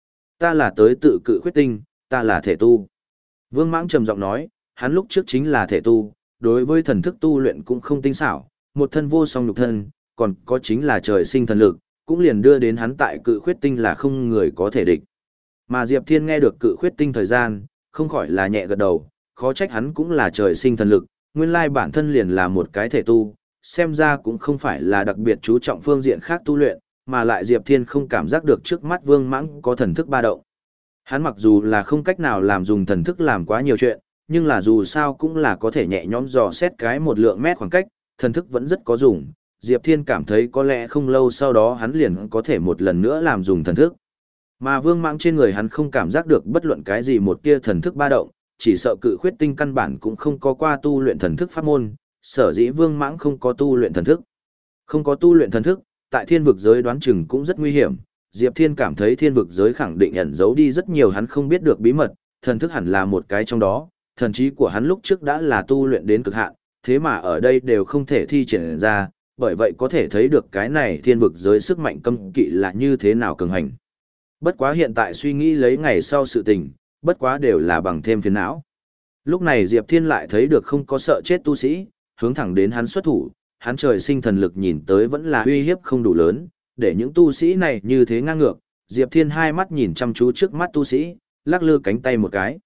A: ta là tới tự cự khuyết tinh, ta là thể tu. Vương Mãng trầm giọng nói, hắn lúc trước chính là thể tu, đối với thần thức tu luyện cũng không tinh xảo, một thân vô song nhục thân, còn có chính là trời sinh thần lực, cũng liền đưa đến hắn tại cự khuyết tinh là không người có thể địch. Mà Diệp Thiên nghe được cự khuyết tinh thời gian, không khỏi là nhẹ gật đầu, khó trách hắn cũng là trời sinh thần lực, nguyên lai bản thân liền là một cái thể tu, xem ra cũng không phải là đặc biệt chú trọng phương diện khác tu luyện, mà lại Diệp Thiên không cảm giác được trước mắt Vương Mãng có thần thức ba động. Hắn mặc dù là không cách nào làm dùng thần thức làm quá nhiều chuyện, nhưng là dù sao cũng là có thể nhẹ nhõm dò xét cái một lượng mét khoảng cách, thần thức vẫn rất có dùng. Diệp Thiên cảm thấy có lẽ không lâu sau đó hắn liền có thể một lần nữa làm dùng thần thức. Mà Vương Mãng trên người hắn không cảm giác được bất luận cái gì một tia thần thức ba động, chỉ sợ cự khuyết tinh căn bản cũng không có qua tu luyện thần thức pháp môn, sở dĩ Vương Mãng không có tu luyện thần thức. Không có tu luyện thần thức, tại thiên vực giới đoán chừng cũng rất nguy hiểm. Diệp Thiên cảm thấy thiên vực giới khẳng định ẩn giấu đi rất nhiều hắn không biết được bí mật, thần thức hẳn là một cái trong đó, thần trí của hắn lúc trước đã là tu luyện đến cực hạn, thế mà ở đây đều không thể thi triển ra, bởi vậy có thể thấy được cái này thiên vực giới sức mạnh cấm kỵ là như thế nào cường hành. Bất quá hiện tại suy nghĩ lấy ngày sau sự tình, bất quá đều là bằng thêm phiền não. Lúc này Diệp Thiên lại thấy được không có sợ chết tu sĩ, hướng thẳng đến hắn xuất thủ, hắn trời sinh thần lực nhìn tới vẫn là uy hiếp không đủ lớn, để những tu sĩ này như thế ngang ngược. Diệp Thiên hai mắt nhìn chăm chú trước mắt tu sĩ, lắc lư cánh tay một cái.